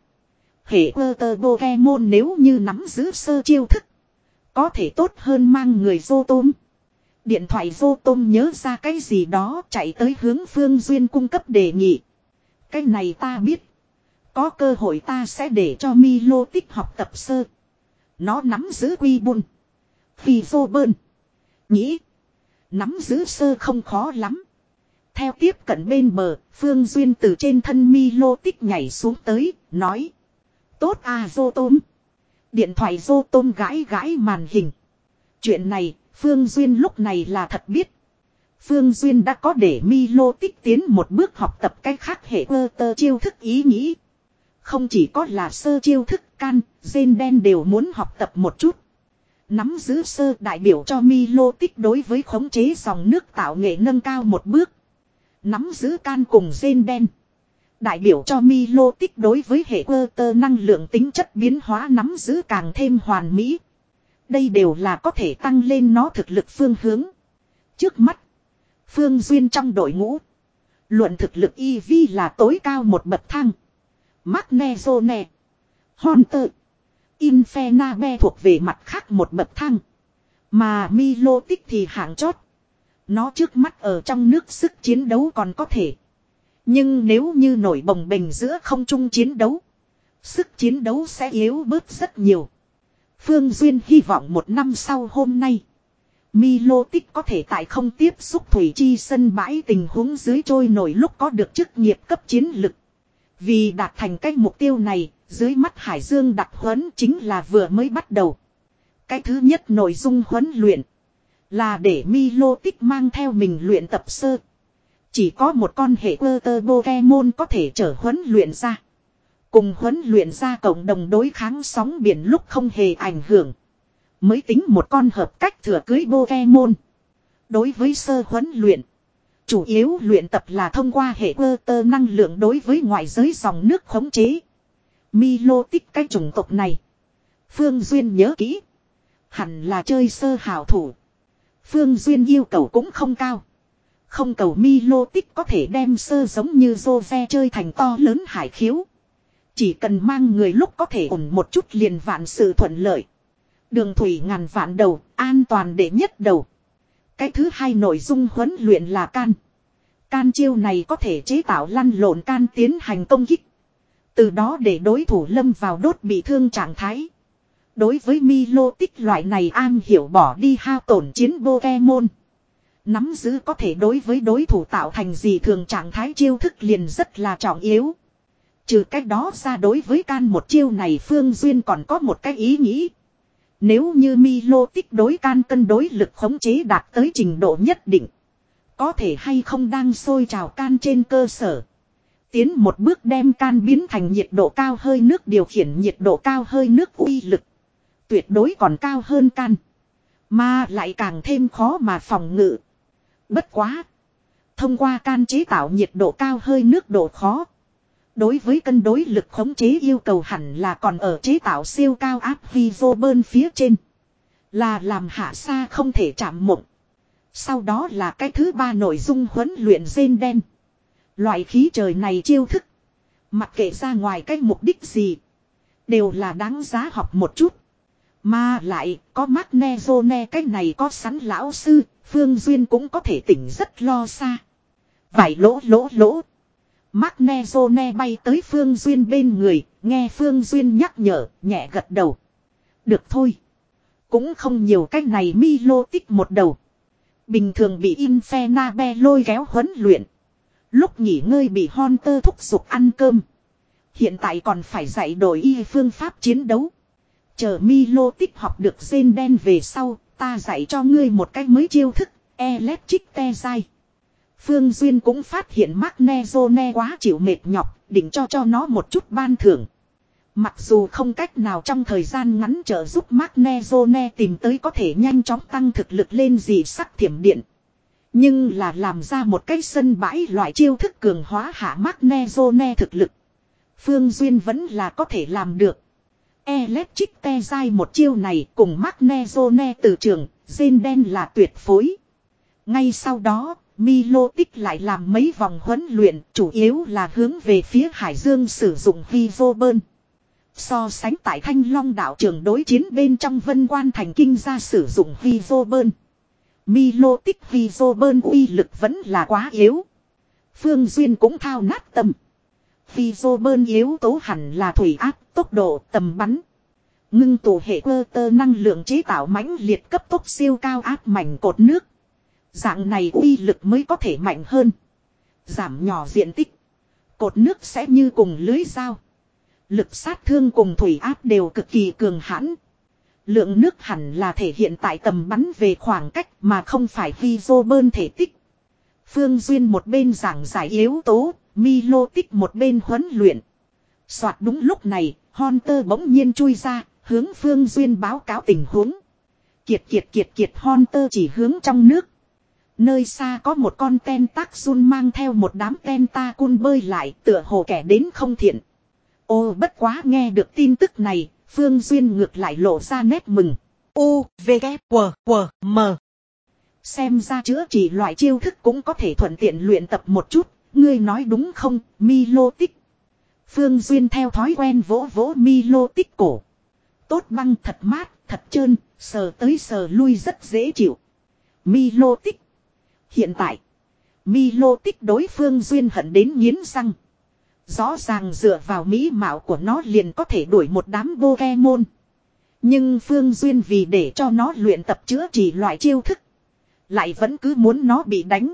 Hệ Water Pokemon nếu như nắm giữ sơ chiêu thức, có thể tốt hơn mang người vô tôm. Điện thoại vô tôm nhớ ra cái gì đó chạy tới hướng Phương Duyên cung cấp đề nghị. Cái này ta biết. Có cơ hội ta sẽ để cho Milo Tích học tập sơ. Nó nắm giữ quy bun. Phi vô bơn. Nghĩ. Nắm giữ sơ không khó lắm. Theo tiếp cận bên bờ, Phương Duyên từ trên thân Milo Tích nhảy xuống tới, nói. Tốt à vô tôm. Điện thoại vô tôm gãi gãi màn hình. Chuyện này, Phương Duyên lúc này là thật biết. Phương Duyên đã có để Milo Tích tiến một bước học tập cách khác hệ ơ tơ chiêu thức ý nghĩ. Không chỉ có là sơ chiêu thức can, gen đen đều muốn học tập một chút. Nắm giữ sơ đại biểu cho Milotic đối với khống chế dòng nước tạo nghệ nâng cao một bước. Nắm giữ can cùng gen đen. Đại biểu cho Milotic đối với hệ cơ tơ năng lượng tính chất biến hóa nắm giữ càng thêm hoàn mỹ. Đây đều là có thể tăng lên nó thực lực phương hướng. Trước mắt, Phương Duyên trong đội ngũ. Luận thực lực e vê là tối cao một bậc thang. Magnezone, Hunter, Infernabe thuộc về mặt khác một bậc thang. Mà Milotic thì hạng chót. Nó trước mắt ở trong nước sức chiến đấu còn có thể. Nhưng nếu như nổi bồng bềnh giữa không trung chiến đấu, sức chiến đấu sẽ yếu bớt rất nhiều. Phương Duyên hy vọng một năm sau hôm nay, Milotic có thể tại không tiếp xúc thủy chi sân bãi tình huống dưới trôi nổi lúc có được chức nghiệp cấp chiến lực. Vì đạt thành cái mục tiêu này, dưới mắt Hải Dương đặc huấn chính là vừa mới bắt đầu. Cái thứ nhất nội dung huấn luyện là để Milotic mang theo mình luyện tập sơ. Chỉ có một con hệ cơ tơ Pokemon có thể trở huấn luyện ra. Cùng huấn luyện ra cộng đồng đối kháng sóng biển lúc không hề ảnh hưởng. Mới tính một con hợp cách thừa cưới Pokemon. Đối với sơ huấn luyện, chủ yếu luyện tập là thông qua hệ cơ tơ năng lượng đối với ngoại giới dòng nước khống chế. Milotic cái chủng tộc này, Phương Duyên nhớ kỹ, hẳn là chơi sơ hảo thủ. Phương Duyên yêu cầu cũng không cao. Không cầu Milotic có thể đem sơ giống như Jove chơi thành to lớn hải khiếu. Chỉ cần mang người lúc có thể ổn một chút liền vạn sự thuận lợi. Đường thủy ngàn vạn đầu, an toàn đệ nhất đầu. Cái thứ hai nội dung huấn luyện là can. Can chiêu này có thể chế tạo lăn lộn can tiến hành công kích. Từ đó để đối thủ lâm vào đốt bị thương trạng thái. Đối với Milotic loại này an hiểu bỏ đi hao tổn chiến Pokemon. Nắm giữ có thể đối với đối thủ tạo thành gì thường trạng thái chiêu thức liền rất là trọng yếu. Trừ cách đó ra đối với can một chiêu này Phương Duyên còn có một cái ý nghĩ. Nếu như Milotic đối can cân đối lực khống chế đạt tới trình độ nhất định. Có thể hay không đang sôi trào can trên cơ sở. Tiến một bước đem can biến thành nhiệt độ cao hơi nước điều khiển nhiệt độ cao hơi nước uy lực. Tuyệt đối còn cao hơn can. Mà lại càng thêm khó mà phòng ngự. Bất quá. Thông qua can chế tạo nhiệt độ cao hơi nước độ khó. Đối với cân đối lực khống chế yêu cầu hẳn là còn ở chế tạo siêu cao áp Vivobơn phía trên. Là làm hạ xa không thể chạm mộng. Sau đó là cái thứ ba nội dung huấn luyện gen đen. Loại khí trời này chiêu thức. Mặc kệ ra ngoài cái mục đích gì. Đều là đáng giá học một chút. Mà lại có Magnezone cái này có sẵn lão sư. Phương Duyên cũng có thể tỉnh rất lo xa. Vài lỗ lỗ lỗ. Magnezone bay tới Phương Duyên bên người. Nghe Phương Duyên nhắc nhở nhẹ gật đầu. Được thôi. Cũng không nhiều cách này Milotic một đầu. Bình thường bị Infernabe lôi kéo huấn luyện. Lúc nghỉ ngơi bị Hunter thúc giục ăn cơm. Hiện tại còn phải dạy đổi y phương pháp chiến đấu. Chờ Milotic học được gen đen về sau, ta dạy cho ngươi một cách mới chiêu thức, Electric Te Dai. Phương Duyên cũng phát hiện Magnezone quá chịu mệt nhọc, định cho cho nó một chút ban thưởng. Mặc dù không cách nào trong thời gian ngắn trợ giúp Magnezone tìm tới có thể nhanh chóng tăng thực lực lên dị sắc thiểm điện. Nhưng là làm ra một cái sân bãi loại chiêu thức cường hóa hạ Magnezone thực lực. Phương Duyên vẫn là có thể làm được. Electric Te Dai một chiêu này cùng Magnezone từ trường, gen đen là tuyệt phối. Ngay sau đó, Milotic lại làm mấy vòng huấn luyện, chủ yếu là hướng về phía Hải Dương sử dụng Vivobơn. So sánh tại Thanh Long đạo trường đối chiến bên trong Vân Quan Thành Kinh ra sử dụng Vivobơn. Milotic Vivobơn uy lực vẫn là quá yếu. Phương Duyên cũng thao nát tâm. Vivobơn yếu tố hẳn là thủy áp, tốc độ, tầm bắn. Ngưng tụ hệ cơ tơ năng lượng chế tạo mãnh liệt cấp tốc siêu cao áp mảnh cột nước. Dạng này uy lực mới có thể mạnh hơn. Giảm nhỏ diện tích. Cột nước sẽ như cùng lưới dao. Lực sát thương cùng thủy áp đều cực kỳ cường hãn. Lượng nước hẳn là thể hiện tại tầm bắn về khoảng cách mà không phải Vivobơn thể tích. Phương Duyên một bên giảng giải yếu tố, Milotic một bên huấn luyện. Soạt đúng lúc này, Hunter bỗng nhiên chui ra, hướng Phương Duyên báo cáo tình huống. Kiệt kiệt kiệt kiệt Hunter chỉ hướng trong nước. Nơi xa có một con Tentacool mang theo một đám Tentacool bơi lại tựa hồ kẻ đến không thiện. Ô bất quá nghe được tin tức này, Phương Duyên ngược lại lộ ra nét mừng. U, V, K, W, W, M. Xem ra chữa trị loại chiêu thức cũng có thể thuận tiện luyện tập một chút, ngươi nói đúng không, Milotic. Phương Duyên theo thói quen vỗ vỗ Milotic cổ. Tốt băng thật mát, thật trơn, sờ tới sờ lui rất dễ chịu. Milotic. Hiện tại, Milotic đối Phương Duyên hận đến nghiến răng. Rõ ràng dựa vào mỹ mạo của nó liền có thể đuổi một đám Pokemon. Nhưng Phương Duyên vì để cho nó luyện tập chữa trị loại chiêu thức, lại vẫn cứ muốn nó bị đánh.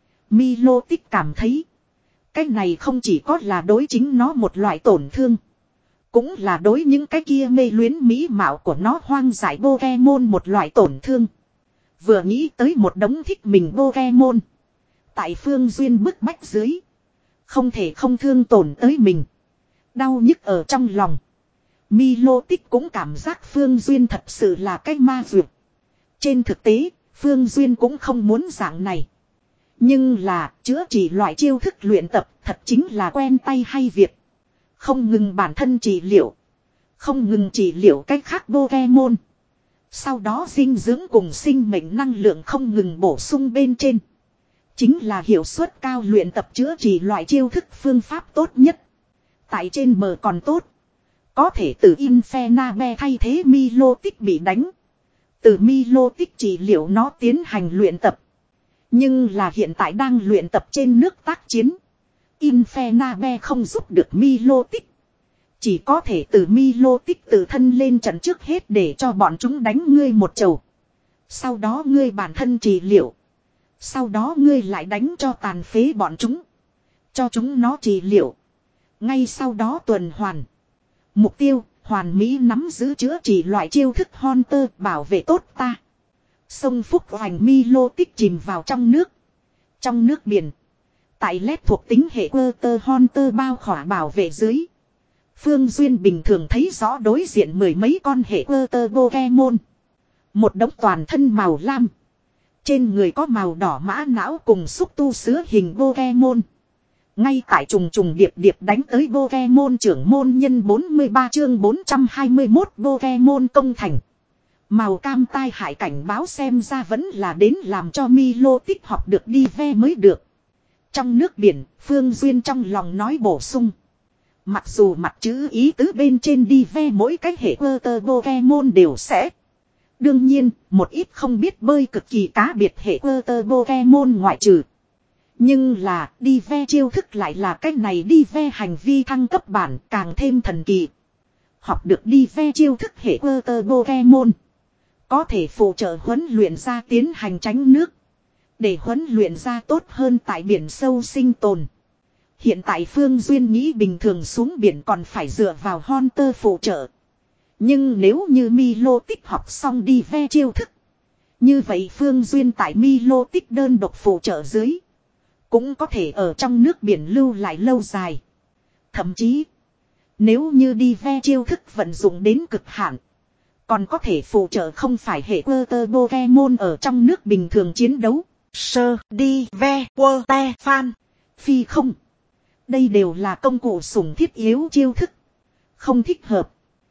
Milotic cảm thấy, cái này không chỉ có là đối chính nó một loại tổn thương, cũng là đối những cái kia mê luyến mỹ mạo của nó hoang dại Pokemon một loại tổn thương. Vừa nghĩ tới một đống thích mình Pokemon, tại Phương Duyên bức bách dưới, không thể không thương tổn tới mình. Đau nhức ở trong lòng. Milotic cũng cảm giác Phương Duyên thật sự là cái ma dược. Trên thực tế, Phương Duyên cũng không muốn dạng này. Nhưng là, chữa trị loại chiêu thức luyện tập thật chính là quen tay hay việc. Không ngừng bản thân trị liệu. Không ngừng trị liệu cách khác Pokemon. Sau đó dinh dưỡng cùng sinh mệnh năng lượng không ngừng bổ sung bên trên. Chính là hiệu suất cao luyện tập chữa trị loại chiêu thức phương pháp tốt nhất. Tại trên bờ còn tốt. Có thể từ Infernape thay thế Milotic bị đánh. Từ Milotic trị liệu nó tiến hành luyện tập. Nhưng là hiện tại đang luyện tập trên nước tác chiến. Infernape không giúp được Milotic. Chỉ có thể từ Milotic tự thân lên trận trước hết để cho bọn chúng đánh ngươi một chầu. Sau đó ngươi bản thân trị liệu. Sau đó ngươi lại đánh cho tàn phế bọn chúng. Cho chúng nó trị liệu. Ngay sau đó tuần hoàn. Mục tiêu, hoàn mỹ nắm giữ chữa trị loại chiêu thức Hunter bảo vệ tốt ta. Sông Phúc Hoành Milotic chìm vào trong nước. Trong nước biển. Tại lét thuộc tính hệ Water Hunter bao khỏa bảo vệ dưới. Phương Duyên bình thường thấy rõ đối diện mười mấy con hệ Water Pokemon. Một đống toàn thân màu lam. Trên người có màu đỏ mã não cùng xúc tu sứa hình Pokemon. Ngay tại trùng trùng điệp điệp đánh tới Pokemon trưởng môn nhân bốn mươi ba chương bốn trăm hai mươi mốt Pokemon công thành. Màu cam tai hại cảnh báo xem ra vẫn là đến làm cho Milotic học được đi ve mới được. Trong nước biển, Phương Duyên trong lòng nói bổ sung. Mặc dù mặt chữ ý tứ bên trên đi ve mỗi cái hệ Water Pokemon đều sẽ. Đương nhiên, một ít không biết bơi cực kỳ cá biệt hệ Water Pokemon ngoại trừ. Nhưng là đi ve chiêu thức lại là cách này đi ve hành vi thăng cấp bản càng thêm thần kỳ. Học được đi ve chiêu thức hệ Water Pokemon. Có thể phụ trợ huấn luyện ra tiến hành tránh nước. Để huấn luyện ra tốt hơn tại biển sâu sinh tồn. Hiện tại Phương Duyên nghĩ bình thường xuống biển còn phải dựa vào Hunter phụ trợ. Nhưng nếu như Milotic học xong đi ve chiêu thức. Như vậy Phương Duyên tại Milotic đơn độc phụ trợ dưới. Cũng có thể ở trong nước biển lưu lại lâu dài. Thậm chí, nếu như đi ve chiêu thức vận dụng đến cực hạn. Còn có thể phụ trợ không phải hệ Water Pokemon ở trong nước bình thường chiến đấu. Sơ đi ve quơ te phan. Phi không. Đây đều là công cụ sủng thiết yếu chiêu thức. Không thích hợp.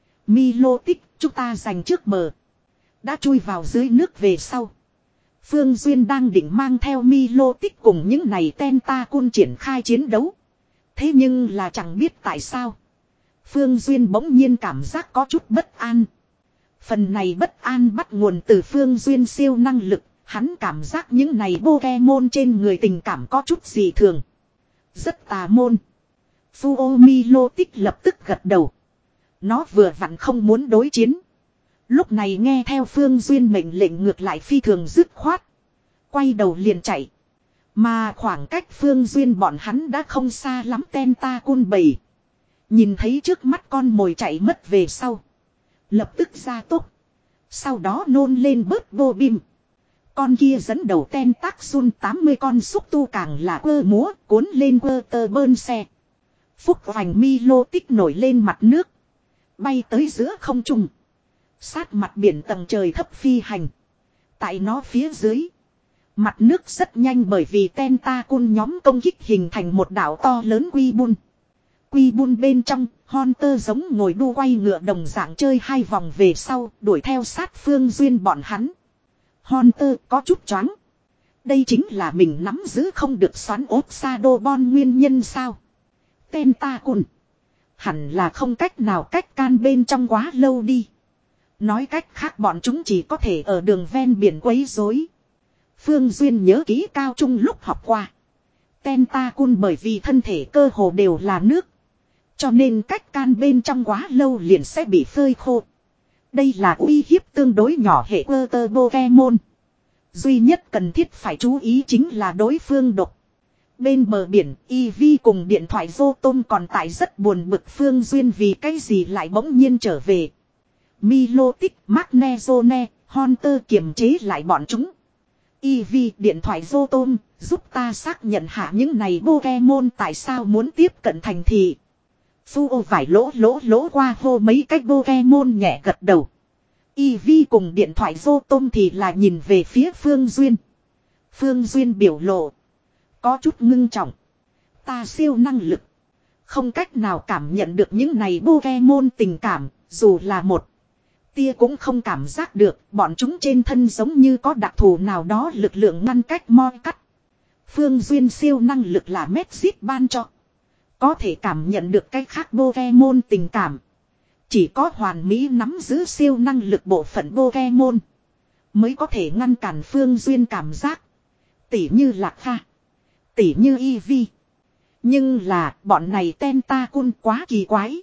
Milotic chúng ta giành trước bờ. Đã chui vào dưới nước về sau. Phương Duyên đang định mang theo Milotic cùng những này Tentacool triển khai chiến đấu. Thế nhưng là chẳng biết tại sao. Phương Duyên bỗng nhiên cảm giác có chút bất an. Phần này bất an bắt nguồn từ Phương Duyên siêu năng lực. Hắn cảm giác những này Pokemon trên người tình cảm có chút gì thường. Rất tà môn. Fuo Milotic lập tức gật đầu. Nó vừa vặn không muốn đối chiến. Lúc này nghe theo Phương Duyên mệnh lệnh ngược lại phi thường dứt khoát. Quay đầu liền chạy. Mà khoảng cách Phương Duyên bọn hắn đã không xa lắm Tentacool bầy. Nhìn thấy trước mắt con mồi chạy mất về sau. Lập tức ra tốc. Sau đó nôn lên bớt vô bim. Con kia dẫn đầu Tentacool tám mươi con xúc tu càng là quơ múa cuốn lên quơ tơ bơn xe. Phúc hoành Milotic nổi lên mặt nước. Bay tới giữa không trung. Sát mặt biển tầng trời thấp phi hành. Tại nó phía dưới. Mặt nước rất nhanh bởi vì Tentacun nhóm công kích hình thành một đảo to lớn quy bun. Quy bun bên trong, Hunter giống ngồi đu quay ngựa đồng dạng chơi hai vòng về sau, đuổi theo sát Phương Duyên bọn hắn. Hunter có chút choáng. Đây chính là mình nắm giữ không được xoắn ốp Shadowbone nguyên nhân sao? Tentacun. Hẳn là không cách nào cách can bên trong quá lâu đi. Nói cách khác bọn chúng chỉ có thể ở đường ven biển quấy rối. Phương Duyên nhớ kỹ cao trung lúc học qua. Tentacun bởi vì thân thể cơ hồ đều là nước. Cho nên cách can bên trong quá lâu liền sẽ bị phơi khô. Đây là uy hiếp tương đối nhỏ hệ Water Pokemon. Duy nhất cần thiết phải chú ý chính là đối phương độc. Bên bờ biển, Eevee cùng điện thoại Rotom còn tại rất buồn bực Phương Duyên vì cái gì lại bỗng nhiên trở về. Milotic, Magnezone, Hunter kiềm chế lại bọn chúng. Eevee, điện thoại Rotom, giúp ta xác nhận hạ những này Pokemon tại sao muốn tiếp cận thành thị. Phu vải lỗ lỗ lỗ qua hô mấy cái Pokemon nhẹ gật đầu. Eevee cùng điện thoại Rotom thì là nhìn về phía Phương Duyên. Phương Duyên biểu lộ. Có chút ngưng trọng. Ta siêu năng lực. Không cách nào cảm nhận được những này Pokemon tình cảm, dù là một tia cũng không cảm giác được, bọn chúng trên thân giống như có đặc thù nào đó lực lượng ngăn cách moi cắt. Phương Duyên siêu năng lực là Magic ban cho. Có thể cảm nhận được cái khác Pokemon tình cảm. Chỉ có hoàn mỹ nắm giữ siêu năng lực bộ phận Pokemon mới có thể ngăn cản Phương Duyên cảm giác. Tỉ như Lạc Kha. Tỉ như Eevee. Nhưng là bọn này Tentacun quá kỳ quái.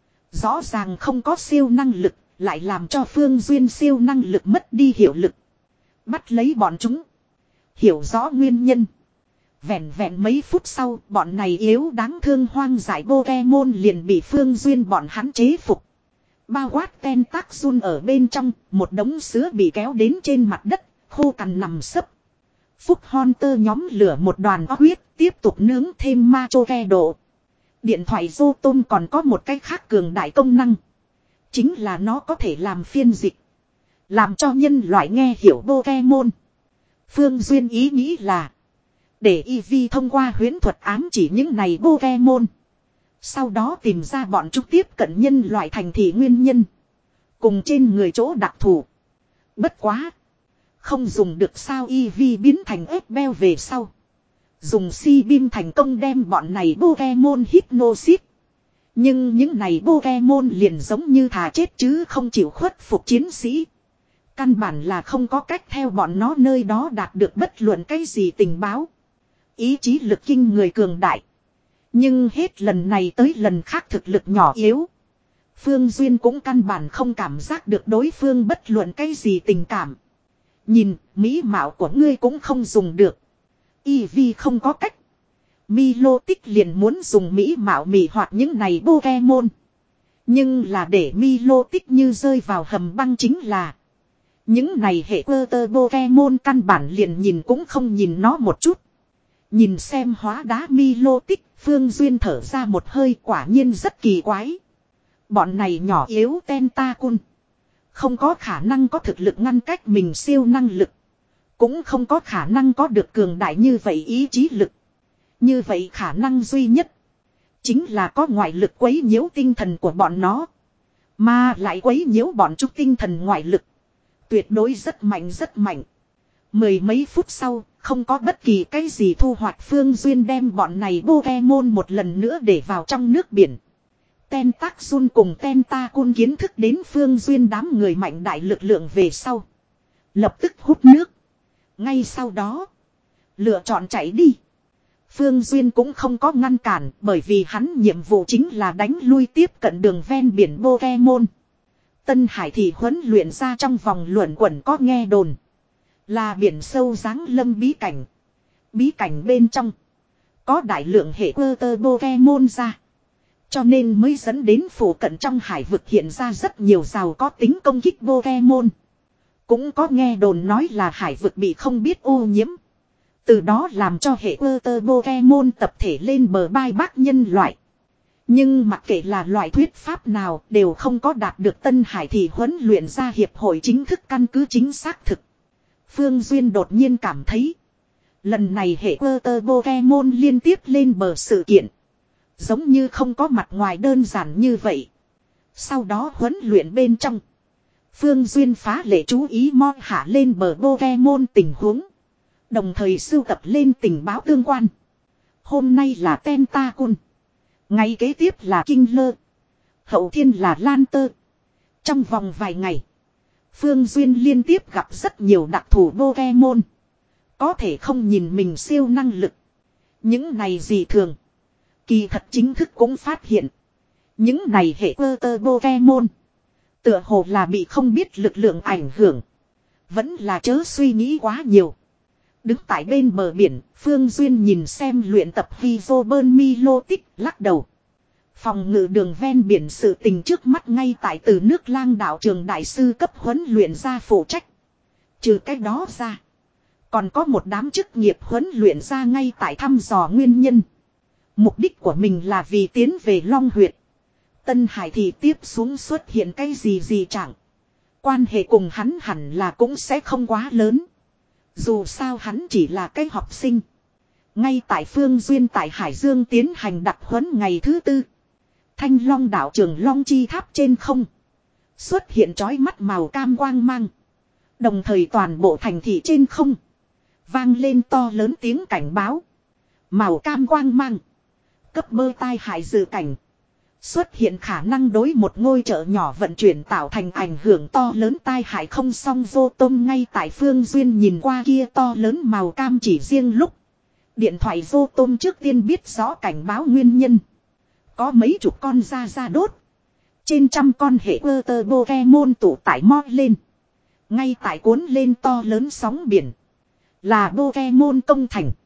Rõ ràng không có siêu năng lực. Lại làm cho Phương Duyên siêu năng lực mất đi hiệu lực. Bắt lấy bọn chúng. Hiểu rõ nguyên nhân. Vẹn vẹn mấy phút sau, bọn này yếu đáng thương hoang dại Pokemon liền bị Phương Duyên bọn hắn chế phục. Bao quát Tentacun ở bên trong, một đống sứa bị kéo đến trên mặt đất, khô cằn nằm sấp. Phúc Hunter nhóm lửa một đoàn huyết, tiếp tục nướng thêm ma chô ke độ. Điện thoại Rotom còn có một cái khác cường đại công năng. Chính là nó có thể làm phiên dịch. Làm cho nhân loại nghe hiểu Pokemon. Phương Duyên ý nghĩ là. Để Eevee thông qua huyễn thuật ám chỉ những này Pokemon. Sau đó tìm ra bọn chúng tiếp cận nhân loại thành thị nguyên nhân. Cùng trên người chỗ đặc thù. Bất quá. Không dùng được sao Eevee biến thành ép beo về sau. Dùng si beam thành công đem bọn này Pokemon hypnosis. Nhưng những này Pokemon liền giống như thà chết chứ không chịu khuất phục chiến sĩ. Căn bản là không có cách theo bọn nó nơi đó đạt được bất luận cái gì tình báo. Ý chí lực kinh người cường đại. Nhưng hết lần này tới lần khác thực lực nhỏ yếu. Phương Duyên cũng căn bản không cảm giác được đối phương bất luận cái gì tình cảm. Nhìn, mỹ mạo của ngươi cũng không dùng được. Eevee không có cách. Milotic liền muốn dùng mỹ mạo mị hoặc những này Pokemon. Nhưng là để Milotic như rơi vào hầm băng chính là. Những này hệ Water Pokemon căn bản liền nhìn cũng không nhìn nó một chút. Nhìn xem hóa đá Milotic, Phương Duyên thở ra một hơi quả nhiên rất kỳ quái. Bọn này nhỏ yếu Tentacun. Không có khả năng có thực lực ngăn cách mình siêu năng lực. Cũng không có khả năng có được cường đại như vậy ý chí lực. Như vậy khả năng duy nhất. Chính là có ngoại lực quấy nhiễu tinh thần của bọn nó. Mà lại quấy nhiễu bọn chúng tinh thần ngoại lực. Tuyệt đối rất mạnh rất mạnh. Mười mấy phút sau, không có bất kỳ cái gì thu hoạch Phương Duyên đem bọn này Pokemon một lần nữa để vào trong nước biển. Tentacun cùng Tentacun kiến thức đến Phương Duyên đám người mạnh đại lực lượng về sau. Lập tức hút nước. Ngay sau đó, lựa chọn chạy đi. Phương Duyên cũng không có ngăn cản bởi vì hắn nhiệm vụ chính là đánh lui tiếp cận đường ven biển Pokemon. Tân Hải thì huấn luyện ra trong vòng luẩn quẩn có nghe đồn. Là biển sâu giáng lâm bí cảnh. Bí cảnh bên trong. Có đại lượng hệ Water Pokemon ra. Cho nên mới dẫn đến phủ cận trong hải vực hiện ra rất nhiều giàu có tính công kích Pokemon. Cũng có nghe đồn nói là hải vực bị không biết ô nhiễm. Từ đó làm cho hệ Water Pokemon tập thể lên bờ bai bác nhân loại. Nhưng mặc kệ là loại thuyết pháp nào đều không có đạt được Tân Hải thị huấn luyện ra hiệp hội chính thức căn cứ chính xác thực. Phương Duyên đột nhiên cảm thấy. Lần này hệ quơ tơ Pokemon liên tiếp lên bờ sự kiện. Giống như không có mặt ngoài đơn giản như vậy. Sau đó huấn luyện bên trong. Phương Duyên phá lệ chú ý mo hạ lên bờ Pokemon tình huống. Đồng thời sưu tập lên tình báo tương quan. Hôm nay là Tentacun. Ngày kế tiếp là Kinh Lơ. Hậu thiên là Lan Tơ. Trong vòng vài ngày. Phương Duyên liên tiếp gặp rất nhiều đặc thù Pokemon. Có thể không nhìn mình siêu năng lực. Những này gì thường. Kỳ thật chính thức cũng phát hiện. Những này hệ cơ tơ Pokemon. Tựa hồ là bị không biết lực lượng ảnh hưởng. Vẫn là chớ suy nghĩ quá nhiều. Đứng tại bên bờ biển, Phương Duyên nhìn xem luyện tập Hydroburn Milotic lắc đầu. Phòng ngự đường ven biển sự tình trước mắt ngay tại từ nước lang đạo trường đại sư cấp huấn luyện ra phụ trách. Trừ cái đó ra. Còn có một đám chức nghiệp huấn luyện ra ngay tại thăm dò nguyên nhân. Mục đích của mình là vì tiến về Long Huyệt. Tân Hải thì tiếp xuống xuất hiện cái gì gì chẳng. Quan hệ cùng hắn hẳn là cũng sẽ không quá lớn. Dù sao hắn chỉ là cái học sinh. Ngay tại Phương Duyên tại Hải Dương tiến hành đặc huấn ngày thứ tư. Thanh Long đảo trường Long Chi Tháp trên không. Xuất hiện chói mắt màu cam quang mang. Đồng thời toàn bộ thành thị trên không. Vang lên to lớn tiếng cảnh báo. Màu cam quang mang. Cấp bơ tai hại dự cảnh. Xuất hiện khả năng đối một ngôi chợ nhỏ vận chuyển tạo thành ảnh hưởng to lớn tai hại không song vô tôm ngay tại Phương Duyên nhìn qua kia to lớn màu cam chỉ riêng lúc. Điện thoại vô tôm trước tiên biết rõ cảnh báo nguyên nhân. Có mấy chục con da da đốt. Trên trăm con hệ ơ tơ Pokemon tụ tải mo lên. Ngay tại cuốn lên to lớn sóng biển. Là Pokemon công thành.